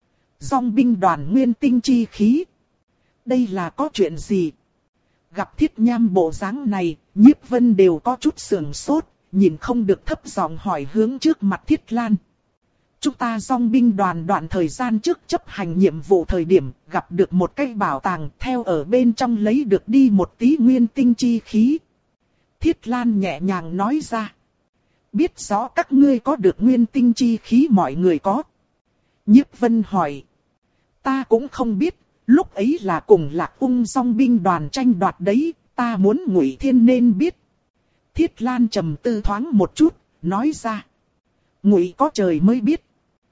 Dòng binh đoàn nguyên tinh chi khí. Đây là có chuyện gì? Gặp Thiết Nham bộ dáng này, Nhiếp Vân đều có chút sườn sốt, nhìn không được thấp giọng hỏi hướng trước mặt Thiết Lan. Chúng ta dòng binh đoàn đoạn thời gian trước chấp hành nhiệm vụ thời điểm gặp được một cái bảo tàng, theo ở bên trong lấy được đi một tí nguyên tinh chi khí. Thiết Lan nhẹ nhàng nói ra. Biết rõ các ngươi có được nguyên tinh chi khí mọi người có. Nhiếp Vân hỏi. Ta cũng không biết, lúc ấy là cùng Lạc Ung dòng binh đoàn tranh đoạt đấy, ta muốn Ngụy Thiên nên biết. Thiết Lan trầm tư thoáng một chút, nói ra. Ngụy có trời mới biết.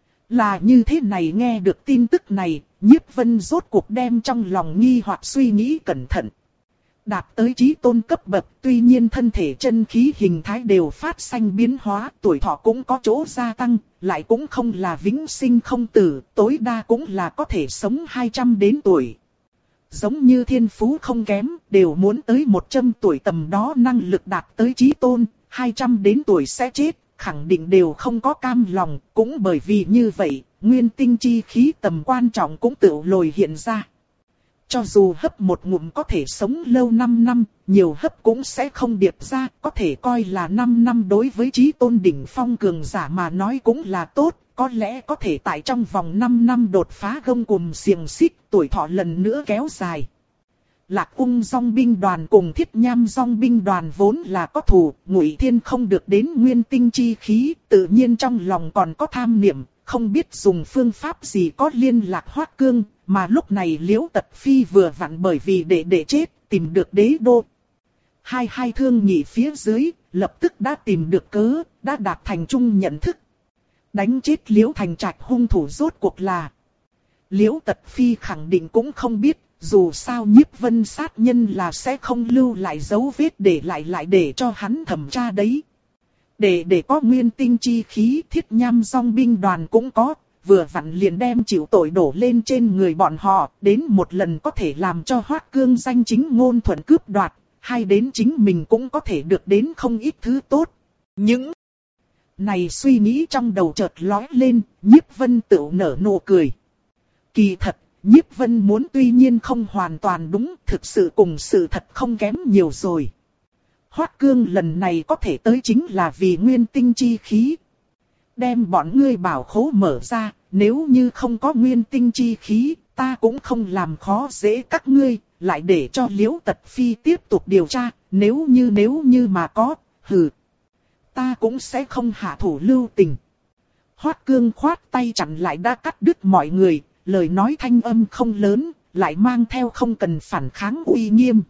Là như thế này, nghe được tin tức này, Nhiếp Vân rốt cuộc đem trong lòng nghi hoặc suy nghĩ cẩn thận. Đạt tới chí tôn cấp bậc, tuy nhiên thân thể chân khí hình thái đều phát sinh biến hóa, tuổi thọ cũng có chỗ gia tăng, lại cũng không là vĩnh sinh không tử, tối đa cũng là có thể sống hai trăm đến tuổi. Giống như thiên phú không kém, đều muốn tới một trăm tuổi tầm đó năng lực đạt tới chí tôn, hai trăm đến tuổi sẽ chết. Khẳng định đều không có cam lòng, cũng bởi vì như vậy, nguyên tinh chi khí tầm quan trọng cũng tự lồi hiện ra. Cho dù hấp một ngụm có thể sống lâu năm năm, nhiều hấp cũng sẽ không điệp ra, có thể coi là năm năm đối với chí tôn đỉnh phong cường giả mà nói cũng là tốt, có lẽ có thể tại trong vòng năm năm đột phá gông cùm xiềng xích, tuổi thọ lần nữa kéo dài. Lạc Ung dòng binh đoàn cùng Thiết Nham dòng binh đoàn vốn là có thù, Ngụy Thiên không được đến nguyên tinh chi khí, tự nhiên trong lòng còn có tham niệm, không biết dùng phương pháp gì có liên lạc Hoắc Cương, mà lúc này Liễu Tật Phi vừa vặn bởi vì đệ đệ chết, tìm được đế đô. Hai hai thương nghị phía dưới, lập tức đã tìm được cớ, đã đạt thành chung nhận thức. Đánh chết Liễu Thành Trạch hung thủ rốt cuộc là. Liễu Tật Phi khẳng định cũng không biết. Dù sao Nhiếp Vân sát nhân là sẽ không lưu lại dấu vết để lại lại để cho hắn thẩm tra đấy. Để để có nguyên tinh chi khí, Thiết Nham dòng binh đoàn cũng có, vừa vặn liền đem chịu tội đổ lên trên người bọn họ, đến một lần có thể làm cho Hoắc Cương danh chính ngôn thuận cướp đoạt, hay đến chính mình cũng có thể được đến không ít thứ tốt. Những này suy nghĩ trong đầu chợt lóe lên, Nhiếp Vân tự nở nụ cười. Kỳ thật, Nhiếp Vân muốn tuy nhiên không hoàn toàn đúng, thực sự cùng sự thật không kém nhiều rồi. Hoắc Cương lần này có thể tới chính là vì nguyên tinh chi khí. Đem bọn ngươi bảo khố mở ra, nếu như không có nguyên tinh chi khí, ta cũng không làm khó dễ các ngươi, lại để cho Liễu Tật Phi tiếp tục điều tra, nếu như nếu như mà có, hừ. Ta cũng sẽ không hạ thủ lưu tình. Hoắc Cương khoát tay chặn lại đã cắt đứt mọi người. Lời nói thanh âm không lớn, lại mang theo không cần phản kháng uy nghiêm.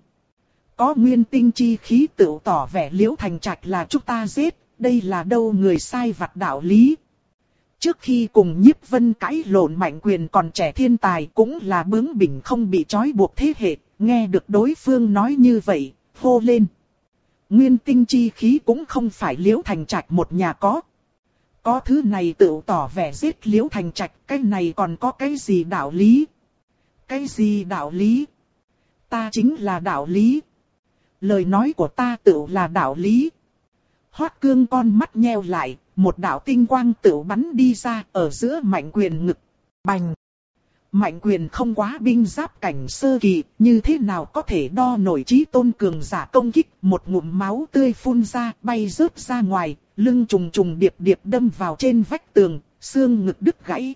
Có nguyên tinh chi khí tự tỏ vẻ Liễu Thành Trạch là chúng ta giết, đây là đâu người sai vặt đạo lý. Trước khi cùng Nhiếp Vân cãi lộn Mạnh Quyền còn trẻ thiên tài cũng là bướng bỉnh không bị trói buộc thế hệ, nghe được đối phương nói như vậy, hô lên. Nguyên tinh chi khí cũng không phải Liễu Thành Trạch một nhà có. Có thứ này tự tỏ vẻ giết Liễu Thành Trạch, cái này còn có cái gì đạo lý? Cái gì đạo lý? Ta chính là đạo lý. Lời nói của ta tự là đạo lý. Hoắc Cương con mắt nheo lại, một đạo tinh quang tự bắn đi ra ở giữa Mạnh Quyền ngực. Bành! Mạnh Quyền không quá binh giáp cảnh sơ kỳ, như thế nào có thể đo nổi chí tôn cường giả công kích, một ngụm máu tươi phun ra, bay rớt ra ngoài, lưng trùng trùng điệp điệp đâm vào trên vách tường, xương ngực đứt gãy.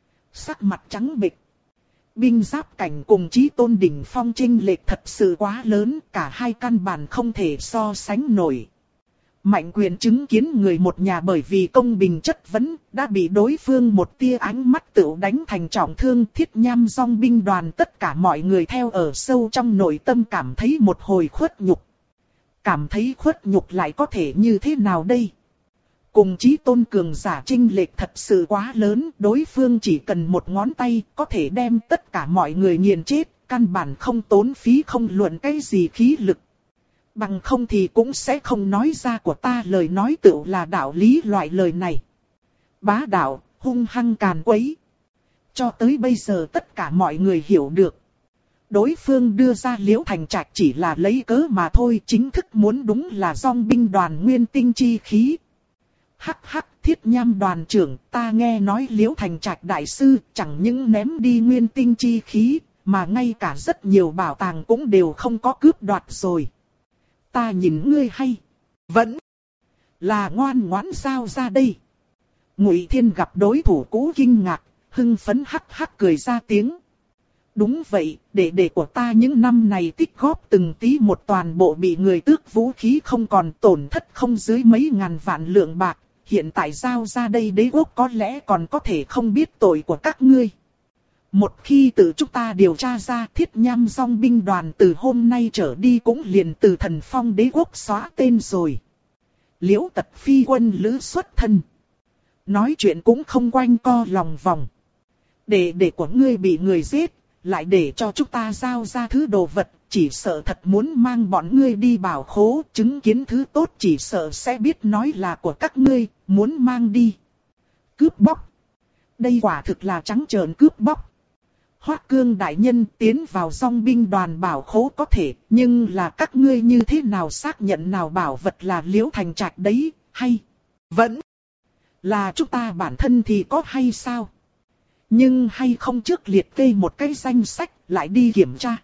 Sắc mặt trắng bệch. Binh giáp cảnh cùng chí tôn đỉnh phong chênh lệch thật sự quá lớn, cả hai căn bản không thể so sánh nổi. Mạnh Quyền chứng kiến người một nhà bởi vì công bình chất vấn, đã bị đối phương một tia ánh mắt tựu đánh thành trọng thương. Thiết Nham dòng binh đoàn tất cả mọi người theo ở sâu trong nội tâm cảm thấy một hồi khuất nhục. Cảm thấy khuất nhục lại có thể như thế nào đây? Cùng chí tôn cường giả chênh lệch thật sự quá lớn, đối phương chỉ cần một ngón tay có thể đem tất cả mọi người nghiền chết, căn bản không tốn phí không luận cái gì khí lực. Bằng không thì cũng sẽ không nói ra của ta lời nói tựu là đạo lý loại lời này. Bá đạo, hung hăng càn quấy. Cho tới bây giờ tất cả mọi người hiểu được. Đối phương đưa ra Liễu Thành Trạch chỉ là lấy cớ mà thôi, chính thức muốn đúng là dòng binh đoàn nguyên tinh chi khí. Hắc hắc, Thiết Nham đoàn trưởng, ta nghe nói Liễu Thành Trạch đại sư chẳng những ném đi nguyên tinh chi khí, mà ngay cả rất nhiều bảo tàng cũng đều không có cướp đoạt rồi. Ta nhìn ngươi hay, vẫn là ngoan ngoãn giao ra đây. Ngụy Thiên gặp đối thủ cũ kinh ngạc, hưng phấn hắc hắc cười ra tiếng. Đúng vậy, đệ đệ của ta những năm này tích góp từng tí một toàn bộ bị người tước vũ khí không còn, tổn thất không dưới mấy ngàn vạn lượng bạc. Hiện tại giao ra đây đế quốc có lẽ còn có thể không biết tội của các ngươi. Một khi tự chúng ta điều tra ra, Thiết Nham dòng binh đoàn từ hôm nay trở đi cũng liền từ Thần Phong đế quốc xóa tên rồi. Liễu Tật phi quân lữ xuất thân. Nói chuyện cũng không quanh co lòng vòng. Để để của ngươi bị người giết, lại để cho chúng ta giao ra thứ đồ vật, chỉ sợ thật muốn mang bọn ngươi đi bảo khố, chứng kiến thứ tốt chỉ sợ sẽ biết nói là của các ngươi, muốn mang đi. Cướp bóc. Đây quả thực là trắng trợn cướp bóc. Hoắc Cương đại nhân tiến vào dòng binh đoàn bảo khố có thể, nhưng là các ngươi như thế nào xác nhận nào bảo vật là Liễu Thành Trạch đấy, hay vẫn là chúng ta bản thân thì có hay sao? Nhưng hay không trước liệt kê một cái danh sách lại đi kiểm tra.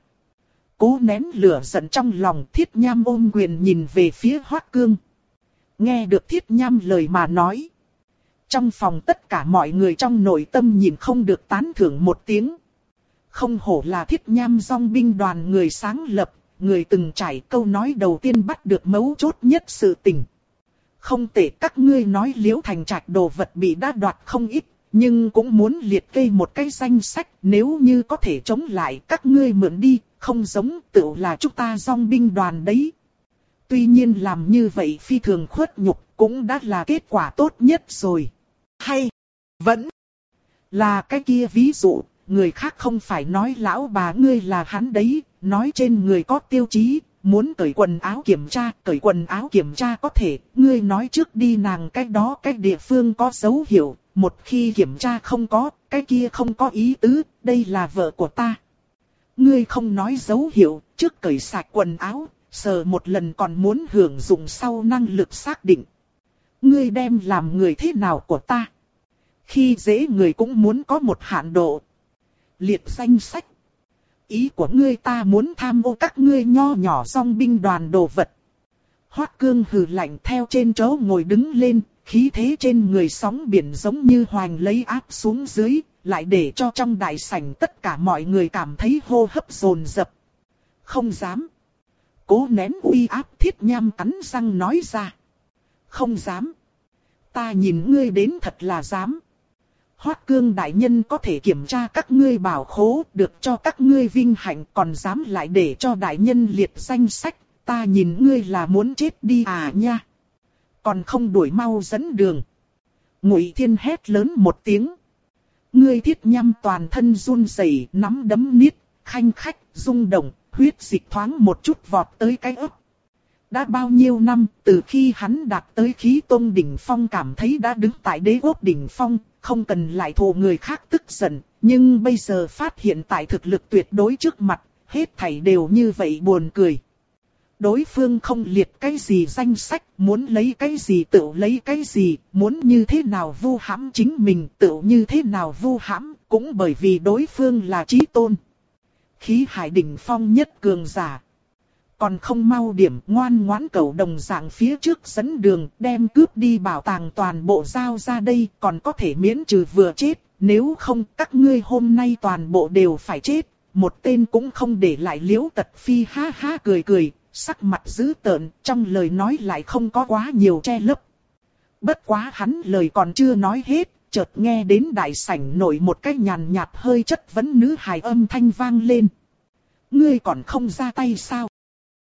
Cố nén lửa giận trong lòng, Thiết Nham ôm quyền nhìn về phía Hoắc Cương. Nghe được Thiết Nham lời mà nói. Trong phòng tất cả mọi người trong nội tâm nhìn không được tán thưởng một tiếng. Không hổ là Thiết Nham dòng binh đoàn người sáng lập, người từng trải, câu nói đầu tiên bắt được mấu chốt nhất sự tình. Không tệ, các ngươi nói Liễu Thành Trạch đồ vật bị đã đoạt không ít, nhưng cũng muốn liệt kê một cái danh sách, nếu như có thể chống lại các ngươi mượn đi, không giống tự là chúng ta dòng binh đoàn đấy. Tuy nhiên làm như vậy phi thường khuất nhục, cũng đã là kết quả tốt nhất rồi. Hay vẫn là cái kia ví dụ, người khác không phải nói lão bà ngươi là hắn đấy, nói trên người có tiêu chí, muốn cởi quần áo kiểm tra, cởi quần áo kiểm tra có thể, ngươi nói trước đi nàng cái đó cái địa phương có dấu hiệu, một khi kiểm tra không có, cái kia không có ý tứ, đây là vợ của ta. Ngươi không nói dấu hiệu, trước cởi sạch quần áo, sờ một lần còn muốn hưởng dụng sau năng lực xác định. Ngươi đem làm người thế nào của ta? Khi dễ người cũng muốn có một hạn độ. Liệt danh sách. Ý của ngươi ta muốn tham ô các ngươi nho nhỏ dòng binh đoàn đồ vật. Hoắc Cương hừ lạnh theo trên chỗ ngồi đứng lên, khí thế trên người sóng biển giống như hoành lấy áp xuống dưới, lại để cho trong đại sảnh tất cả mọi người cảm thấy hô hấp dồn dập. Không dám. Cố nén uy áp, Thiết Nham cắn răng nói ra. Không dám. Ta nhìn ngươi đến thật là dám. Hoắc Cương đại nhân có thể kiểm tra các ngươi bảo khố, được cho các ngươi vinh hạnh, còn dám lại để cho đại nhân liệt danh sách, ta nhìn ngươi là muốn chết đi à nha. Còn không đuổi mau dẫn đường. Ngụy Thiên hét lớn một tiếng. Ngươi Thiết Nham toàn thân run rẩy, nắm đấm niết, khanh khách, rung động, huyết dịch thoáng một chút vọt tới cái ấp. Đã bao nhiêu năm, từ khi hắn đạt tới khí tôn đỉnh phong cảm thấy đã đứng tại đế quốc đỉnh phong, không cần lại thù người khác tức giận, nhưng bây giờ phát hiện tại thực lực tuyệt đối trước mặt, hết thảy đều như vậy buồn cười. Đối phương không liệt cái gì danh sách, muốn lấy cái gì tự lấy cái gì, muốn như thế nào vu hãm chính mình tự như thế nào vu hãm, cũng bởi vì đối phương là chí tôn. Khí hải đỉnh phong nhất cường giả. Còn không mau điểm, ngoan ngoãn cẩu đồng dạng phía trước dẫn đường, đem cướp đi bảo tàng toàn bộ giao ra đây, còn có thể miễn trừ vừa chết, nếu không các ngươi hôm nay toàn bộ đều phải chết, một tên cũng không để lại. Liễu Tật Phi ha ha cười cười, sắc mặt dữ tợn, trong lời nói lại không có quá nhiều che lấp. Bất quá hắn lời còn chưa nói hết, chợt nghe đến đại sảnh nổi một cái nhàn nhạt hơi chất vấn nữ hài âm thanh vang lên. Ngươi còn không ra tay sao?